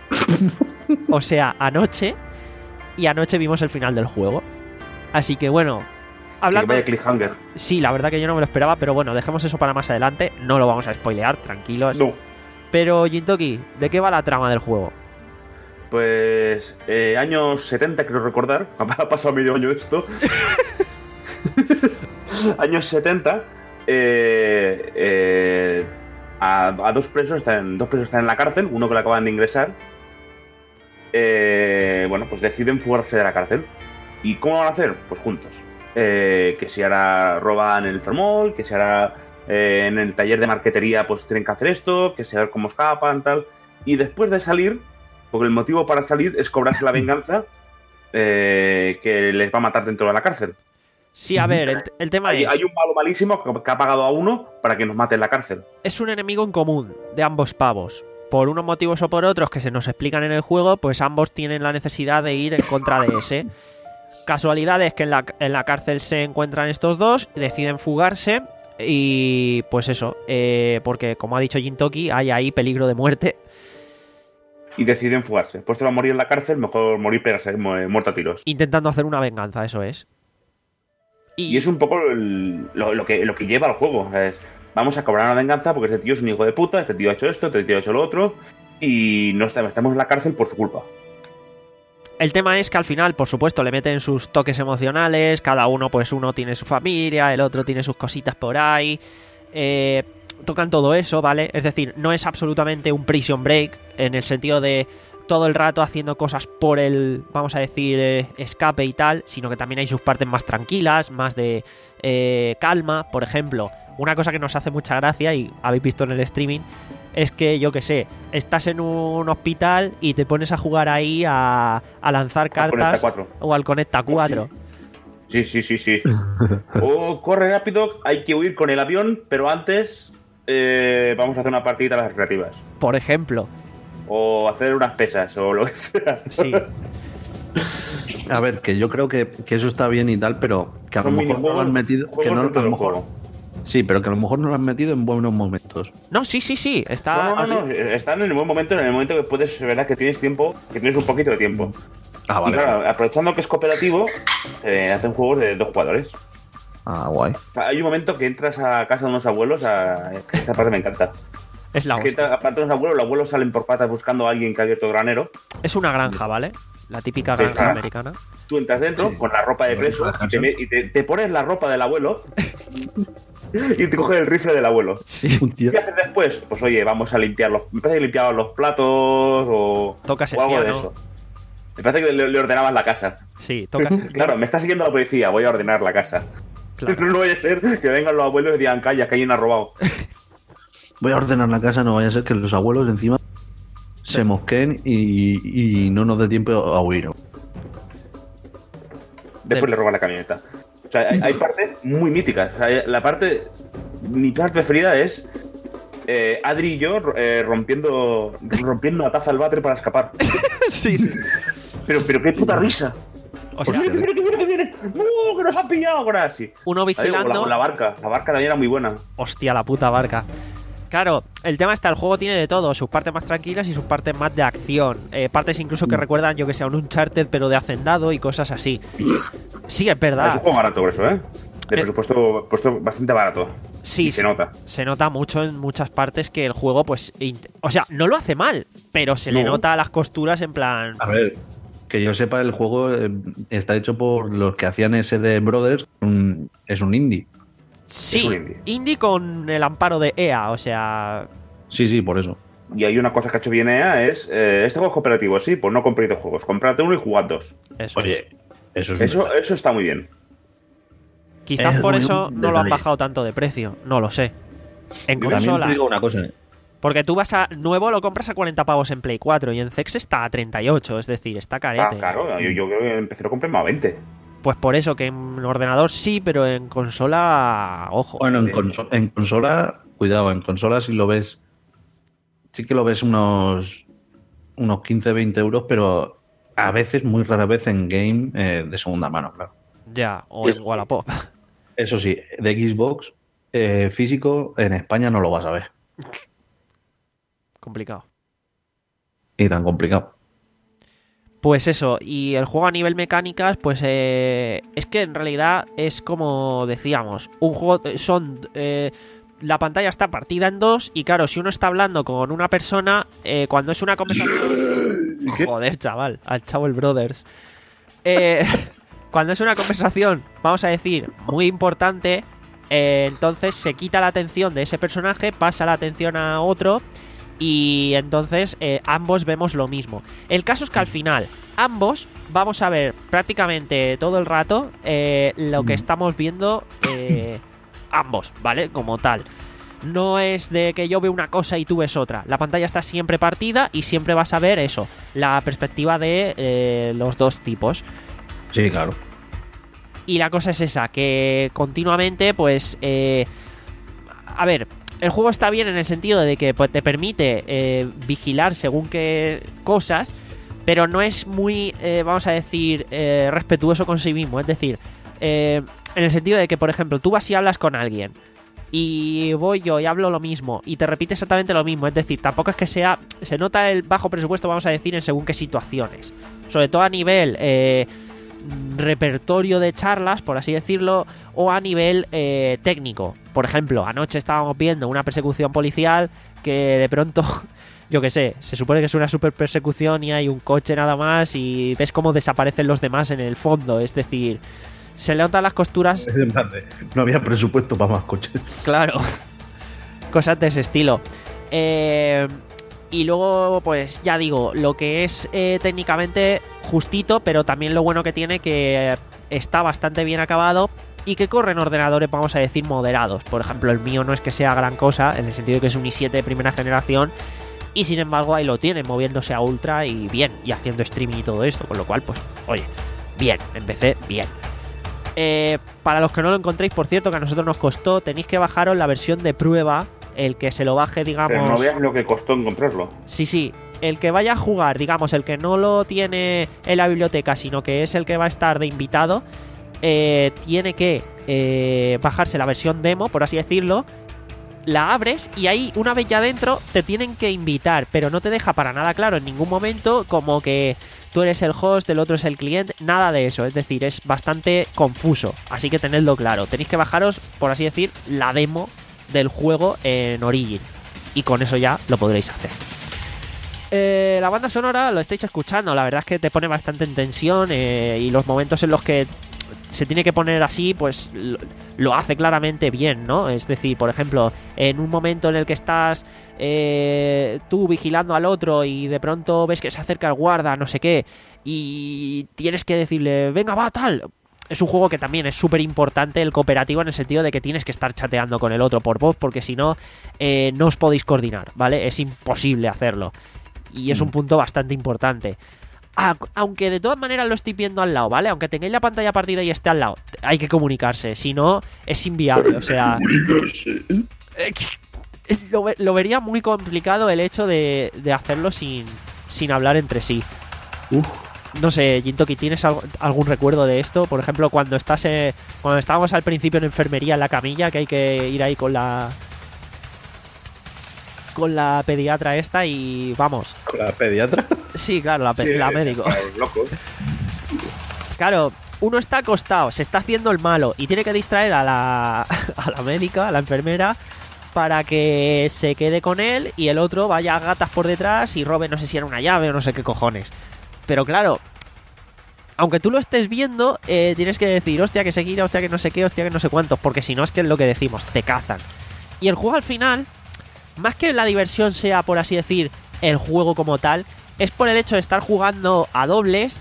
O sea, anoche. Y anoche vimos el final del juego. Así que bueno, Que hablando... vaya cliffhanger. Sí, la verdad que yo no me lo esperaba, pero bueno, dejemos eso para más adelante. No lo vamos a spoilear, tranquilos. No. Pero, Jintoki, ¿de qué va la trama del juego? Pues eh, años setenta, creo recordar. Ha pasado medio año esto. Años setenta. eh, eh, a, a dos presos están, dos presos están en la cárcel, uno que le acaban de ingresar. Eh, bueno, pues deciden fugarse de la cárcel. ¿Y cómo van a hacer? Pues juntos. Eh, que si ahora roban el formol, que si ahora eh, en el taller de marquetería pues tienen que hacer esto, que si a ver cómo escapan, tal. Y después de salir, porque el motivo para salir es cobrarse la venganza eh, que les va a matar dentro de la cárcel. Sí, a ver, el, el tema Hay, es... hay un malo malísimo que, que ha pagado a uno para que nos mate en la cárcel. Es un enemigo en común de ambos pavos. Por unos motivos o por otros que se nos explican en el juego, pues ambos tienen la necesidad de ir en contra de ese. Casualidad es que en la, en la cárcel se encuentran estos dos, deciden fugarse y pues eso, eh, porque como ha dicho Jintoki, hay ahí peligro de muerte. Y deciden fugarse. Puesto a morir en la cárcel, mejor morir pegarse mu- muerto a tiros. Intentando hacer una venganza, eso es. Y es un poco el- lo, lo que, lo que lleva al juego. Es, vamos a cobrar una venganza porque este tío es un hijo de puta, este tío ha hecho esto, este tío ha hecho lo otro, y no estamos, estamos en la cárcel por su culpa. El tema es que al final, por supuesto, le meten sus toques emocionales, cada uno, pues uno tiene su familia, el otro tiene sus cositas por ahí, eh, tocan todo eso, ¿vale? Es decir, no es absolutamente un Prison Break, en el sentido de todo el rato haciendo cosas por el, vamos a decir, eh, escape y tal, sino que también hay sus partes más tranquilas, más de eh, calma. Por ejemplo, una cosa que nos hace mucha gracia, y habéis visto en el streaming, es que, yo que sé, estás en un hospital y te pones a jugar ahí a, a lanzar cartas o al Conecta cuatro. Sí, sí, sí, sí. sí. O corre rápido, hay que huir con el avión, pero antes eh, vamos a hacer una partida a las recreativas. Por ejemplo. O hacer unas pesas, o lo que sea. Sí. A ver, que yo creo que, que eso está bien y tal, pero que a lo Son mejor no lo han metido. Que no, a lo mejor, sí, pero que a lo mejor no lo han metido en buenos momentos. No, sí, sí, sí. Está, no, no, no, no, están en el buen momento, en el momento que puedes, verdad, que tienes tiempo, que tienes un poquito de tiempo. Ah, vale. Y claro, aprovechando que es cooperativo, eh, hacen juegos de dos jugadores. Ah, guay. Hay un momento que entras a casa de unos abuelos, a... esta parte me encanta. Es la hostia. Aparte de los abuelos, los abuelos salen por patas buscando a alguien que ha abierto granero. Es una granja, ¿vale? La típica granja Está. americana. Tú entras dentro sí. con la ropa de preso y, te, y te, te pones la ropa del abuelo y te coges el rifle del abuelo. Sí. ¿Qué haces después? Pues oye, vamos a limpiar los, me parece que limpiabas los platos o, tocas el o algo piano. de eso. Me parece que le, le ordenabas la casa. Sí, tocas. Claro, me está siguiendo la policía, voy a ordenar la casa. Claro. No vaya a ser que vengan los abuelos y digan, calla, que alguien ha robado. Voy a ordenar la casa, no vaya a ser que los abuelos encima se mosqueen y, y no nos dé tiempo a huir. Después de... le roban la camioneta. O sea, hay, hay partes muy míticas. O sea, la parte... Mi parte preferida es eh, Adri y yo eh, rompiendo rompiendo la taza del váter para escapar. Sí. Pero, pero qué puta risa. O sea, que viene, que viene, que viene. ¡No, que nos han pillado ahora! Sí. Uno vigilando. La, la barca. La barca también era muy buena. Hostia, la puta barca. Claro, el tema está, el juego tiene de todo, sus partes más tranquilas y sus partes más de acción. Eh, partes incluso que recuerdan, yo que sé, un Uncharted, pero de hacendado y cosas así. Sí, es verdad. Es un juego barato por eso, ¿eh? De presupuesto puesto bastante barato. Sí, y se nota. Se nota mucho en muchas partes que el juego, pues... O sea, no lo hace mal, pero se no. le nota las costuras en plan... A ver, que yo sepa, el juego eh, está hecho por los que hacían ese de Brothers. Un, es un indie. Sí, indie. indie con el amparo de E A, o sea... Sí, sí, por eso. Y hay una cosa que ha hecho bien E A, es... Eh, este juego es cooperativo, sí, pues no compréis dos juegos. Comprate uno y jugad dos. Eso Oye, eso es eso, eso está muy bien. Quizás por eso no lo han bajado tanto de precio, no lo sé. En Yo consola. También te digo una cosa. Porque tú vas a... Nuevo lo compras a cuarenta pavos en Play cuatro y en C E X está a treinta y ocho, es decir, está carete. Ah, claro, yo, yo creo que empecé a comprar más a veinte. Pues por eso, que en ordenador sí, pero en consola, ojo. Bueno, en, conso en consola, cuidado, en consola si lo ves, sí que lo ves unos, unos quince a veinte euros, pero a veces, muy rara vez en game eh, de segunda mano, claro. Ya, o en Wallapop. Eso sí, de Xbox eh, físico en España no lo vas a ver. Complicado. Y tan complicado. Pues eso, y el juego a nivel mecánicas, pues eh, es que en realidad es como decíamos, un juego, son, eh, la pantalla está partida en dos y claro, si uno está hablando con una persona, eh, cuando es una conversación... Joder, chaval, al chavo el Brothers. Eh, cuando es una conversación, vamos a decir, muy importante, eh, entonces se quita la atención de ese personaje, pasa la atención a otro... Y entonces eh, ambos vemos lo mismo. El caso es que al final ambos vamos a ver prácticamente todo el rato eh, lo que estamos viendo eh, ambos, ¿vale? Como tal. No es de que yo veo una cosa y tú ves otra. La pantalla está siempre partida y siempre vas a ver eso, la perspectiva de eh, los dos tipos. Sí, claro. Y la cosa es esa, que continuamente pues... Eh, a ver... El juego está bien en el sentido de que pues, te permite eh, vigilar según qué cosas, pero no es muy, eh, vamos a decir, eh, respetuoso con sí mismo. Es decir, eh, en el sentido de que, por ejemplo, tú vas y hablas con alguien y voy yo y hablo lo mismo y te repite exactamente lo mismo. Es decir, tampoco es que sea... Se nota el bajo presupuesto, vamos a decir, en según qué situaciones. Sobre todo a nivel... Eh, repertorio de charlas, por así decirlo, o a nivel eh, técnico. Por ejemplo, anoche estábamos viendo una persecución policial que de pronto, yo que sé, se supone que es una super persecución y hay un coche nada más y ves cómo desaparecen los demás en el fondo. Es decir, se levantan las costuras. Es en plan de, no había presupuesto para más coches. Claro, cosas de ese estilo. Eh, y luego, pues ya digo, lo que es eh, técnicamente justito, pero también lo bueno que tiene que está bastante bien acabado y que corre en ordenadores, vamos a decir, moderados. Por ejemplo, el mío no es que sea gran cosa, en el sentido de que es un i siete de primera generación, y sin embargo ahí lo tiene, moviéndose a ultra y bien, y haciendo streaming y todo esto, con lo cual, pues, oye, bien, empecé bien. Eh, para los que no lo encontréis, por cierto, que a nosotros nos costó, tenéis que bajaros la versión de prueba, el que se lo baje, digamos... Pero no veas lo que costó encontrarlo. Sí, sí, el que vaya a jugar, digamos, el que no lo tiene en la biblioteca, sino que es el que va a estar de invitado, eh, tiene que eh, bajarse la versión demo, por así decirlo, la abres y ahí, una vez ya dentro, te tienen que invitar, pero no te deja para nada claro en ningún momento como que tú eres el host, el otro es el cliente, nada de eso, es decir, es bastante confuso, así que tenedlo claro, tenéis que bajaros, por así decir, la demo del juego en Origin y con eso ya lo podréis hacer. Eh, la banda sonora lo estáis escuchando, la verdad es que te pone bastante en tensión eh, y los momentos en los que se tiene que poner así, pues lo, lo hace claramente bien, ¿no? Es decir, por ejemplo, en un momento en el que estás eh, tú vigilando al otro y de pronto ves que se acerca el guarda, no sé qué, y tienes que decirle, venga, va, tal. Es un juego que también es súper importante el cooperativo en el sentido de que tienes que estar chateando con el otro por voz, porque si no, eh, no os podéis coordinar, ¿vale? Es imposible hacerlo. Y es un punto bastante importante. Aunque de todas maneras lo estoy viendo al lado, ¿vale? Aunque tengáis la pantalla partida y esté al lado, hay que comunicarse, si no es inviable, o sea... Lo, lo vería muy complicado el hecho de, de hacerlo sin, sin hablar entre sí. Uf. No sé, Jintoki, ¿tienes algo, algún recuerdo de esto? Por ejemplo, cuando estás eh, cuando estábamos al principio en enfermería en la camilla, que hay que ir ahí con la... con la pediatra esta y vamos. ¿Con la pediatra? Sí, claro, la, pe- Sí, la médico. Loco. Claro, uno está acostado, se está haciendo el malo y tiene que distraer a la, a la médica, a la enfermera, para que se quede con él y el otro vaya a gatas por detrás y robe, no sé si era una llave o no sé qué cojones. Pero claro, aunque tú lo estés viendo, eh, tienes que decir, hostia, que se gira, hostia, que no sé qué, hostia, que no sé cuántos, porque si no es que es lo que decimos, te cazan. Y el juego al final, más que la diversión sea, por así decir, el juego como tal, es por el hecho de estar jugando a dobles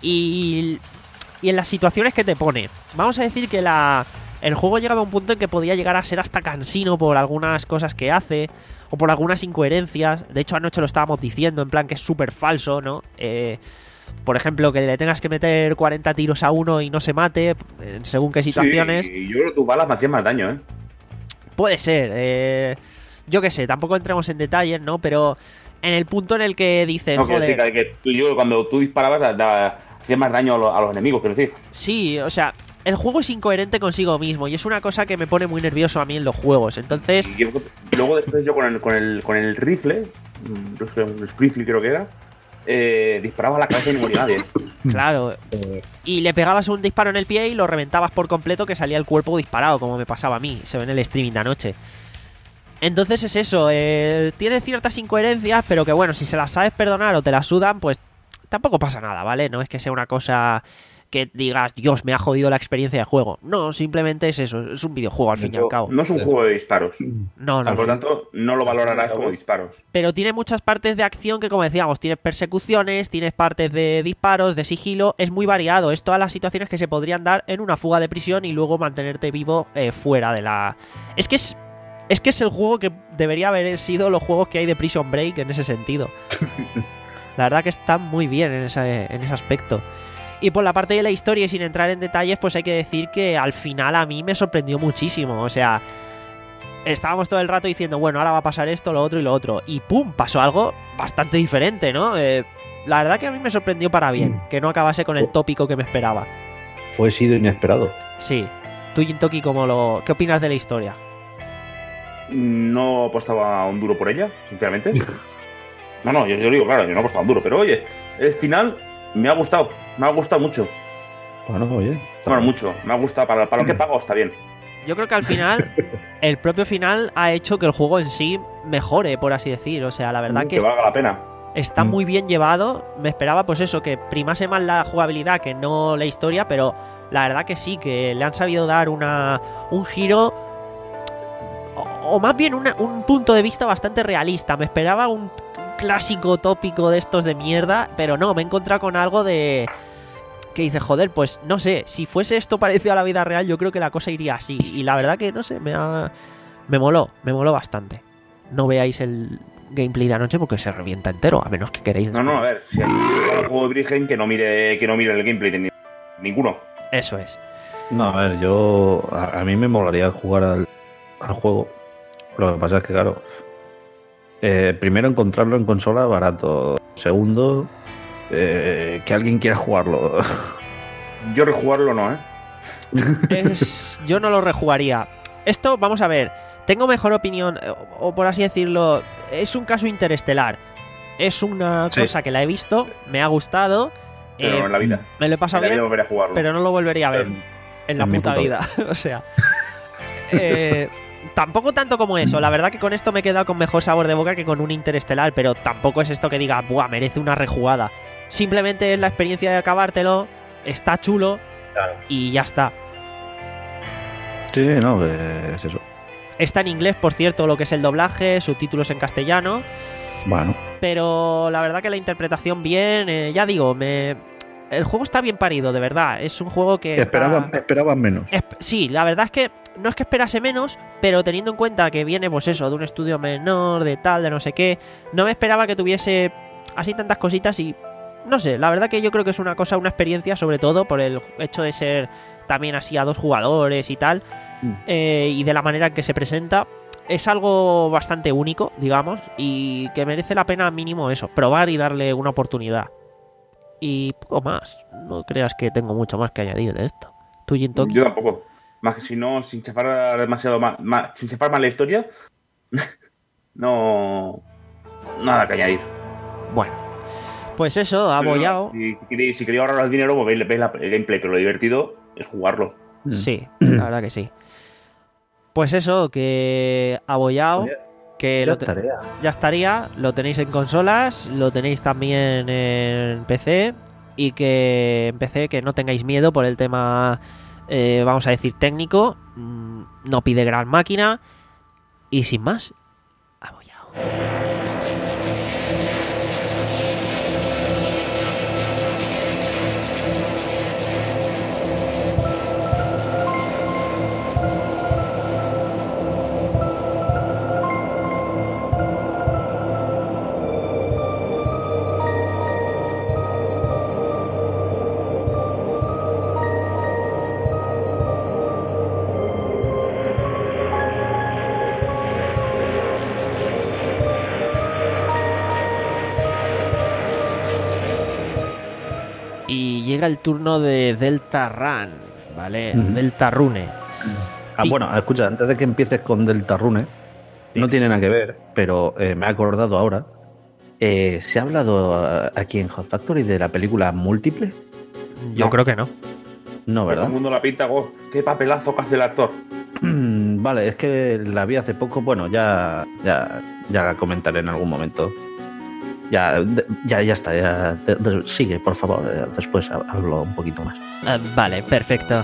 y, y en las situaciones que te pone. Vamos a decir que la, el juego llegaba a un punto en que podía llegar a ser hasta cansino por algunas cosas que hace o por algunas incoherencias. De hecho, anoche lo estábamos diciendo, en plan que es súper falso, ¿no? Eh, por ejemplo, que le tengas que meter cuarenta tiros a uno y no se mate, en según qué situaciones. Sí, y yo creo que tus balas me hacían más daño, ¿eh? Puede ser, eh... yo qué sé, tampoco entremos en detalles, ¿no? Pero en el punto en el que dices, No, quiero joder... decir que, que tú, yo cuando tú disparabas da, da, hacías más daño a, lo, a los enemigos, quiero decir. Sí, o sea, el juego es incoherente consigo mismo y es una cosa que me pone muy nervioso a mí en los juegos. Entonces... Y yo, luego después yo con el, con el, con el rifle, un rifle creo que era, eh, disparaba a la cabeza y no moría nadie. Claro. Y le pegabas un disparo en el pie y lo reventabas por completo, que salía el cuerpo disparado, como me pasaba a mí. Se ve en el streaming de anoche. Entonces es eso, eh, tiene ciertas incoherencias, pero que bueno, si se las sabes perdonar o te las sudan, pues tampoco pasa nada, ¿vale? No es que sea una cosa que digas, Dios, me ha jodido la experiencia de juego. No, simplemente es eso, es un videojuego al fin y al cabo. No es un juego de disparos. No, no. Por lo tanto, no lo valorarás como disparos. Pero tiene muchas partes de acción que, como decíamos, tienes persecuciones, tienes partes de disparos, de sigilo, es muy variado. Es todas las situaciones que se podrían dar en una fuga de prisión y luego mantenerte vivo eh, fuera de la... Es que es... Es que es el juego que debería haber sido los juegos que hay de Prison Break en ese sentido. La verdad que está muy bien en ese, en ese aspecto. Y por la parte de la historia y sin entrar en detalles, pues hay que decir que al final a mí me sorprendió muchísimo. O sea, estábamos todo el rato diciendo, bueno, ahora va a pasar esto, lo otro y lo otro. Y pum, pasó algo bastante diferente, ¿no? Eh, la verdad que a mí me sorprendió para bien, que no acabase con el tópico que me esperaba. Fue sido inesperado. Sí. Tú, Jintoki, ¿cómo lo... ¿qué opinas de la historia? No apostaba un duro por ella, sinceramente. No, no, yo, yo digo, claro, yo no apostaba un duro, pero oye, el final me ha gustado, me ha gustado mucho. Bueno, oye. Bueno, mucho. Me ha gustado. Para, para lo que he pagado está bien. Yo creo que al final, el propio final ha hecho que el juego en sí mejore, por así decir. O sea, la verdad Mm, que que valga la pena. está Mm. muy bien llevado. Me esperaba, pues eso, que primase más la jugabilidad que no la historia, pero la verdad que sí, que le han sabido dar una un giro, o, o más bien una- un punto de vista bastante realista. Me esperaba un clásico tópico de estos de mierda, pero no, me he encontrado con algo de... que dice, joder, pues no sé, si fuese esto parecido a la vida real, yo creo que la cosa iría así. Y la verdad que, no sé, me ha... me moló, me moló bastante. No veáis el gameplay de anoche porque se revienta entero, a menos que queréis. No, no, a ver. Si hay un juego de Virgen que no mire, que no mire el gameplay de ni- ninguno. Eso es. No, a ver, yo. A, a mí me molaría jugar al, al juego. Lo que pasa es que, claro. eh, primero, encontrarlo en consola barato. Segundo, eh, que alguien quiera jugarlo. Yo rejugarlo no, ¿eh? Es- yo no lo rejugaría. Esto, vamos a ver, tengo mejor opinión, eh, o, o por así decirlo, es un caso interestelar. Es una Sí. cosa que la he visto, me ha gustado, Pero eh, no en la vida. me lo he En pasado la vida bien, volveré a jugarlo. pero no lo volvería a ver En- en la en mi puta puta vida. O sea, eh, tampoco tanto como eso. La verdad que con esto me he quedado con mejor sabor de boca que con un interestelar, pero tampoco es esto que diga, buah, merece una rejugada. Simplemente es la experiencia de acabártelo, está chulo Claro. y ya está. Sí, no, que es eso. Está en inglés, por cierto, lo que es el doblaje, subtítulos en castellano, Bueno, pero la verdad que la interpretación bien, eh, ya digo, me... el juego está bien parido, de verdad. Es un juego que... está- esperaban, esperaban menos. Esp- Sí, la verdad es que no es que esperase menos, pero teniendo en cuenta que viene, pues eso, de un estudio menor, de tal, de no sé qué, no me esperaba que tuviese así tantas cositas y no sé, la verdad que yo creo que es una cosa, una experiencia, sobre todo por el hecho de ser también así a dos jugadores y tal, Mm. eh, y de la manera en que se presenta. Es algo bastante único, digamos, y que merece la pena mínimo eso, probar y darle una oportunidad. Y poco más, no creas que tengo mucho más que añadir de esto. ¿Tú, Jintoki? Yo tampoco. Más que si no, sin chafar demasiado más, más- sin chafar más la historia, no. Nada que añadir. Bueno, pues eso, ha bollado. Si, si queréis si queréis ahorrar el dinero, pues veis, veis la- el gameplay, pero lo divertido es jugarlo. Sí, la verdad que sí. Pues eso, que ha bollado, Oye, que Ya lo te- estaría. ya estaría, lo tenéis en consolas, lo tenéis también en P C, y que en P C que no tengáis miedo por el tema, eh, vamos a decir, técnico, mm, no pide gran máquina, y sin más, ha bollado. Y llega el turno de Delta Run, ¿vale? Ujú. Delta Rune. Ah, Sí. bueno, escucha, antes de que empieces con Deltarune, no tiene nada que ver, pero eh, me he acordado ahora. Eh, ¿Se ha hablado eh, aquí en Hot Factory de la película Múltiple? Yo No. creo que no. No, Todo el ¿verdad? mundo la pinta, go, qué papelazo que hace el actor. Vale, es que la vi hace poco. Bueno, ya, ya, ya la comentaré en algún momento. Ya, de- ya, ya está. Ya, de- de- sigue, por favor. eh, Después ha- hablo un poquito más. Ah, vale, perfecto.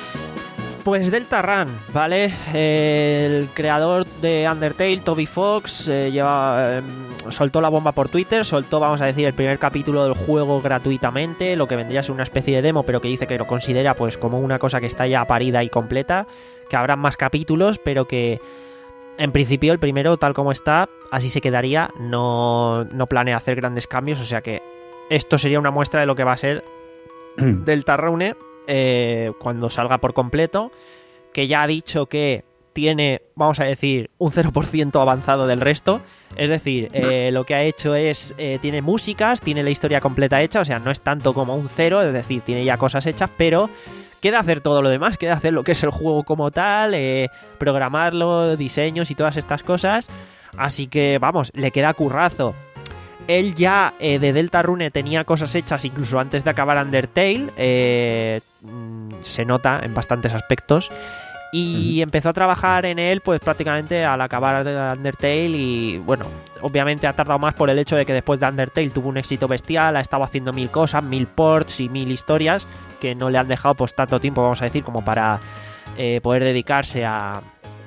Pues Delta Run, ¿vale? Eh, el creador de Undertale, Toby Fox, eh, lleva, eh, soltó la bomba por Twitter, soltó, vamos a decir, el primer capítulo del juego gratuitamente, lo que vendría a ser una especie de demo, pero que dice que lo considera pues como una cosa que está ya parida y completa, que habrá más capítulos, pero que en principio el primero, tal como está, así se quedaría, no, no planea hacer grandes cambios, o sea que esto sería una muestra de lo que va a ser Delta Rune eh, cuando salga por completo, que ya ha dicho que tiene, vamos a decir, un cero por ciento avanzado del resto, es decir, eh, lo que ha hecho es, eh, tiene músicas, tiene la historia completa hecha, o sea, no es tanto como un cero, es decir, tiene ya cosas hechas, pero queda hacer todo lo demás, queda hacer lo que es el juego como tal, eh, programarlo, diseños y todas estas cosas, así que vamos, le queda currazo. él ya eh, de Deltarune tenía cosas hechas incluso antes de acabar Undertale, eh, se nota en bastantes aspectos, y uh-huh. empezó a trabajar en él pues prácticamente al acabar Undertale, y bueno, obviamente ha tardado más por el hecho de que después de Undertale tuvo un éxito bestial, ha estado haciendo mil cosas, mil ports y mil historias que no le han dejado pues tanto tiempo, vamos a decir, como para eh, poder dedicarse a,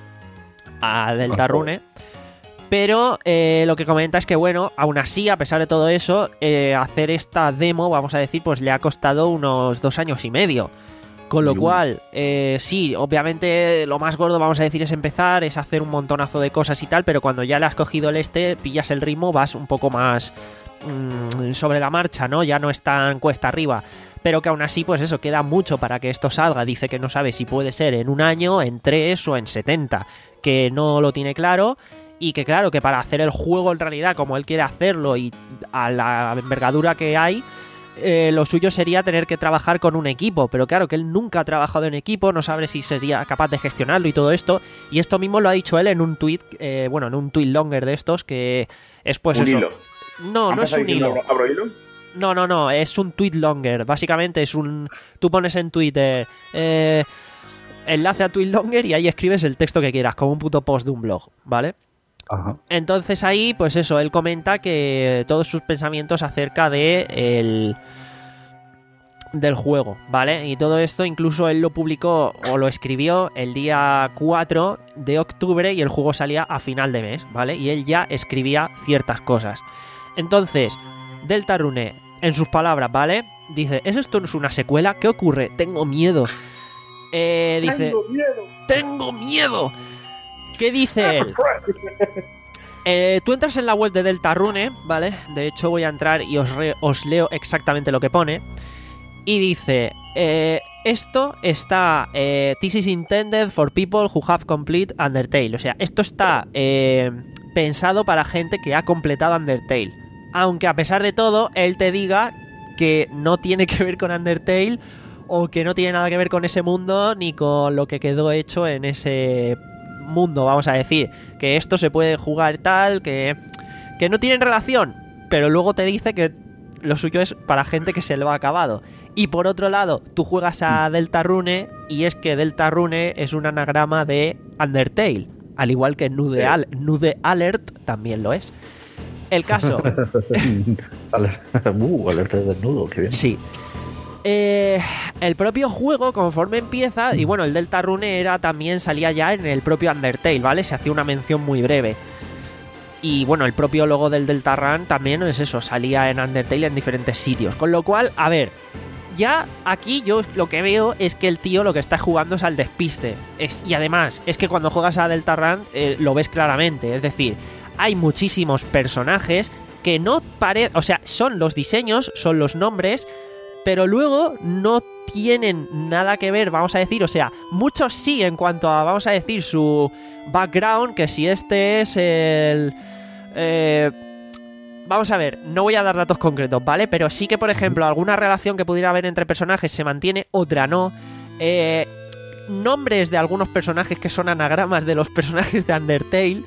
a Deltarune. Pero eh, lo que comenta es que, bueno, aún así, a pesar de todo eso, eh, hacer esta demo, vamos a decir, pues le ha costado unos dos años y medio. Con lo cual, eh, sí, obviamente lo más gordo, vamos a decir, es empezar, es hacer un montonazo de cosas y tal, pero cuando ya le has cogido el este, pillas el ritmo, vas un poco más mmm, sobre la marcha, ¿no? Ya no es tan cuesta arriba. Pero que aún así, pues eso, queda mucho para que esto salga. Dice que no sabe si puede ser en un año, en tres o en setenta, que no lo tiene claro. Y que claro, que para hacer el juego en realidad como él quiere hacerlo y a la envergadura que hay, eh, lo suyo sería tener que trabajar con un equipo. Pero claro, que él nunca ha trabajado en equipo, no sabe si sería capaz de gestionarlo y todo esto. Y esto mismo lo ha dicho él en un tweet, eh, bueno, en un tweet longer de estos, que es pues un eso. Hilo. No, no es un hilo. Abro, ¿Abro hilo? No, no, no, es un tweet longer. Básicamente es un... Tú pones en Twitter... Eh, enlace a tweet longer y ahí escribes el texto que quieras, como un puto post de un blog, ¿vale? Ajá. Entonces ahí, pues eso, él comenta que todos sus pensamientos acerca de el, del juego, ¿vale? Y todo esto incluso él lo publicó o lo escribió el día cuatro de octubre y el juego salía a final de mes, ¿vale? Y él ya escribía ciertas cosas. Entonces, Deltarune, en sus palabras, ¿vale? Dice, ¿es esto no es una secuela? ¿Qué ocurre? Tengo miedo. Eh, dice, Tengo miedo. Tengo miedo. ¿Qué dice él? Eh, tú entras en la web de Deltarune, ¿vale? De hecho voy a entrar y os, re- os leo exactamente lo que pone. Y dice, eh, esto está... Eh, This is intended for people who have complete Undertale. O sea, esto está eh, pensado para gente que ha completado Undertale. Aunque a pesar de todo, él te diga que no tiene que ver con Undertale o que no tiene nada que ver con ese mundo ni con lo que quedó hecho en ese mundo, vamos a decir. Que esto se puede jugar tal, que, que no tienen relación, pero luego te dice que lo suyo es para gente que se lo ha acabado. Y por otro lado, tú juegas a Deltarune y es que Deltarune es un anagrama de Undertale, al igual que Nude, Al- Nude Alert también lo es. El caso... uh, alerta de desnudo, qué bien. Sí. Eh, el propio juego, conforme empieza, y bueno, el Deltarune era también salía ya en el propio Undertale, ¿vale? Se hacía una mención muy breve. Y bueno, el propio logo del Deltarune también es eso, salía en Undertale en diferentes sitios. Con lo cual, a ver, ya aquí yo lo que veo es que el tío lo que está jugando es al despiste. Es, y además, es que cuando juegas a Deltarune eh, lo ves claramente, es decir, hay muchísimos personajes que no parecen, o sea, son los diseños, son los nombres, pero luego no tienen nada que ver, vamos a decir, o sea, muchos sí en cuanto a, vamos a decir, su background, que si este es el... Eh, vamos a ver, no voy a dar datos concretos, ¿vale? Pero sí que, por ejemplo, alguna relación que pudiera haber entre personajes se mantiene, otra no. Eh, nombres de algunos personajes que son anagramas de los personajes de Undertale.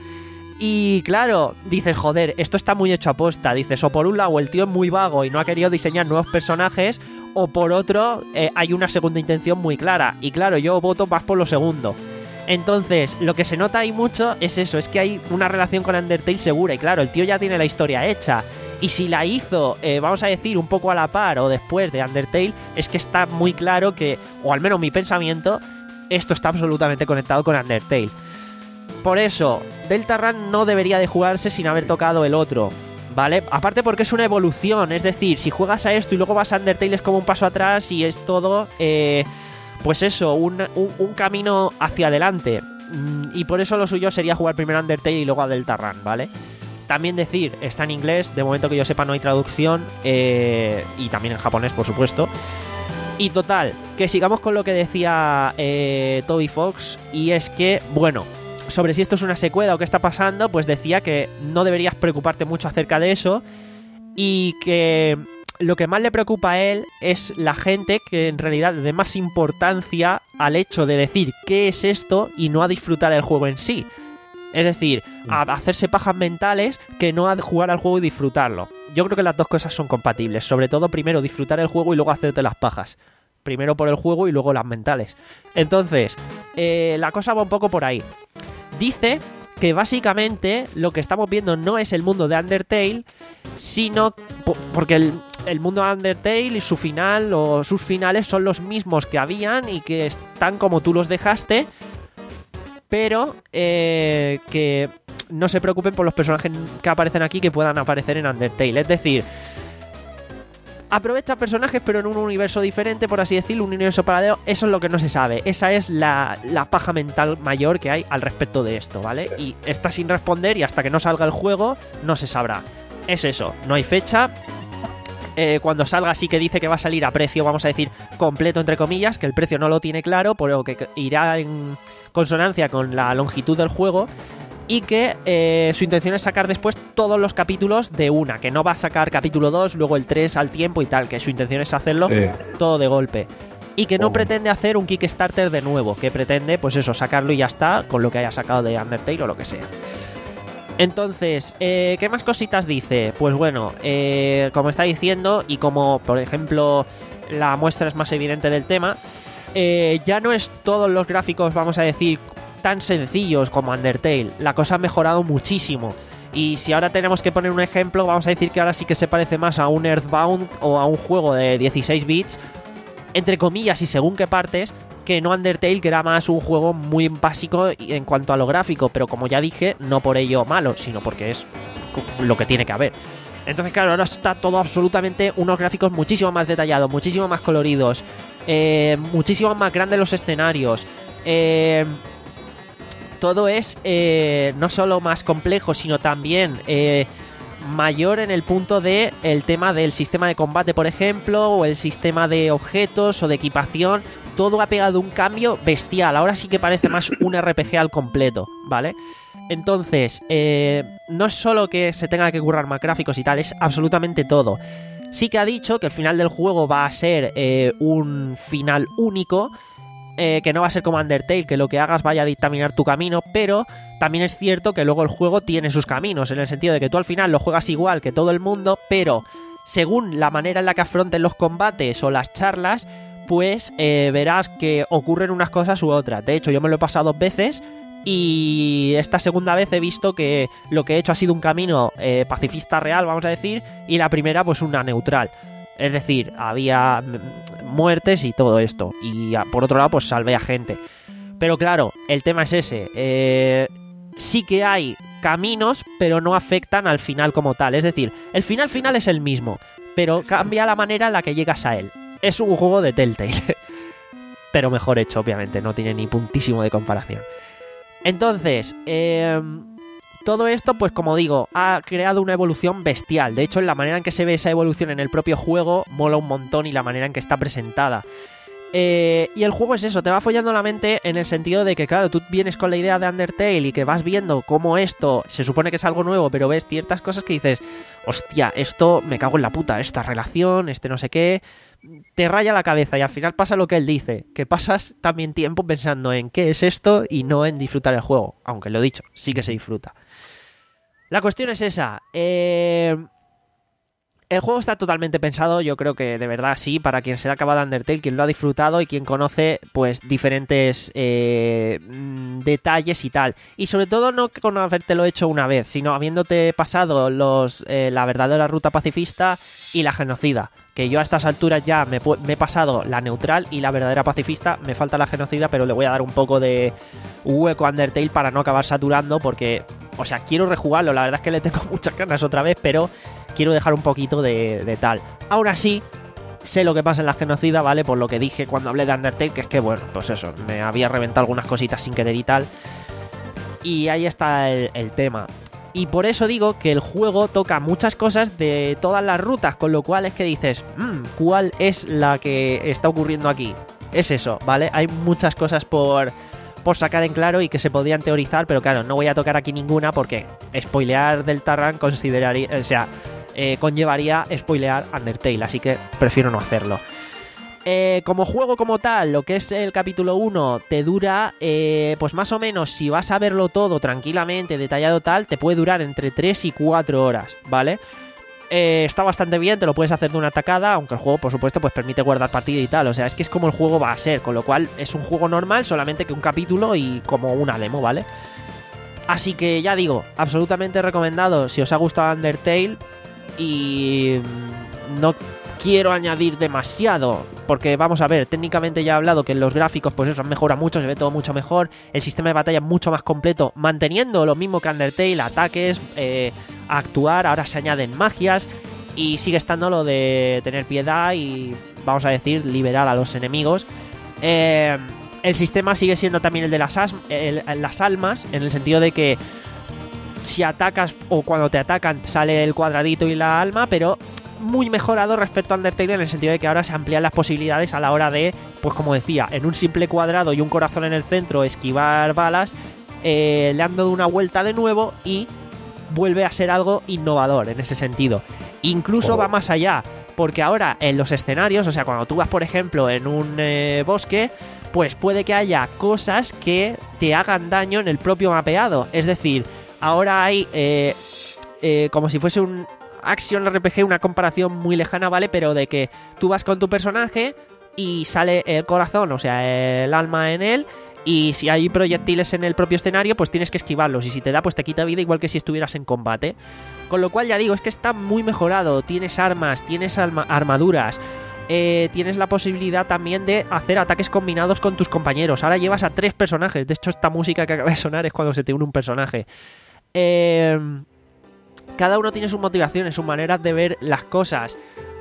Y claro, dices, joder, esto está muy hecho a posta. Dices, o por un lado el tío es muy vago y no ha querido diseñar nuevos personajes, o por otro eh, hay una segunda intención muy clara. Y claro, yo voto más por lo segundo. Entonces, lo que se nota ahí mucho es eso, es que hay una relación con Undertale segura. Y claro, el tío ya tiene la historia hecha. Y si la hizo, eh, vamos a decir, un poco a la par o después de Undertale, es que está muy claro que, o al menos mi pensamiento, esto está absolutamente conectado con Undertale. Por eso, Deltarune no debería de jugarse sin haber tocado el otro, ¿vale? Aparte porque es una evolución, es decir, si juegas a esto y luego vas a Undertale es como un paso atrás y es todo, eh, pues eso, un, un, un camino hacia adelante. Y por eso lo suyo sería jugar primero a Undertale y luego a Deltarune, ¿vale? También decir, está en inglés, de momento que yo sepa no hay traducción, eh, y también en japonés, por supuesto. Y total, que sigamos con lo que decía eh, Toby Fox, y es que, bueno... sobre si esto es una secuela o qué está pasando, pues decía que no deberías preocuparte mucho acerca de eso y que lo que más le preocupa a él es la gente que en realidad le dé más importancia al hecho de decir qué es esto y no a disfrutar el juego en sí. Es decir, a hacerse pajas mentales que no a jugar al juego y disfrutarlo. yo creo que las dos cosas son compatibles. Sobre todo, primero disfrutar el juego y luego hacerte las pajas. Primero por el juego y luego las mentales. Entonces, eh, la cosa va un poco por ahí. Dice que básicamente lo que estamos viendo no es el mundo de Undertale, sino po- porque el, el mundo de Undertale y su final o sus finales son los mismos que habían y que están como tú los dejaste, pero eh, que no se preocupen por los personajes que aparecen aquí que puedan aparecer en Undertale. Es decir, aprovecha personajes pero en un universo diferente, por así decirlo, un universo paralelo. Eso es lo que no se sabe. Esa es la, la paja mental mayor que hay al respecto de esto, ¿vale? Y está sin responder y hasta que no salga el juego no se sabrá. Es eso, no hay fecha. Eh, cuando salga sí que dice que va a salir a precio, vamos a decir, completo entre comillas, que el precio no lo tiene claro, pero que irá en consonancia con la longitud del juego. Y que eh, su intención es sacar después todos los capítulos de una. Que no va a sacar capítulo dos, luego el tres al tiempo y tal. Que su intención es hacerlo Sí. todo de golpe. Y que no Oh. pretende hacer un Kickstarter de nuevo. Que pretende, pues eso, sacarlo y ya está. Con lo que haya sacado de Undertale o lo que sea. Entonces, eh, ¿qué más cositas dice? Pues bueno, eh, como está diciendo, y como por ejemplo la muestra es más evidente del tema, eh, ya no es todos los gráficos, vamos a decir, tan sencillos como Undertale. La cosa ha mejorado muchísimo. Y si ahora tenemos que poner un ejemplo, vamos a decir que ahora sí que se parece más a un Earthbound o a un juego de dieciséis bits, entre comillas y según qué partes, que no Undertale, que era más un juego muy básico en cuanto a lo gráfico. Pero como ya dije, no por ello malo, sino porque es lo que tiene que haber. Entonces, claro, ahora está todo absolutamente unos gráficos muchísimo más detallados, muchísimo más coloridos, eh, muchísimo más grandes los escenarios. Eh... Todo es eh, no solo más complejo, sino también eh, mayor en el punto de el tema del sistema de combate, por ejemplo, o el sistema de objetos o de equipación. Todo ha pegado un cambio bestial. Ahora sí que parece más un R P G al completo, ¿vale? Entonces, eh, no es solo que se tenga que currar más gráficos y tal, es absolutamente todo. Sí que ha dicho que el final del juego va a ser eh, un final único. Eh, que no va a ser como Undertale, que lo que hagas vaya a dictaminar tu camino, pero también es cierto que luego el juego tiene sus caminos, en el sentido de que tú al final lo juegas igual que todo el mundo, pero según la manera en la que afronten los combates o las charlas, pues eh, verás que ocurren unas cosas u otras. De hecho, yo me lo he pasado dos veces y esta segunda vez he visto que lo que he hecho ha sido un camino eh, pacifista real, vamos a decir, y la primera pues una neutral. Es decir, había muertes y todo esto. Y por otro lado, pues salvé a gente. Pero claro, el tema es ese. Eh, sí que hay caminos, pero no afectan al final como tal. Es decir, el final final es el mismo, pero cambia la manera en la que llegas a él. Es un juego de Telltale. Pero mejor hecho, obviamente. No tiene ni puntísimo de comparación. Entonces, eh... todo esto, pues como digo, ha creado una evolución bestial. De hecho, en la manera en que se ve esa evolución en el propio juego mola un montón y la manera en que está presentada. Eh, y el juego es eso, te va follando la mente en el sentido de que, claro, tú vienes con la idea de Undertale y que vas viendo cómo esto se supone que es algo nuevo, pero ves ciertas cosas que dices, hostia, esto me cago en la puta, esta relación, este no sé qué, te raya la cabeza y al final pasa lo que él dice, que pasas también tiempo pensando en qué es esto y no en disfrutar el juego, aunque lo he dicho, sí que se disfruta. La cuestión es esa, eh... el juego está totalmente pensado, yo creo que de verdad sí, para quien se le ha acabado Undertale, quien lo ha disfrutado y quien conoce pues diferentes eh, detalles y tal. Y sobre todo no con habértelo hecho una vez, sino habiéndote pasado los eh, la verdadera ruta pacifista y la genocida. Que yo a estas alturas ya me, me he pasado la neutral y la verdadera pacifista, me falta la genocida, pero le voy a dar un poco de hueco a Undertale para no acabar saturando porque, o sea, quiero rejugarlo, la verdad es que le tengo muchas ganas otra vez, pero quiero dejar un poquito de, de tal. Ahora sí, sé lo que pasa en la genocida, ¿vale? Por lo que dije cuando hablé de Undertale, que es que, bueno, pues eso, me había reventado algunas cositas sin querer y tal. Y ahí está el, el tema. Y por eso digo que el juego toca muchas cosas de todas las rutas, con lo cual es que dices, mmm, ¿cuál es la que está ocurriendo aquí? Es eso, ¿vale? Hay muchas cosas por, por sacar en claro y que se podrían teorizar, pero claro, no voy a tocar aquí ninguna porque spoilear del Tarrant consideraría, o sea, eh, conllevaría spoilear Undertale, así que prefiero no hacerlo. Eh, como juego como tal, lo que es el capítulo uno te dura, eh, pues más o menos, si vas a verlo todo tranquilamente, detallado tal, te puede durar entre tres y cuatro horas, ¿vale? Eh, está bastante bien, te lo puedes hacer de una tacada, aunque el juego, por supuesto, pues permite guardar partida y tal. O sea, es que es como el juego va a ser, con lo cual es un juego normal, solamente que un capítulo y como una demo, ¿vale? Así que ya digo, absolutamente recomendado si os ha gustado Undertale. Y no quiero añadir demasiado, porque vamos a ver, técnicamente ya he hablado que los gráficos pues eso han mejorado mucho, se ve todo mucho mejor, el sistema de batalla es mucho más completo, manteniendo lo mismo que Undertale, ataques, eh, actuar, ahora se añaden magias y sigue estando lo de tener piedad y, vamos a decir, liberar a los enemigos. Eh, el sistema sigue siendo también el de las, as- el, las almas, en el sentido de que si atacas o cuando te atacan sale el cuadradito y la alma, pero muy mejorado respecto a Undertale en el sentido de que ahora se amplían las posibilidades a la hora de, pues como decía, en un simple cuadrado y un corazón en el centro esquivar balas, eh, le han dado una vuelta de nuevo y vuelve a ser algo innovador en ese sentido. Incluso oh. va más allá, porque ahora en los escenarios, o sea, cuando tú vas por ejemplo en un eh, bosque, pues puede que haya cosas que te hagan daño en el propio mapeado, es decir, ahora hay eh, eh, como si fuese un Action R P G, una comparación muy lejana, ¿vale? Pero de que tú vas con tu personaje y sale el corazón, o sea, el alma en él, y si hay proyectiles en el propio escenario, pues tienes que esquivarlos, y si te da, pues te quita vida igual que si estuvieras en combate. Con lo cual, ya digo, es que está muy mejorado, tienes armas, tienes alma- armaduras, eh, tienes la posibilidad también de hacer ataques combinados con tus compañeros. Ahora llevas a tres personajes, de hecho esta música que acaba de sonar es cuando se te une un personaje. Eh... Cada uno tiene sus motivaciones, sus maneras de ver las cosas.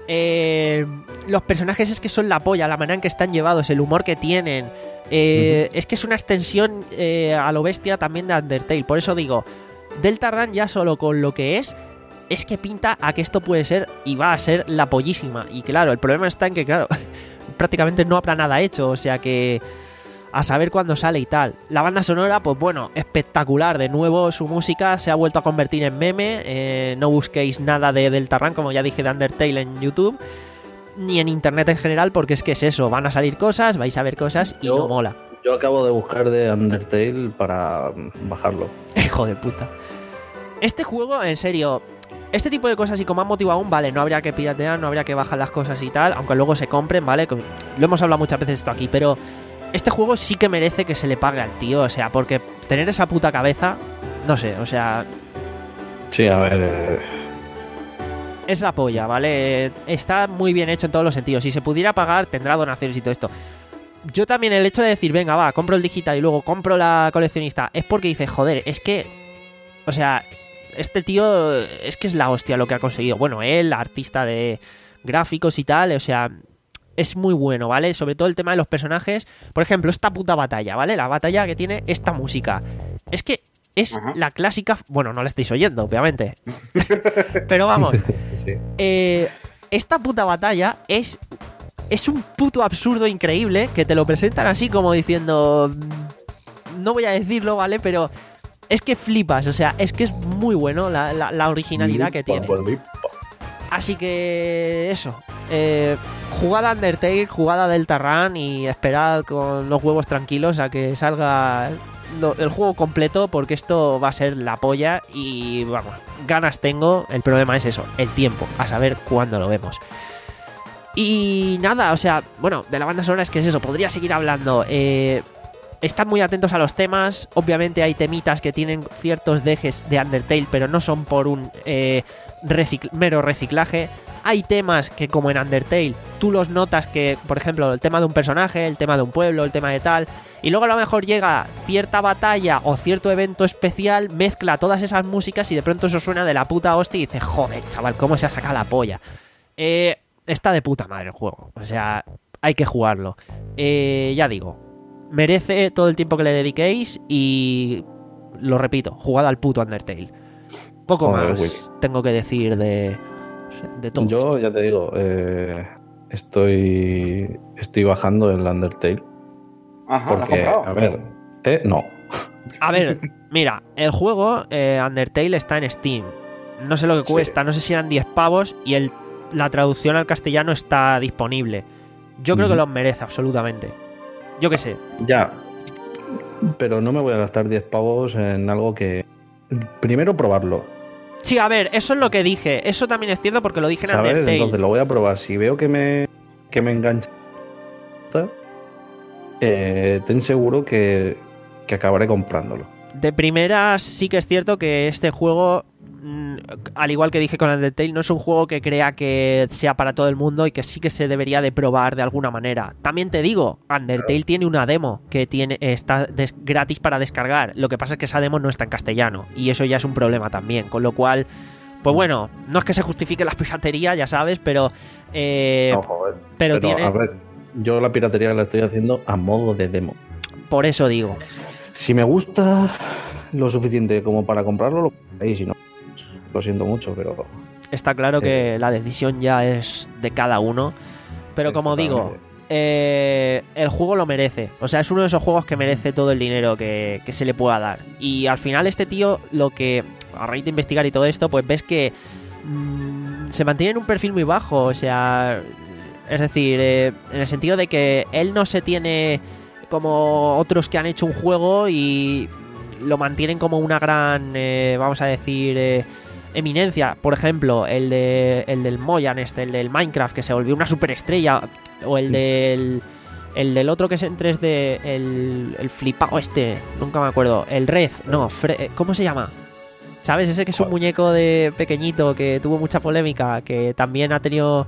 Eh, los personajes es que son la polla, la manera en que están llevados, el humor que tienen. Eh, uh-huh. Es que es una extensión eh, a lo bestia también de Undertale. Por eso digo, Deltarune ya solo con lo que es, es que pinta a que esto puede ser y va a ser la pollísima. Y claro, el problema está en que, claro, prácticamente no habrá nada hecho, o sea que a saber cuándo sale y tal. La banda sonora, pues bueno, espectacular. De nuevo, su música se ha vuelto a convertir en meme. Eh, no busquéis nada de Deltarune, como ya dije, de Undertale en YouTube, ni en internet en general, porque es que es eso. Van a salir cosas, vais a ver cosas y yo, no mola. Yo acabo de buscar de Undertale para bajarlo. Hijo de puta. Este juego, en serio, este tipo de cosas, y como han motivado aún, vale, no habría que piratear, no habría que bajar las cosas y tal, aunque luego se compren, ¿vale? Lo hemos hablado muchas veces esto aquí, pero este juego sí que merece que se le pague al tío, o sea, porque tener esa puta cabeza, no sé, o sea... Sí, a ver... Eh... Es la polla, ¿vale? Está muy bien hecho en todos los sentidos. Si se pudiera pagar, tendrá donaciones y todo esto. Yo también el hecho de decir, venga, va, compro el digital y luego compro la coleccionista, es porque dices, joder, es que... O sea, este tío es que es la hostia lo que ha conseguido. Bueno, él, artista de gráficos y tal, o sea... Es muy bueno, ¿vale? Sobre todo el tema de los personajes. Por ejemplo, esta puta batalla, ¿vale? La batalla que tiene esta música. Es que es Ajá. la clásica... Bueno, no la estáis oyendo, obviamente. Pero vamos. Sí. Eh, esta puta batalla es... Es un puto absurdo increíble que te lo presentan así como diciendo... No voy a decirlo, ¿vale? Pero es que flipas, o sea, es que es muy bueno la, la, la originalidad que tiene. Así que... Eso. Eh... Jugada Undertale, jugada Deltarune y esperad con los huevos tranquilos a que salga lo, el juego completo, porque esto va a ser la polla y vamos, ganas tengo. El problema es eso, el tiempo, a saber cuándo lo vemos. Y nada, o sea, bueno, de la banda sonora es que es eso, podría seguir hablando. Eh, están muy atentos a los temas, obviamente hay temitas que tienen ciertos dejes de Undertale, pero no son por un eh, recicl- mero reciclaje. Hay temas que, como en Undertale, tú los notas que, por ejemplo, el tema de un personaje, el tema de un pueblo, el tema de tal, y luego a lo mejor llega cierta batalla o cierto evento especial, mezcla todas esas músicas y de pronto eso suena de la puta hostia y dices, joder, chaval, cómo se ha sacado la polla. Eh, está de puta madre el juego, o sea, hay que jugarlo. Eh, ya digo, merece todo el tiempo que le dediquéis y, lo repito, jugad al puto Undertale. Poco Joder, más güey. tengo que decir de... de todo. Yo ya te digo, eh, estoy estoy bajando el Undertale. Ajá, porque, a ver, eh, no. A ver, mira, el juego eh, Undertale está en Steam. No sé lo que cuesta, sí. No sé si eran diez pavos y el, la traducción al castellano está disponible. Yo creo mm. que los merece absolutamente. Yo qué sé. Ya, pero no me voy a gastar diez pavos en algo que... Primero probarlo. Sí, a ver, eso es lo que dije. Eso también es cierto porque lo dije en ¿Sabes? Undertale. Entonces lo voy a probar. Si veo que me, que me engancha, eh, ten seguro que, que acabaré comprándolo. De primeras sí que es cierto que este juego, mmm, al igual que dije con Undertale, no es un juego que crea que sea para todo el mundo y que sí que se debería de probar de alguna manera. También te digo, Undertale claro. tiene una demo que tiene está des- gratis para descargar. Lo que pasa es que esa demo no está en castellano y eso ya es un problema también, con lo cual... Pues bueno, no es que se justifique la piratería, ya sabes, pero... Eh, no, joder. Pero, pero tiene... a ver, yo la piratería la estoy haciendo a modo de demo. Por eso digo. Si me gusta lo suficiente como para comprarlo, lo ahí, si no, lo siento mucho, pero... Está claro eh, que la decisión ya es de cada uno, pero como digo... Eh, el juego lo merece. O sea, es uno de esos juegos que merece todo el dinero que, que se le pueda dar. Y al final este tío, lo que a raíz de investigar y todo esto, pues ves que mmm, se mantiene en un perfil muy bajo. O sea, es decir, eh, en el sentido de que él no se tiene como otros que han hecho un juego y lo mantienen como una gran, eh, vamos a decir... Eh, eminencia, por ejemplo, el de el del Moyan, este, el del Minecraft, que se volvió una superestrella, o el del el del otro que es en tres D, el, el flipado este, nunca me acuerdo, el Red, no, Fre- ¿cómo se llama? ¿Sabes? Ese que es un muñeco de pequeñito que tuvo mucha polémica, que también ha tenido...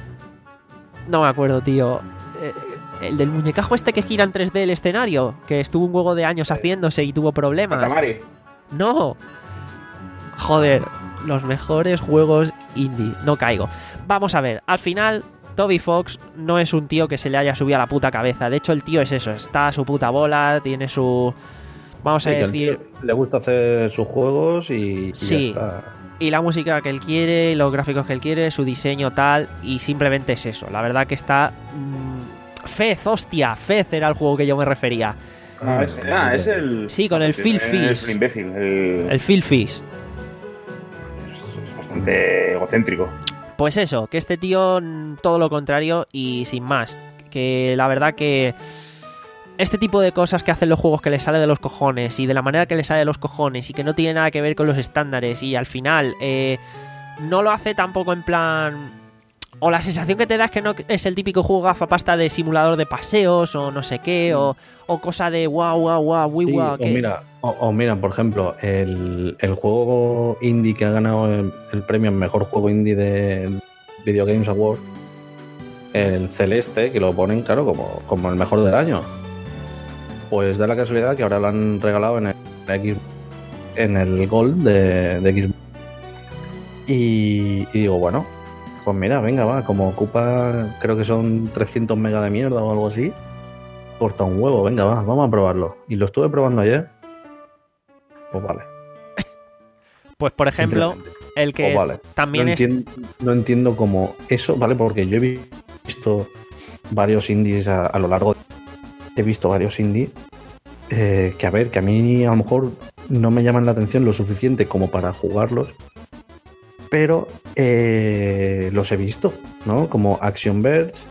No me acuerdo, tío. El del muñecajo este que gira en tres D el escenario, que estuvo un juego de años haciéndose y tuvo problemas. Katamari. No. Joder, los mejores juegos indie. No caigo. Vamos a ver, al final Toby Fox no es un tío que se le haya subido a la puta cabeza. De hecho, el tío es eso, está a su puta bola, tiene su... Vamos a sí, decir... Le gusta hacer sus juegos y, y sí. ya está. Y la música que él quiere, los gráficos que él quiere, su diseño tal, y simplemente es eso. La verdad que está... Mmm... Fez, hostia, Fez era el juego que yo me refería. Ah, es, ah, es el... Sí, con el Phil Fish. Es el imbécil. El, el Phil Fish. Es bastante egocéntrico. Pues eso, que este tío todo lo contrario y sin más. Que la verdad que este tipo de cosas que hacen los juegos que le sale de los cojones y de la manera que le sale de los cojones y que no tiene nada que ver con los estándares y al final eh, no lo hace tampoco en plan... O la sensación que te da es que no es el típico juego gafapasta de simulador de paseos o no sé qué, o, o cosa de guau, guau, guau, guau, sí, guau. O que... mira, o, o mira, por ejemplo, el, el juego indie que ha ganado el, el premio Mejor Juego Indie de Video Games Award, el Celeste, que lo ponen, claro, como, como el mejor del año. Pues da la casualidad que ahora lo han regalado en el, X, en el Gold de, de Xbox. Y, y digo, bueno... Pues mira, venga, va, como ocupa, creo que son trescientos megas de mierda o algo así, corta un huevo, venga, va, vamos a probarlo. Y lo estuve probando ayer. Pues vale. Pues por ejemplo, el que pues vale. también no es... Entiendo, no entiendo cómo eso, ¿vale? Porque yo he visto varios indies a, a lo largo de... He visto varios indies eh, que, a ver, que a mí a lo mejor no me llaman la atención lo suficiente como para jugarlos. Pero eh, los he visto, ¿no? Como Action Verge,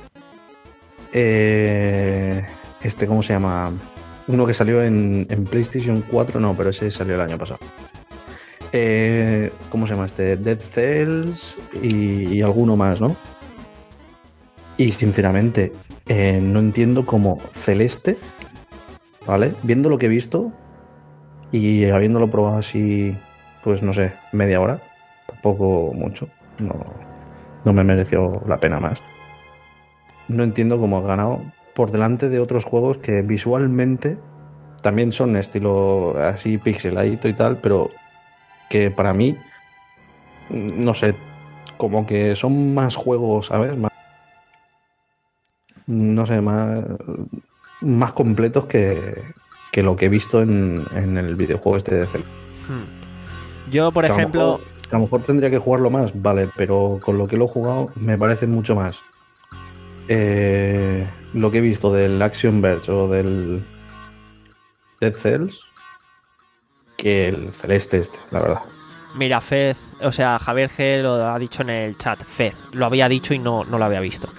eh, este, ¿cómo se llama? Uno que salió en, en PlayStation cuatro, no, pero ese salió el año pasado. Eh, ¿Cómo se llama este? Dead Cells y, y alguno más, ¿no? Y sinceramente, eh, no entiendo cómo Celeste, ¿vale? Viendo lo que he visto y habiéndolo probado así, pues no sé, media hora. Tampoco mucho, no, no me mereció la pena más. No entiendo cómo ha ganado por delante de otros juegos que visualmente también son estilo así pixeladito y tal, pero que para mí, no sé, como que son más juegos, ¿sabes? Más, no sé, más, más completos que, que lo que he visto en, en el videojuego este de Zelda. Hmm. Yo, por que ejemplo... A lo, mejor, a lo mejor tendría que jugarlo más, vale, pero con lo que lo he jugado me parece mucho más eh, lo que he visto del Action Verge o del Dead Cells que el Celeste este, la verdad. Mira, Fez, o sea, Javier G lo ha dicho en el chat, Fez, lo había dicho y no, no lo había visto.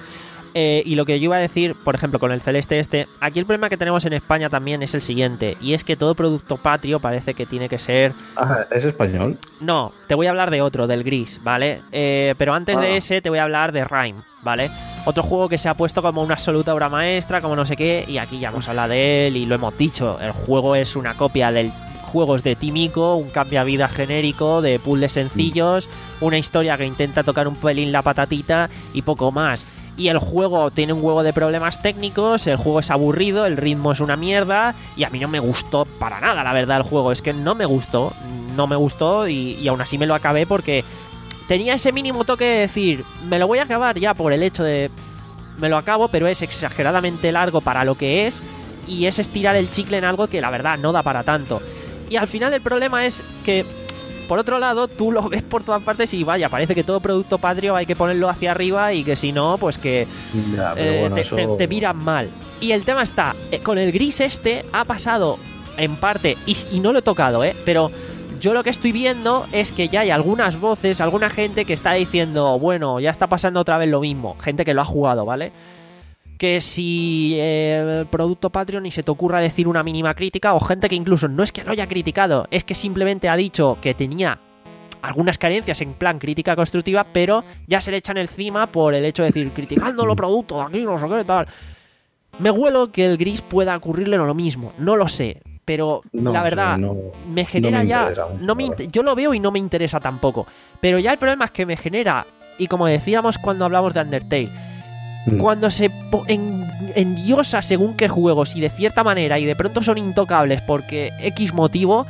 Eh, y lo que yo iba a decir, por ejemplo, con el Celeste este, aquí el problema que tenemos en España también es el siguiente, y es que todo producto patrio parece que tiene que ser... Ah, ¿es español? No, te voy a hablar de otro, del Gris, ¿vale? Eh, pero antes Ah. de ese te voy a hablar de Rime, ¿vale? Otro juego que se ha puesto como una absoluta obra maestra, como no sé qué, y aquí ya hemos hablado de él y lo hemos dicho, el juego es una copia del juegos de Tímico, un cambiavidas genérico de puzzles sencillos, una historia que intenta tocar un pelín la patatita y poco más. Y el juego tiene un huevo de problemas técnicos, el juego es aburrido, el ritmo es una mierda y a mí no me gustó para nada, la verdad, el juego. Es que no me gustó, no me gustó y, y aún así me lo acabé porque tenía ese mínimo toque de decir, me lo voy a acabar ya por el hecho de... Me lo acabo, pero es exageradamente largo para lo que es y es estirar el chicle en algo que la verdad no da para tanto. Y al final el problema es que... Por otro lado, tú lo ves por todas partes y vaya, parece que todo producto patrio hay que ponerlo hacia arriba y que si no, pues que Ya, pero eh, bueno, te, eso... te- te miran mal. Y el tema está, eh, con el Gris este ha pasado en parte, y, y no lo he tocado, ¿eh? Pero yo lo que estoy viendo es que ya hay algunas voces, alguna gente que está diciendo, bueno, ya está pasando otra vez lo mismo. Gente que lo ha jugado, ¿vale? Que si eh, el producto patrio ni se te ocurra decir una mínima crítica, o gente que incluso no es que lo haya criticado, es que simplemente ha dicho que tenía algunas carencias en plan crítica constructiva, pero ya se le echan encima por el hecho de decir, criticando los productos, aquí no sé qué tal. Me huelo que el Gris pueda ocurrirle lo mismo, no lo sé, pero No la sé, verdad, no- me genera no me ya... interesa mucho, no me la int- verdad. yo lo veo y no me interesa tampoco, pero ya el problema es que me genera, y como decíamos cuando hablamos de Undertale, Mm. cuando se po- en, endiosa según qué juegos y de cierta manera y de pronto son intocables porque X motivo,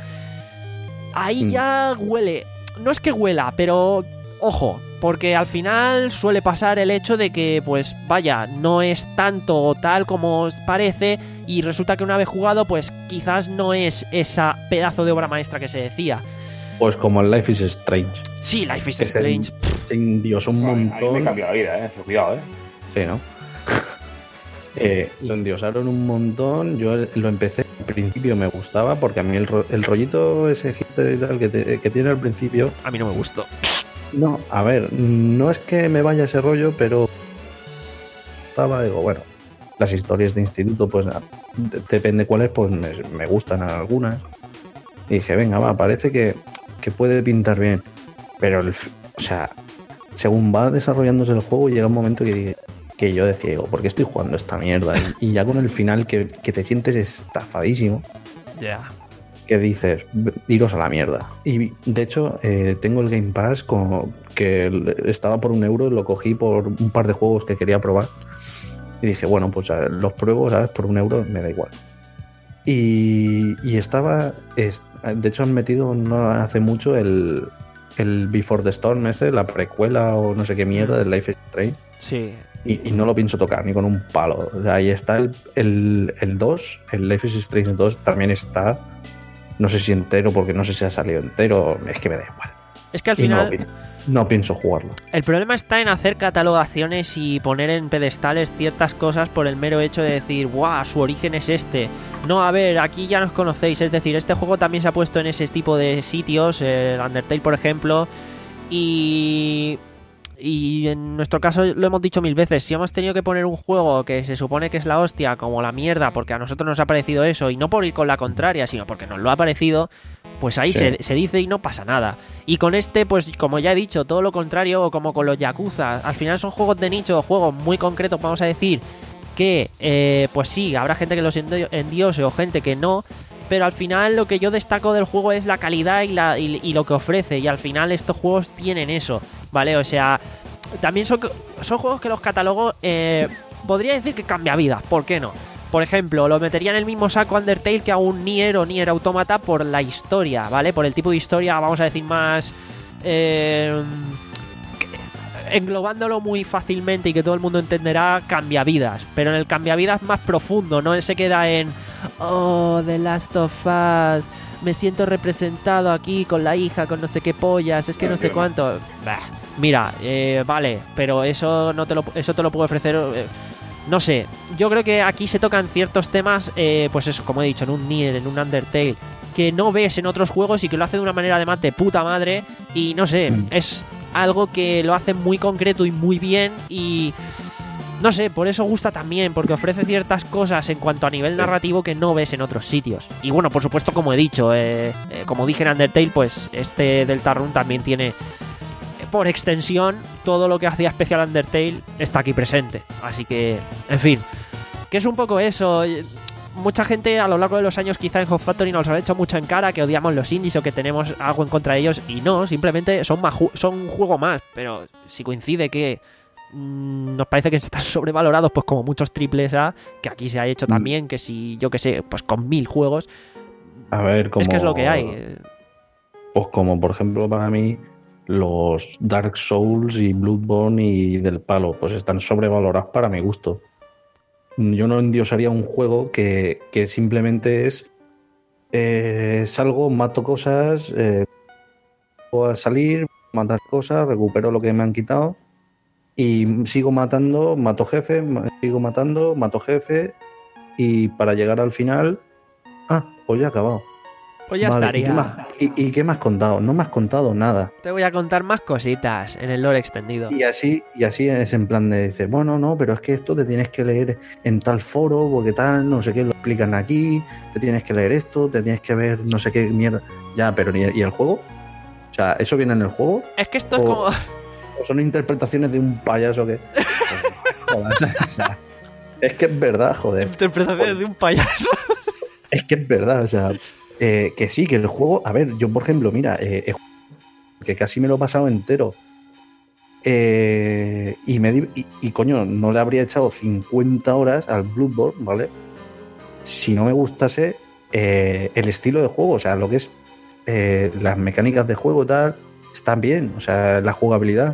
ahí Mm. ya huele. No es que huela, pero ojo, porque al final suele pasar el hecho de que, pues vaya, no es tanto o tal como os parece y resulta que una vez jugado, pues quizás no es esa pedazo de obra maestra que se decía. Pues como el Life is Strange. Sí, Life is Que se- Strange. Se endiosó un A mí me montón. cambió la vida, eh. Eso, cuidado, eh. Sí, ¿no? Eh, lo endiosaron un montón. Yo lo empecé al principio, me gustaba porque a mí el, ro- el rollito ese hipster y tal que, te- que tiene al principio. A mí no me gustó. No, a ver, no es que me vaya ese rollo, pero estaba, digo, bueno, las historias de instituto, pues a- de- depende cuáles, pues me, me gustan algunas. Y dije, venga, va, parece que, que puede pintar bien. Pero, el, f- o sea, según va desarrollándose el juego, llega un momento que, dije- que yo decía, digo, ¿por qué estoy jugando esta mierda? Y, y ya con el final que, que te sientes estafadísimo, Ya. que dices, "V- iros a la mierda". Y de hecho, eh, tengo el Game Pass con, que el- estaba por un euro, lo cogí por un par de juegos que quería probar. Y dije, bueno, pues a- los pruebo, ¿sabes? Por un euro me da igual. Y, y estaba, es- de hecho han metido no hace mucho el, el Before the Storm ese, la precuela o no sé qué mierda del Life is Strange. Sí. Y, y no lo pienso tocar ni con un palo. O sea, ahí está el, el, el dos, el Life is Strange dos también está. No sé si entero, porque no sé si ha salido entero. Es que me da igual. Es que al Y no, final... pi- no pienso jugarlo. El problema está en hacer catalogaciones y poner en pedestales ciertas cosas por el mero hecho de decir, ¡guau! Su origen es este. No, a ver, aquí ya nos conocéis. Es decir, este juego también se ha puesto en ese tipo de sitios, el Undertale, por ejemplo. Y. Y en nuestro caso lo hemos dicho mil veces, si hemos tenido que poner un juego que se supone que es la hostia, como la mierda, porque a nosotros nos ha parecido eso, y no por ir con la contraria, sino porque nos lo ha parecido, pues ahí Sí. se, se dice y no pasa nada. Y con este, pues como ya he dicho, todo lo contrario, o como con los Yakuza, al final son juegos de nicho, juegos muy concretos, vamos a decir, que eh, pues sí, habrá gente que los endi- endiose o gente que no, pero al final lo que yo destaco del juego es la calidad y, la, y, y lo que ofrece, y al final estos juegos tienen eso, ¿vale? O sea, también son, son juegos que los catalogo, eh, podría decir que cambia vida, ¿por qué no? Por ejemplo, lo metería en el mismo saco Undertale que a un Nier o Nier Automata por la historia, ¿vale? Por el tipo de historia, vamos a decir, más... Eh, englobándolo muy fácilmente y que todo el mundo entenderá, cambia vidas. Pero en el cambia vidas más profundo, no se queda en... Oh, The Last of Us... Me siento representado aquí con la hija, con no sé qué pollas, es que no sé cuánto... Bah, mira, eh, vale, pero eso no te lo, eso te lo puedo ofrecer... Eh, no sé, yo creo que aquí se tocan ciertos temas, eh, pues eso, como he dicho, en un Nier, en un Undertale, que no ves en otros juegos y que lo hace de una manera además de puta madre. Y no sé, Mm. es algo que lo hace muy concreto y muy bien. Y no sé, por eso gusta también, porque ofrece ciertas cosas en cuanto a nivel narrativo que no ves en otros sitios. Y bueno, por supuesto, como he dicho, eh, eh, como dije en Undertale, pues este Deltarune también tiene, eh, por extensión, todo lo que hacía especial Undertale está aquí presente. Así que, en fin, que es un poco eso. Mucha gente a lo largo de los años quizá en Hot Factory nos ha hecho mucho en cara que odiamos los indies o que tenemos algo en contra de ellos, y no, simplemente son, más ju- son un juego más. Pero si coincide que mmm, nos parece que están sobrevalorados, pues como muchos triples A, que aquí se ha hecho también, que si, yo que sé, pues con mil juegos, A ver, como... es que es lo que hay. Pues como, por ejemplo, para mí, los Dark Souls y Bloodborne y del palo, pues están sobrevalorados para mi gusto. Yo no endiosaría un juego que, que simplemente es eh, salgo, mato cosas, eh, voy a salir, matar cosas, recupero lo que me han quitado y sigo matando, mato jefe, ma- sigo matando, mato jefe y para llegar al final, ah, pues ya he acabado. Pues ya Vale, estaría. ¿y qué, más, y, y qué me has contado? No me has contado nada. Te voy a contar más cositas en el lore extendido. Y así, y así es en plan de decir, bueno, no, pero es que esto te tienes que leer en tal foro, porque tal, no sé qué, lo explican aquí, te tienes que leer esto, te tienes que ver no sé qué mierda. Ya, pero ¿y, y el juego? O sea, ¿eso viene en el juego? Es que esto es O- como... ¿O son interpretaciones de un payaso que...? Joder, o sea, es que es verdad, joder. interpretaciones de un payaso. Es que es verdad, o sea, eh, que sí, que el juego, a ver, yo por ejemplo, mira, eh, he jugado- que casi me lo he pasado entero. Eh, y, me, di- y, y, coño, no le habría echado cincuenta horas al Bloodborne, ¿vale? Si no me gustase eh, el estilo de juego, o sea, lo que es eh, las mecánicas de juego y tal, están bien, o sea, la jugabilidad.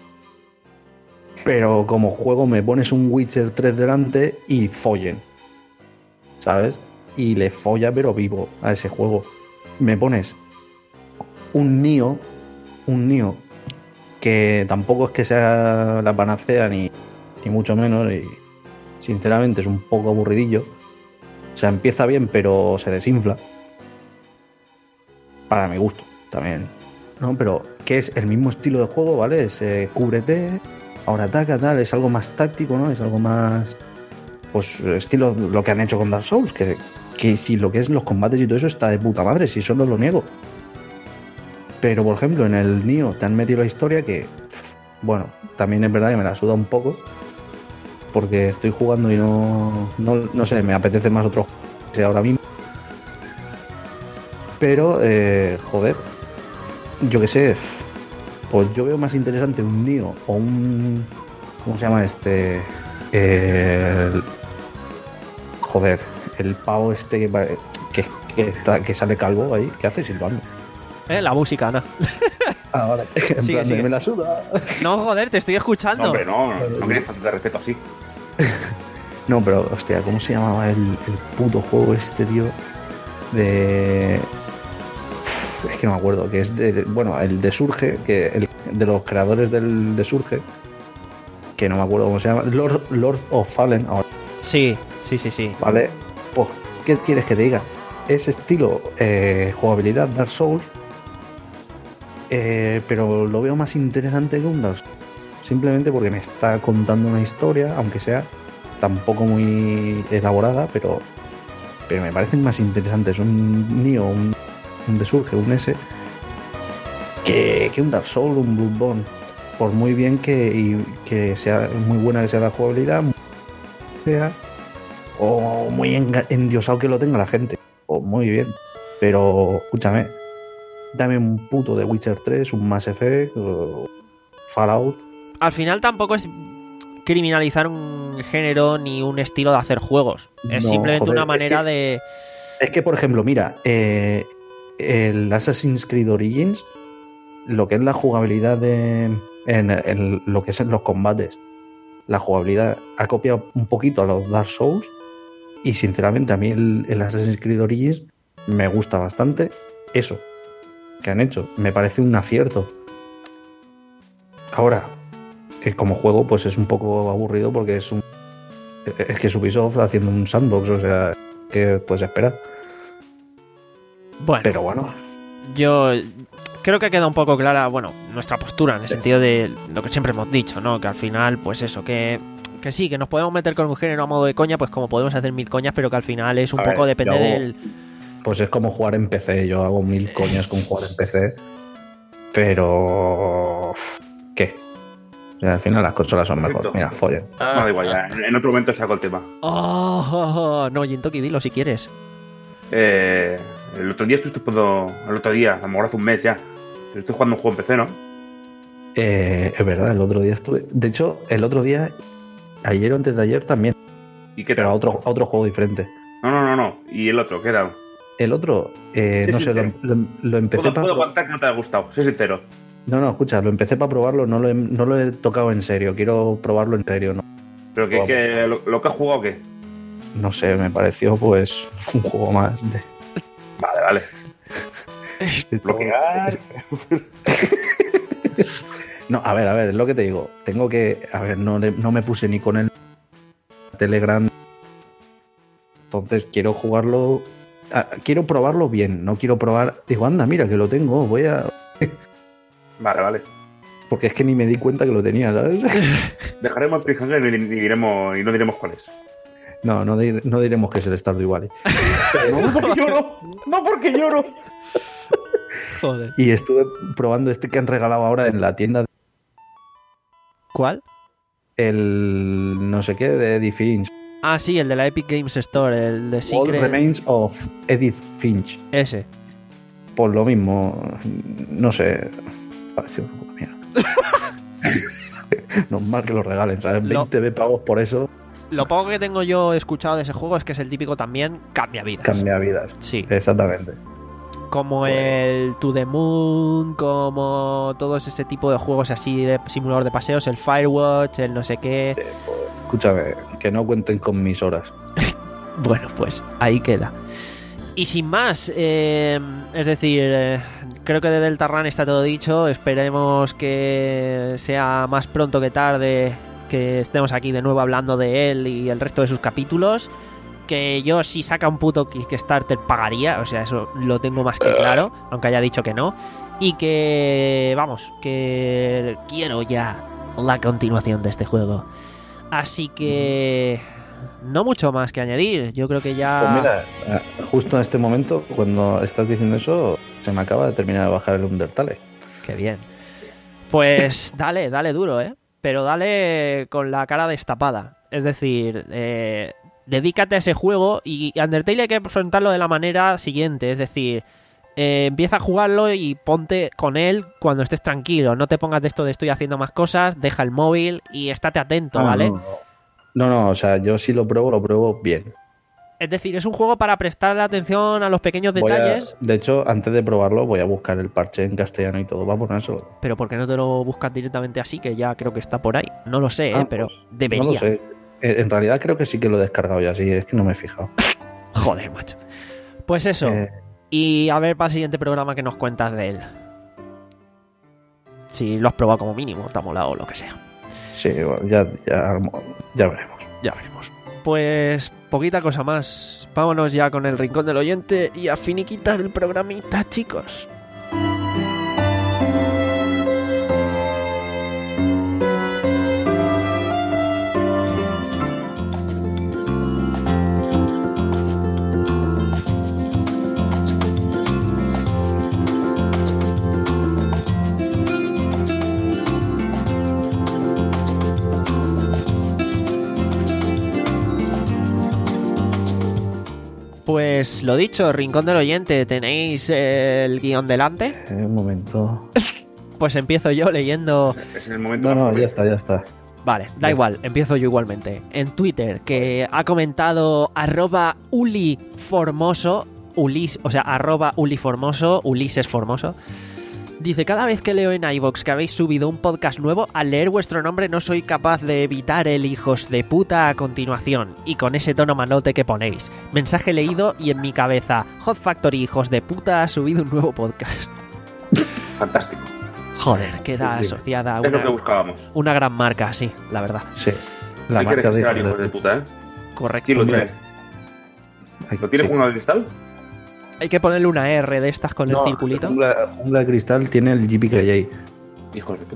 Pero como juego me pones un Witcher tres delante y follen, ¿sabes? Y le folla pero vivo a ese juego. Me pones un Nioh, un Nioh que tampoco es que sea la panacea ni, ni mucho menos, y sinceramente es un poco aburridillo. O sea, empieza bien pero se desinfla. Para mi gusto, también. No, pero que es el mismo estilo de juego, ¿vale? Es eh, cúbrete, ahora ataca, tal, es algo más táctico, ¿no? Es algo más... Pues estilo lo que han hecho con Dark Souls, que, que si lo que es los combates y todo eso está de puta madre, si eso no lo niego. Pero, por ejemplo, en el Nioh te han metido la historia que, bueno, también es verdad que me la suda un poco, porque estoy jugando y no, no, no sé, me apetece más otro juego que sea ahora mismo. Pero, eh, joder, yo qué sé, pues yo veo más interesante un Nioh o un... ¿Cómo se llama este? El, joder, el pavo este que, pare- que, que, está, que sale calvo ahí, ¿qué hace silbando? Eh, la música, Ana. Ah, vale. En Sigue, plan de, sigue. me la suda. No, joder, te estoy escuchando. No, hombre, no, no, no quería faltar de respeto así. No, pero, hostia, ¿cómo se llamaba el, el puto juego este, tío? De... Es que no me acuerdo, que es de... de- bueno, el de Surge, que el, de los creadores del de Surge, que no me acuerdo cómo se llama, Lord, Lord of Fallen, ahora, Sí, sí, sí, sí. ¿vale? Pues, ¿qué quieres que te diga? Es estilo eh, jugabilidad Dark Souls, eh, pero lo veo más interesante que un Dark Souls. Simplemente porque me está contando una historia, aunque sea tampoco muy elaborada, pero, pero me parecen más interesantes un Nioh, un, un The Surge, un S, que, que un Dark Souls, un Bloodborne. Por muy bien que, y, que sea muy buena que sea la jugabilidad, muy sea, o muy enga- endiosado que lo tenga la gente, o muy bien. Pero, escúchame, dame un puto de Witcher tres, un Mass Effect, o Fallout. Al final tampoco es criminalizar un género ni un estilo de hacer juegos. Es No, simplemente joder, una manera es que- de... Es que, por ejemplo, mira, eh, el Assassin's Creed Origins, lo que es la jugabilidad de, en, en lo que son los combates, la jugabilidad ha copiado un poquito a los Dark Souls, y sinceramente a mí el, el Assassin's Creed Origins me gusta bastante. Eso que han hecho me parece un acierto. Ahora, eh, como juego, pues es un poco aburrido porque es un es que es Ubisoft haciendo un sandbox, o sea, ¿qué puedes esperar? Bueno, Pero bueno, yo creo que queda un poco clara, bueno, nuestra postura en el sentido de lo que siempre hemos dicho, ¿no? Que al final, pues eso, que, Que sí, que nos podemos meter con un género a modo de coña, pues como podemos hacer mil coñas, pero que al final es un A poco ver, depende yo hago- del... Pues es como jugar en P C. Yo hago mil coñas con jugar en P C. Pero... ¿Qué? O sea, al final las consolas son mejores. Perfecto. Mira, follen. No, da igual, ya. En en otro momento saco el tema. Oh, oh, oh, no, Jintoki, dilo si quieres. Eh, el otro día estuviste jugando. El otro día, a lo mejor hace un mes ya. Estoy jugando un juego en P C, ¿no? Eh, es verdad, el otro día estuve... De hecho, el otro día... Ayer o antes de ayer también. ¿Y qué Pero a tal? otro, a otro juego diferente. No, no, no, no. ¿Y el otro? ¿Qué tal? El otro, eh, Sí, no sí, sé, lo, sí. lo- lo empecé Puedo, para... puedo contar que no te ha gustado, soy sincero. No, no, escucha, lo empecé para probarlo, no lo, he, no lo he tocado en serio, quiero probarlo en serio, no, Pero que, Vamos. que lo, lo que has jugado, ¿qué? no sé, me pareció pues un juego más de... Vale, vale. de todo. Bloquear. No, a ver, a ver, es lo que te digo, tengo que, a ver, no, le- no me puse ni con el Telegram, entonces quiero jugarlo, ah, quiero probarlo bien, no quiero probar, digo, anda, mira que lo tengo, voy a... Vale, vale. Porque es que ni me di cuenta que lo tenía, ¿sabes? Dejaremos el cliffhanger y, ni diremos, y no diremos cuál es. No, no, di- no diremos que es el Stardew Valley. No porque lloro. No porque lloro. Joder. Y estuve probando este que han regalado ahora en la tienda, ¿Cuál? el no sé qué de Edith Finch. Ah, sí, el de la Epic Games Store, el de All Secret... Remains of Edith Finch. Ese. Por lo mismo, no sé, pareció una puta mierda. Normal que lo regalen, ¿sabes? Lo- veinte pavos por eso Lo poco que tengo yo escuchado de ese juego es que es el típico también cambia vidas. cambia vidas. Sí. Exactamente. Como Pues- el To the Moon, como todos ese tipo de juegos así de simulador de paseos, el Firewatch, el no sé qué. Sí, pues, escúchame, que no cuenten con mis horas. Bueno, pues ahí queda. Y sin más, eh, es decir, eh, creo que de Delta Run está todo dicho. Esperemos que sea más pronto que tarde que estemos aquí de nuevo hablando de él y el resto de sus capítulos. Que yo, si saca un puto Kickstarter, pagaría. O sea, eso lo tengo más que claro, aunque haya dicho que no. Y que, vamos, que quiero ya la continuación de este juego. Así que... no mucho más que añadir. Yo creo que ya... Pues mira, eh, justo en este momento, cuando estás diciendo eso, se me acaba de terminar de bajar el Undertale. Qué bien. Pues dale, dale duro, ¿eh? Pero dale con la cara destapada. Es decir, eh, dedícate a ese juego y Undertale hay que afrontarlo de la manera siguiente. Es decir, eh, empieza a jugarlo y ponte con él cuando estés tranquilo. No te pongas de esto de estoy haciendo más cosas, deja el móvil y estate atento, Ah, ¿vale? No, no, no, o sea, yo si lo pruebo, lo pruebo bien. Es decir, es un juego para prestarle atención a los pequeños Voy a- detalles. de hecho, antes de probarlo, voy a buscar el parche en castellano y todo. Va a ponérselo. Pero ¿por qué no te lo buscas directamente así? Que ya creo que está por ahí. No lo sé, Ah, ¿eh? Pero pues, debería. No lo sé. Eh, En realidad creo que sí que lo he descargado ya, sí, es que no me he fijado. Joder, macho. Pues eso. Eh, Y a ver para el siguiente programa que nos cuentas de él. Si lo has probado como mínimo, te ha molado o lo que sea. sí, bueno, ya, ya, ya veremos. Ya veremos. Pues poquita cosa más. Vámonos ya con el rincón del oyente y a finiquitar el programita, chicos. Pues lo dicho, rincón del oyente, ¿tenéis el guión delante? Eh, un momento. Pues empiezo yo leyendo. Es el momento No, más no, joven. ya está, ya está. Vale, da igual, empiezo yo igualmente. En Twitter, que ha comentado arroba uliformoso, Ulis, o sea, arroba uliformoso, Ulises Formoso. Dice, cada vez que leo en iVoox que habéis subido un podcast nuevo, al leer vuestro nombre no soy capaz de evitar el hijos de puta a continuación, y con ese tono malote que ponéis. Mensaje leído y en mi cabeza, Hot Factory hijos de puta ha subido un nuevo podcast. Fantástico. Joder, queda Sí, sí. asociada a Es lo que una, buscábamos. una gran marca, sí, la verdad. Sí. La Hay que marca de registrar hijos hijos de puta, ¿eh? Correcto. ¿Quién lo Hombre. tiene? Ay, ¿Lo tiene sí. con una de cristal? Hay que ponerle una R de estas con No, el circulito. Jungla, Jungla de Cristal tiene el G P K J. Hijos de puta.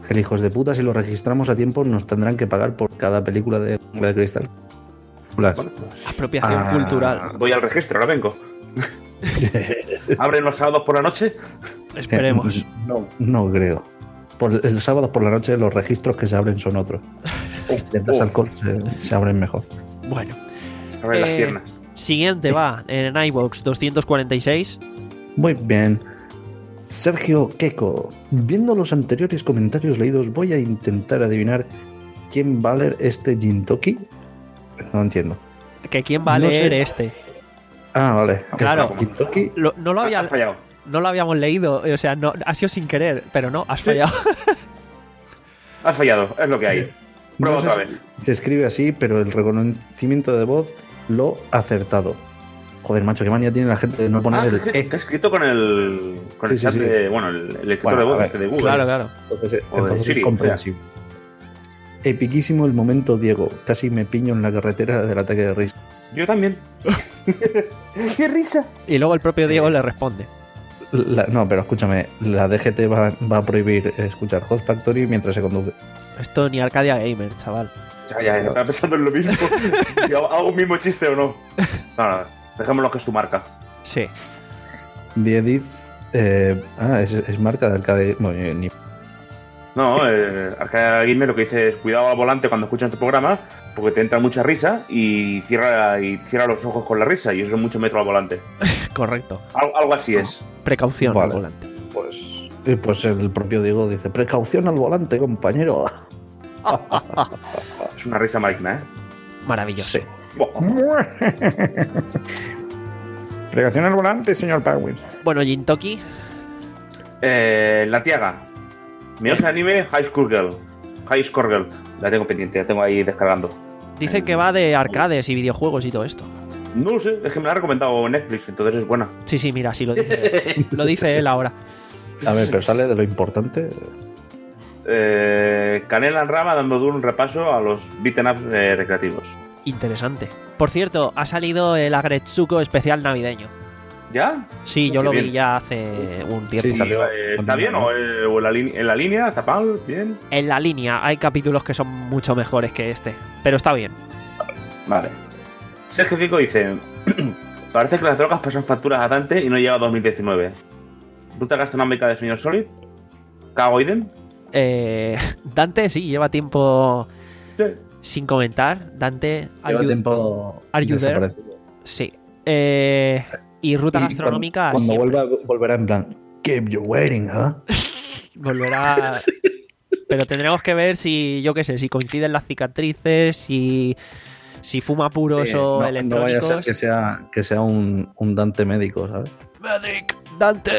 El hijos de puta, si lo registramos a tiempo, nos tendrán que pagar por cada película de Jungla de Cristal. Las- Bueno, pues Apropiación Ah. cultural. voy al registro, ahora vengo. ¿Abren los sábados por la noche? Esperemos. Eh, no, no creo. Por el sábado por la noche los registros que se abren son otros. Si intentas Oh. alcohol se, se abren mejor. Bueno. Abren las Eh, piernas. Siguiente va, en iVoox doscientos cuarenta y seis. Muy bien. Sergio Keko. Viendo los anteriores comentarios leídos, voy a intentar adivinar quién va a leer este Jintoki. No entiendo. Que quién va a No leer sé. este. Ah, vale. Claro. Jintoki. Lo- no, lo había, Has fallado. no lo habíamos leído, o sea, no, ha sido sin querer, pero no, has Sí. fallado. Has fallado, es lo que hay. Prueba No sé otra si vez. se escribe así, pero el reconocimiento de voz lo ha acertado. Joder, macho, qué manía tiene la gente de no poner Ah, el que, E. que ha escrito con el, con el Sí, chat sí, sí. de. Bueno, el, el escritor Bueno, de a voz ver, este de Google. Claro, claro. Entonces, O de entonces Siri, es comprensible. Epiquísimo el momento, Diego. Casi me piño en la carretera del ataque de risa. Yo también. ¡Qué risa! Y luego el propio Diego le responde. La- no, pero escúchame, la D G T va, va a prohibir escuchar Hot Factory mientras se conduce. Esto ni Arcadia Gamer, chaval. Ya, ya, estaba pensando en lo mismo. ¿Y hago hago un mismo chiste o no? No, no, dejémoslo que es tu marca. Sí. Diedith. Eh, ah, es, es marca de arcade. Bueno, eh, ni- No, eh, Arcadia Gamer lo que dice es cuidado al volante cuando escuchas tu programa, porque te entra mucha risa y cierra, y cierra los ojos con la risa, y eso es mucho metro al volante. Correcto. Al- algo así es. Precaución Vale. al volante. Pues, eh, pues el propio Diego dice: precaución al volante, compañero. Es una risa maligna, ¿eh? Maravilloso. Sí. Buah. Precaución al volante, señor Powell. Bueno, Jintoki, Eh, la Tiaga. Mi otro anime, High School Girl. High School Girl. La tengo pendiente, la tengo ahí descargando. dice que va de arcades y videojuegos y todo esto. No lo sé, es que me la ha recomendado Netflix, entonces es buena. Sí, sí, mira, sí lo dice. Lo dice él ahora. A ver, pero sale de lo importante. Eh, Canela en Rama dando duro un repaso a los beaten up eh, recreativos. Interesante. Por cierto, ha salido el Agretsuko especial navideño. ¿Ya? Sí, yo Qué lo bien. vi ya hace un tiempo. Sí, salió. Eh, ¿Está bien o, eh, o en, la línea- en la línea? ¿Está mal? ¿Bien? En la línea hay capítulos que son mucho mejores que este, pero está bien. Vale. Sergio Kiko dice: parece que las drogas pasan facturas a Dante y no llega a dos mil diecinueve. Ruta gastronómica de señor Solid. Kagoiden. Eh, Dante sí, lleva tiempo Sí. sin comentar. Dante, are Lleva you- tiempo are you there? desaparecido. sí. Eh, y ruta Y gastronómica Cuando, cuando siempre. vuelva, volverá en plan: keep you waiting, ¿huh? Volverá. Pero tendremos que ver si, yo qué sé, si coinciden las cicatrices, si, si fuma puros Sí, o no, no vaya a electrónicos. ser que sea, que sea un, un Dante médico, ¿sabes? Medic, Dante.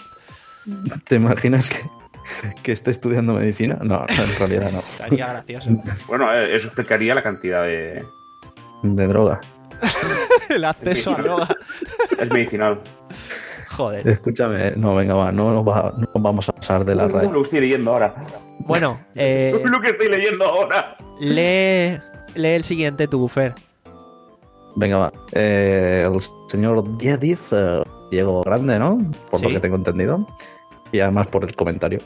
¿Te imaginas que, que esté estudiando medicina? No, no, en realidad no. Estaría gracioso. Bueno, eh, eso explicaría la cantidad de. De droga. El acceso a droga. Es medicinal. Joder. Escúchame, no, venga, va, no nos, va- no nos vamos a pasar de la Uh, raya. lo estoy leyendo ahora. Bueno, eh, lo que estoy leyendo ahora. lee, lee el siguiente tú, Fer. Venga, va. Eh, el señor Diez, eh, Diego Grande, ¿no? Por Sí. lo que tengo entendido. Y además por el comentario.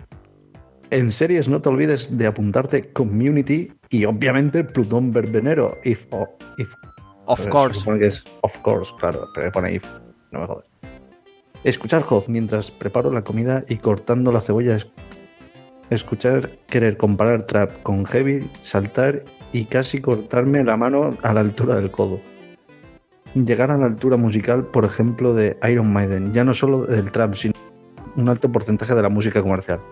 En series no te olvides de apuntarte Community y obviamente Plutón Verbenero. If, o if. Of Pero se course. supone que es of course, claro, pero pone if. No me jodas. Escuchar Hoz mientras preparo la comida y cortando la cebolla. es- Escuchar querer comparar trap con heavy, saltar y casi cortarme la mano a la altura del codo. Llegar a la altura musical, por ejemplo, de Iron Maiden, ya no solo del trap, sino un alto porcentaje de la música comercial.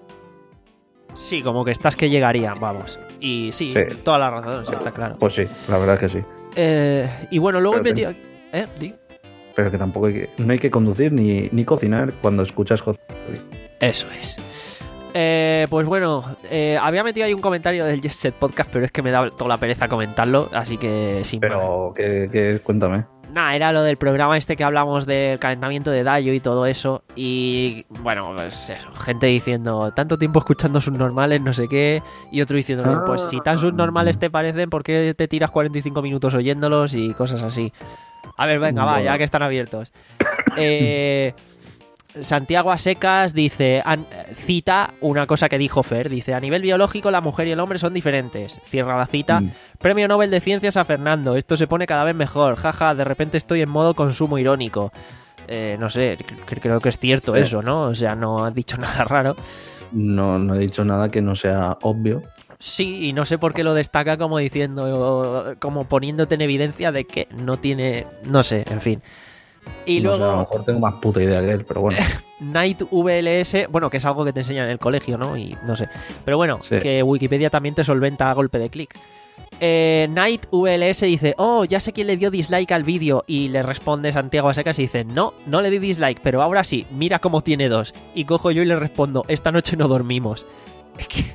Sí, como que estás que llegarían, vamos. Y sí, Sí. toda la razón, sí, está claro. Pues sí, la verdad que sí. Eh, y bueno, luego he Pero metido. ¿Eh? Di. Pero que tampoco hay que, no hay que conducir ni, ni cocinar cuando escuchas Hoz. Eso es. Eh, pues bueno, eh, había metido ahí un comentario del Jet Set Podcast, pero es que me da toda la pereza comentarlo, así que sin más. Pero, que, que- cuéntame. Nada, era lo del programa este que hablamos del calentamiento de Dayo y todo eso. Y bueno, pues eso, gente diciendo, tanto tiempo escuchando subnormales, no sé qué. Y otro diciendo, Ah. pues si tan subnormales te parecen, ¿por qué te tiras cuarenta y cinco minutos oyéndolos? Y cosas así. A ver, venga, va, Bueno. ya que están abiertos. Eh, Santiago Asecas dice, an- cita una cosa que dijo Fer, dice, a nivel biológico la mujer y el hombre son diferentes. Cierra la cita. Mm. Premio Nobel de Ciencias a Fernando, esto se pone cada vez mejor. Jaja, de repente estoy en modo consumo irónico. Eh, no sé, cre- creo que es cierto Sí. eso, ¿no? O sea, no ha dicho nada raro. No, no he dicho nada que no sea obvio. Sí, y no sé por qué lo destaca como diciendo, como poniéndote en evidencia de que no tiene, no sé, en fin. Y No sé, a lo luego mejor tengo más puta idea que él, pero bueno. Night V L S, bueno, que es algo que te enseñan en el colegio, ¿no? Y no sé. Pero bueno, Sí. que Wikipedia también te solventa a golpe de clic. Eh, Night V L S dice, oh, ya sé quién le dio dislike al vídeo. Y le responde Santiago Asecas y dice, no, no le di dislike, pero ahora sí, mira cómo tiene dos. Y cojo yo y le respondo, esta noche no dormimos. Es que,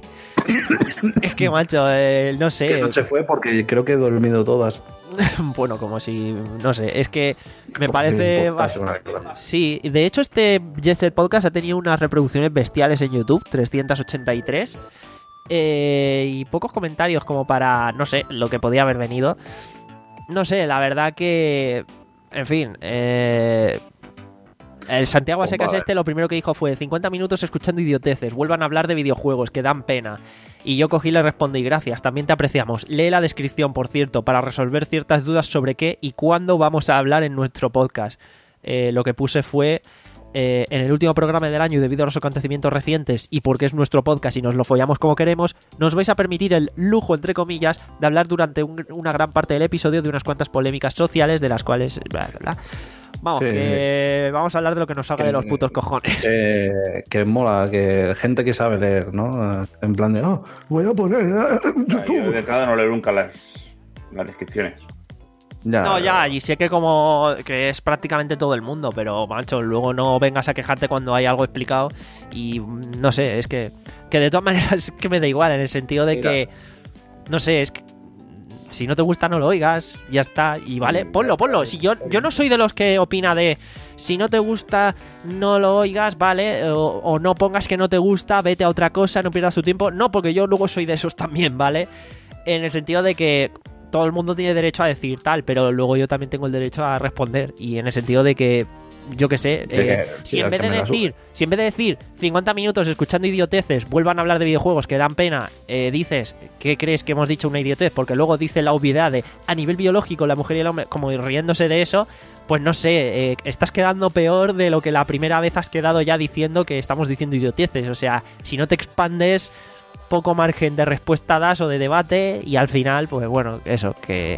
es que macho, eh, no sé. Que noche fue porque creo que he dormido todas. Bueno, como si, no sé, es que me Como parece... si me importase una mierda. Sí, de hecho este Jet Set Podcast ha tenido unas reproducciones bestiales en YouTube, trescientos ochenta y tres, eh, y pocos comentarios como para, no sé, lo que podía haber venido. No sé, la verdad que, en fin, eh, el Santiago Pues Asecas vale. este lo primero que dijo fue cincuenta minutos escuchando idioteces, vuelvan a hablar de videojuegos, que dan pena. Y yo cogí y le respondí, gracias, también te apreciamos. Lee la descripción, por cierto, para resolver ciertas dudas sobre qué y cuándo vamos a hablar en nuestro podcast. Eh, lo que puse fue, eh, en el último programa del año, y debido a los acontecimientos recientes y porque es nuestro podcast y nos lo follamos como queremos, nos vais a permitir el lujo, entre comillas, de hablar durante un- una gran parte del episodio de unas cuantas polémicas sociales de las cuales... bla, bla, bla. Vamos, Sí, que vamos a hablar de lo que nos salga Que- de los putos cojones. Que, que mola, que gente que sabe leer, ¿no? En plan de, no, voy a poner eh, Yo YouTube. de entrada no leo nunca las, las descripciones. Ya, No, ya, y sé que como que es prácticamente todo el mundo, pero macho, luego no vengas a quejarte cuando hay algo explicado y mm, no sé, es que que de todas maneras es que me da igual en el sentido de Mira. que no sé, es que si no te gusta no lo oigas, ya está, y vale, ponlo, ponlo. Si yo yo no soy de los que opina de si no te gusta no lo oigas, vale, o, o no pongas que no te gusta, vete a otra cosa, no pierdas tu tiempo. No, porque yo luego soy de esos también, ¿vale? En el sentido de que todo el mundo tiene derecho a decir tal, pero luego yo también tengo el derecho a responder. Y en el sentido de que, yo qué sé, Sí, eh, que- si, sí, en al vez que de me la decir, si en vez de decir cincuenta minutos escuchando idioteces, vuelvan a hablar de videojuegos que dan pena, eh, dices, ¿qué crees que hemos dicho una idiotez? Porque luego dice la obviedad de a nivel biológico la mujer y el hombre, como riéndose de eso, pues no sé, eh, estás quedando peor de lo que la primera vez has quedado ya diciendo que estamos diciendo idioteces. O sea, si no te expandes, poco margen de respuesta das o de debate, y al final, pues bueno, eso, que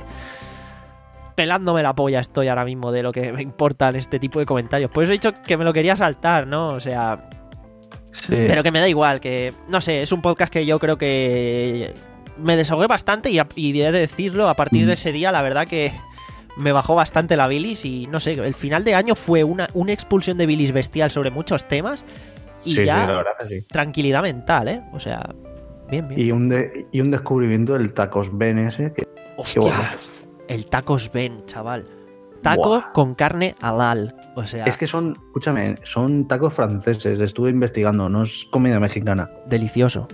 pelándome la polla estoy ahora mismo de lo que me importan este tipo de comentarios. Por eso he dicho que me lo quería saltar, ¿no? O sea, Sí. pero que me da igual, que no sé, es un podcast que yo creo que me desahogué bastante y, a- y he de decirlo, a partir Mm. de ese día la verdad que me bajó bastante la bilis y no sé, el final de año fue una, una expulsión de bilis bestial sobre muchos temas y Sí, sí, ya la verdad que sí. tranquilidad mental, ¿eh? O sea, bien, bien. Y un, de- y un descubrimiento del Tacos Ben ese, que Hostia, bueno. el tacos Ben, chaval. Taco Buah. con carne halal. O sea, es que son, escúchame, son tacos franceses, estuve investigando, no es comida mexicana. delicioso.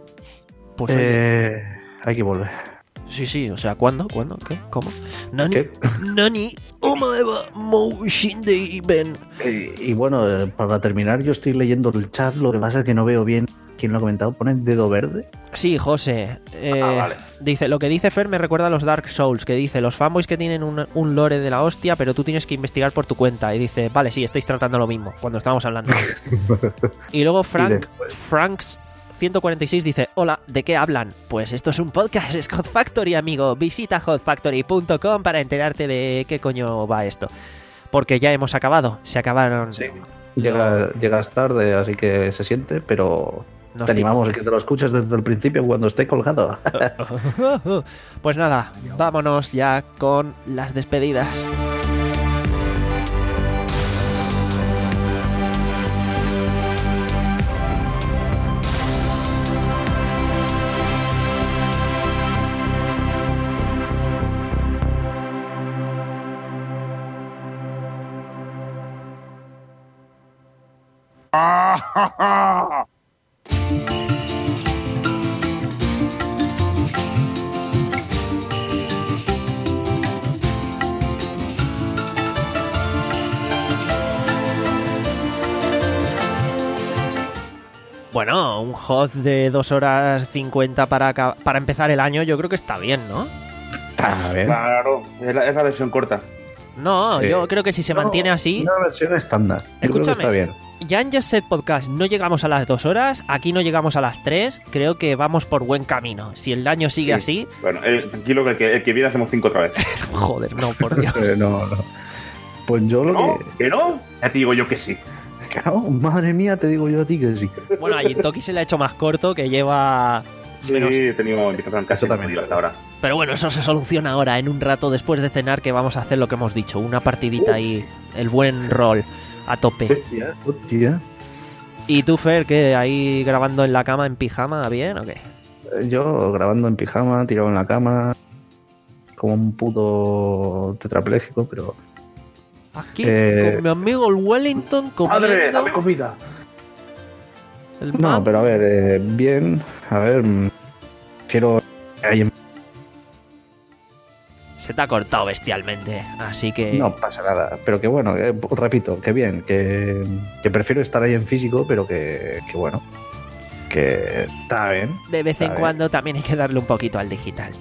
Pues oye, Eh, hay que volver. sí, sí, o sea, ¿cuándo? ¿Cuándo? ¿Qué? ¿Cómo? Nani, ¿Qué? Nani, omaeva, mou shindei ben. Eh, y bueno, eh, para terminar, yo estoy leyendo el chat, lo que pasa es que no veo bien quién lo ha comentado. ¿Pone dedo verde? Sí, José. eh, Ah, vale. Dice, lo que dice Fer me recuerda a los Dark Souls, que dice, los fanboys que tienen un, un lore de la hostia, pero tú tienes que investigar por tu cuenta. Y dice, vale, sí, estáis tratando lo mismo, cuando estábamos hablando. Y luego Frank, después. Franks ciento cuarenta y seis dice, hola, ¿de qué hablan? Pues esto es un podcast, es Hot Factory, amigo. Visita hot factory punto com para enterarte de qué coño va esto. Porque ya hemos acabado, se acabaron. Sí. Llega, llegas tarde, así que se siente, pero Nos te animamos a que te lo escuches desde el principio cuando esté colgado. Pues nada, vámonos ya con las despedidas. Bueno, un hot de dos horas cincuenta para, aca- para empezar el año yo creo que está bien, ¿no? A ver. Claro, es la, es la versión corta. No, Sí. yo creo que si se No, mantiene así... Una versión estándar. Yo creo que Escúchame. está bien. Ya en Just Set Podcast no llegamos a las dos horas, aquí no llegamos a las tres, creo que vamos por buen camino. Si el año sigue así... Bueno, eh, tranquilo que el, que el que viene hacemos cinco otra vez. Joder, no, por Dios. Eh, no, no. Pues yo lo ¿No? que... ¿Que no? Ya te digo yo que sí. que no, madre mía, te digo yo a ti que sí. Bueno, a Jintoki se le ha hecho más corto, que lleva... Sí, menos- he tenido invitación casi Eso también. media hasta ahora. Pero bueno, eso se soluciona ahora, en un rato después de cenar, que vamos a hacer lo que hemos dicho, una partidita ahí, el buen rol, a tope. Hostia, hostia. ¿Y tú, Fer, qué? ¿Ahí grabando en la cama, en pijama, bien o qué? Yo grabando en pijama, tirado en la cama, como un puto tetrapléjico, pero... Aquí, Eh, con mi amigo el Wellington, comiendo ¡Padre, dame comida! el No, man- pero a ver, eh, bien, a ver, mm, quiero... ahí en- Se te ha cortado bestialmente, así que... No pasa nada, pero que bueno, que, repito, que bien, que, que prefiero estar ahí en físico, pero que, que bueno, que está bien. de vez en está bien. cuando también hay que darle un poquito al digital.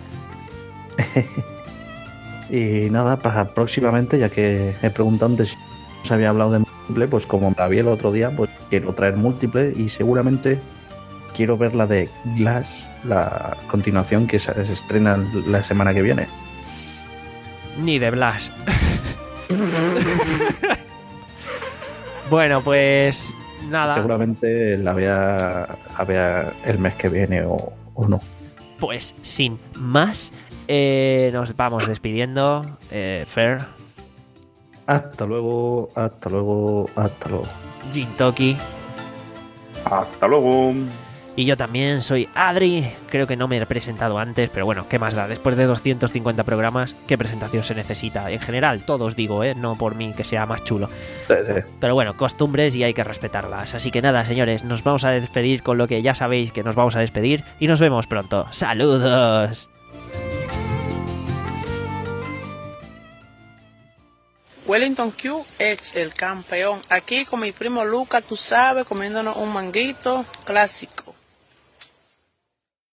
Y nada, para próximamente, ya que he preguntado antes si os había hablado de múltiple, pues como me la vi el otro día, pues quiero traer múltiple y seguramente quiero ver la de Glass, la continuación que se, se estrena la semana que viene. Ni de Blas. Bueno, pues... Nada, Seguramente la vea, la vea el mes que viene o, o no. pues sin más, eh, nos vamos despidiendo. Eh, Fer, Hasta luego, hasta luego, hasta luego. Jintoki... Hasta luego. Y yo también soy Adri, creo que no me he presentado antes, pero bueno, ¿qué más da? Después de doscientos cincuenta programas, ¿qué presentación se necesita? En general, todos digo, ¿eh? No por mí que sea más chulo. Sí, sí. Pero bueno, costumbres y hay que respetarlas. Así que nada, señores, nos vamos a despedir con lo que ya sabéis que nos vamos a despedir y nos vemos pronto. ¡Saludos! Wellington Q es el campeón. Aquí con mi primo Luca, tú sabes, comiéndonos un manguito clásico.